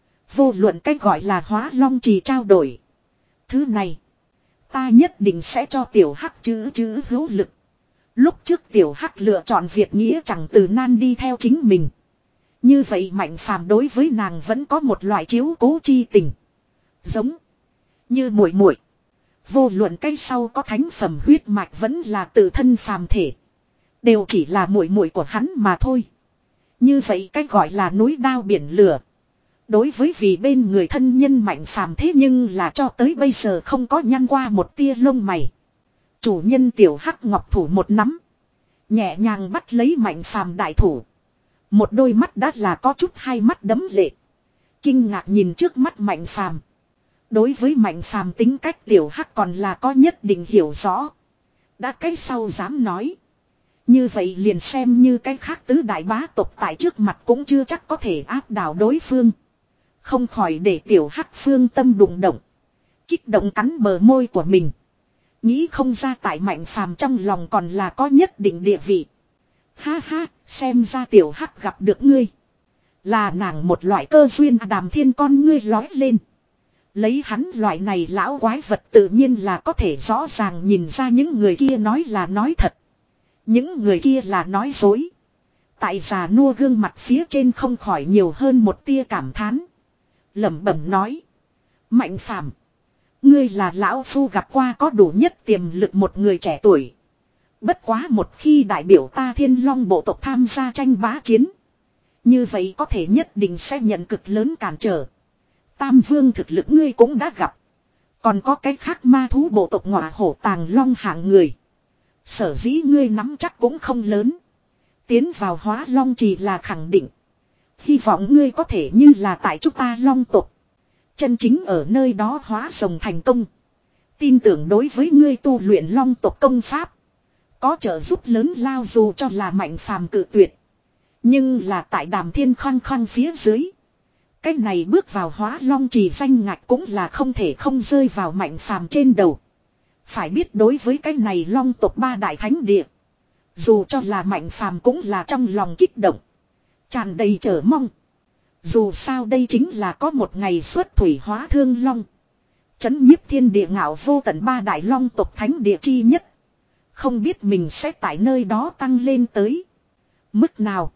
Vô luận cách gọi là hóa long trì trao đổi. Thứ này. Ta nhất định sẽ cho tiểu hắc chữ chữ hữu lực. Lúc trước tiểu hắc lựa chọn việc nghĩa chẳng từ nan đi theo chính mình. Như vậy Mạnh Phàm đối với nàng vẫn có một loại chiếu cố chi tình. Giống. Như muội muội. Vô luận cái sau có thánh phẩm huyết mạch vẫn là tự thân phàm thể. Đều chỉ là muội muội của hắn mà thôi. Như vậy cách gọi là núi đao biển lửa. Đối với vì bên người thân nhân Mạnh Phàm thế nhưng là cho tới bây giờ không có nhăn qua một tia lông mày. Chủ nhân tiểu hắc ngọc thủ một nắm. Nhẹ nhàng bắt lấy Mạnh Phàm đại thủ. Một đôi mắt đã là có chút hai mắt đấm lệ. Kinh ngạc nhìn trước mắt Mạnh Phàm. Đối với Mạnh Phàm tính cách tiểu hắc còn là có nhất định hiểu rõ. Đã cái sau dám nói. Như vậy liền xem như cái khác tứ đại bá tộc tại trước mặt cũng chưa chắc có thể áp đảo đối phương. Không khỏi để tiểu hắc phương tâm đụng động. Kích động cắn bờ môi của mình. Nghĩ không ra tại Mạnh Phàm trong lòng còn là có nhất định địa vị. Ha ha, xem ra tiểu hắc gặp được ngươi. Là nàng một loại cơ duyên. Đàm Thiên con ngươi lói lên. Lấy hắn loại này lão quái vật tự nhiên là có thể rõ ràng nhìn ra những người kia nói là nói thật. Những người kia là nói dối. Tại già nua gương mặt phía trên không khỏi nhiều hơn một tia cảm thán. Lẩm bẩm nói. Mạnh Phàm, ngươi là lão phu gặp qua có đủ nhất tiềm lực một người trẻ tuổi. Bất quá một khi đại biểu ta Thiên Long bộ tộc tham gia tranh bá chiến. Như vậy có thể nhất định sẽ nhận cực lớn cản trở. Tam vương thực lực ngươi cũng đã gặp. Còn có cái khác ma thú bộ tộc Ngọa Hổ Tàng Long hạng người. Sở dĩ ngươi nắm chắc cũng không lớn. Tiến vào Hóa Long chỉ là khẳng định. Hy vọng ngươi có thể như là tại chúng ta Long tộc. Chân chính ở nơi đó hóa rồng thành công. Tin tưởng đối với ngươi tu luyện Long tộc công pháp. Có trợ giúp lớn lao dù cho là Mạnh Phàm cự tuyệt. Nhưng là tại Đàm Thiên khăng khăng phía dưới. Cái này bước vào Hóa Long chỉ danh ngạch cũng là không thể không rơi vào Mạnh Phàm trên đầu. Phải biết đối với cái này Long tộc ba đại thánh địa. Dù cho là Mạnh Phàm cũng là trong lòng kích động. Tràn đầy chờ mong. Dù sao đây chính là có một ngày xuất thủy hóa thương long. Chấn nhiếp thiên địa ngạo vô tận ba đại Long tộc thánh địa chi nhất. Không biết mình sẽ tại nơi đó tăng lên tới mức nào.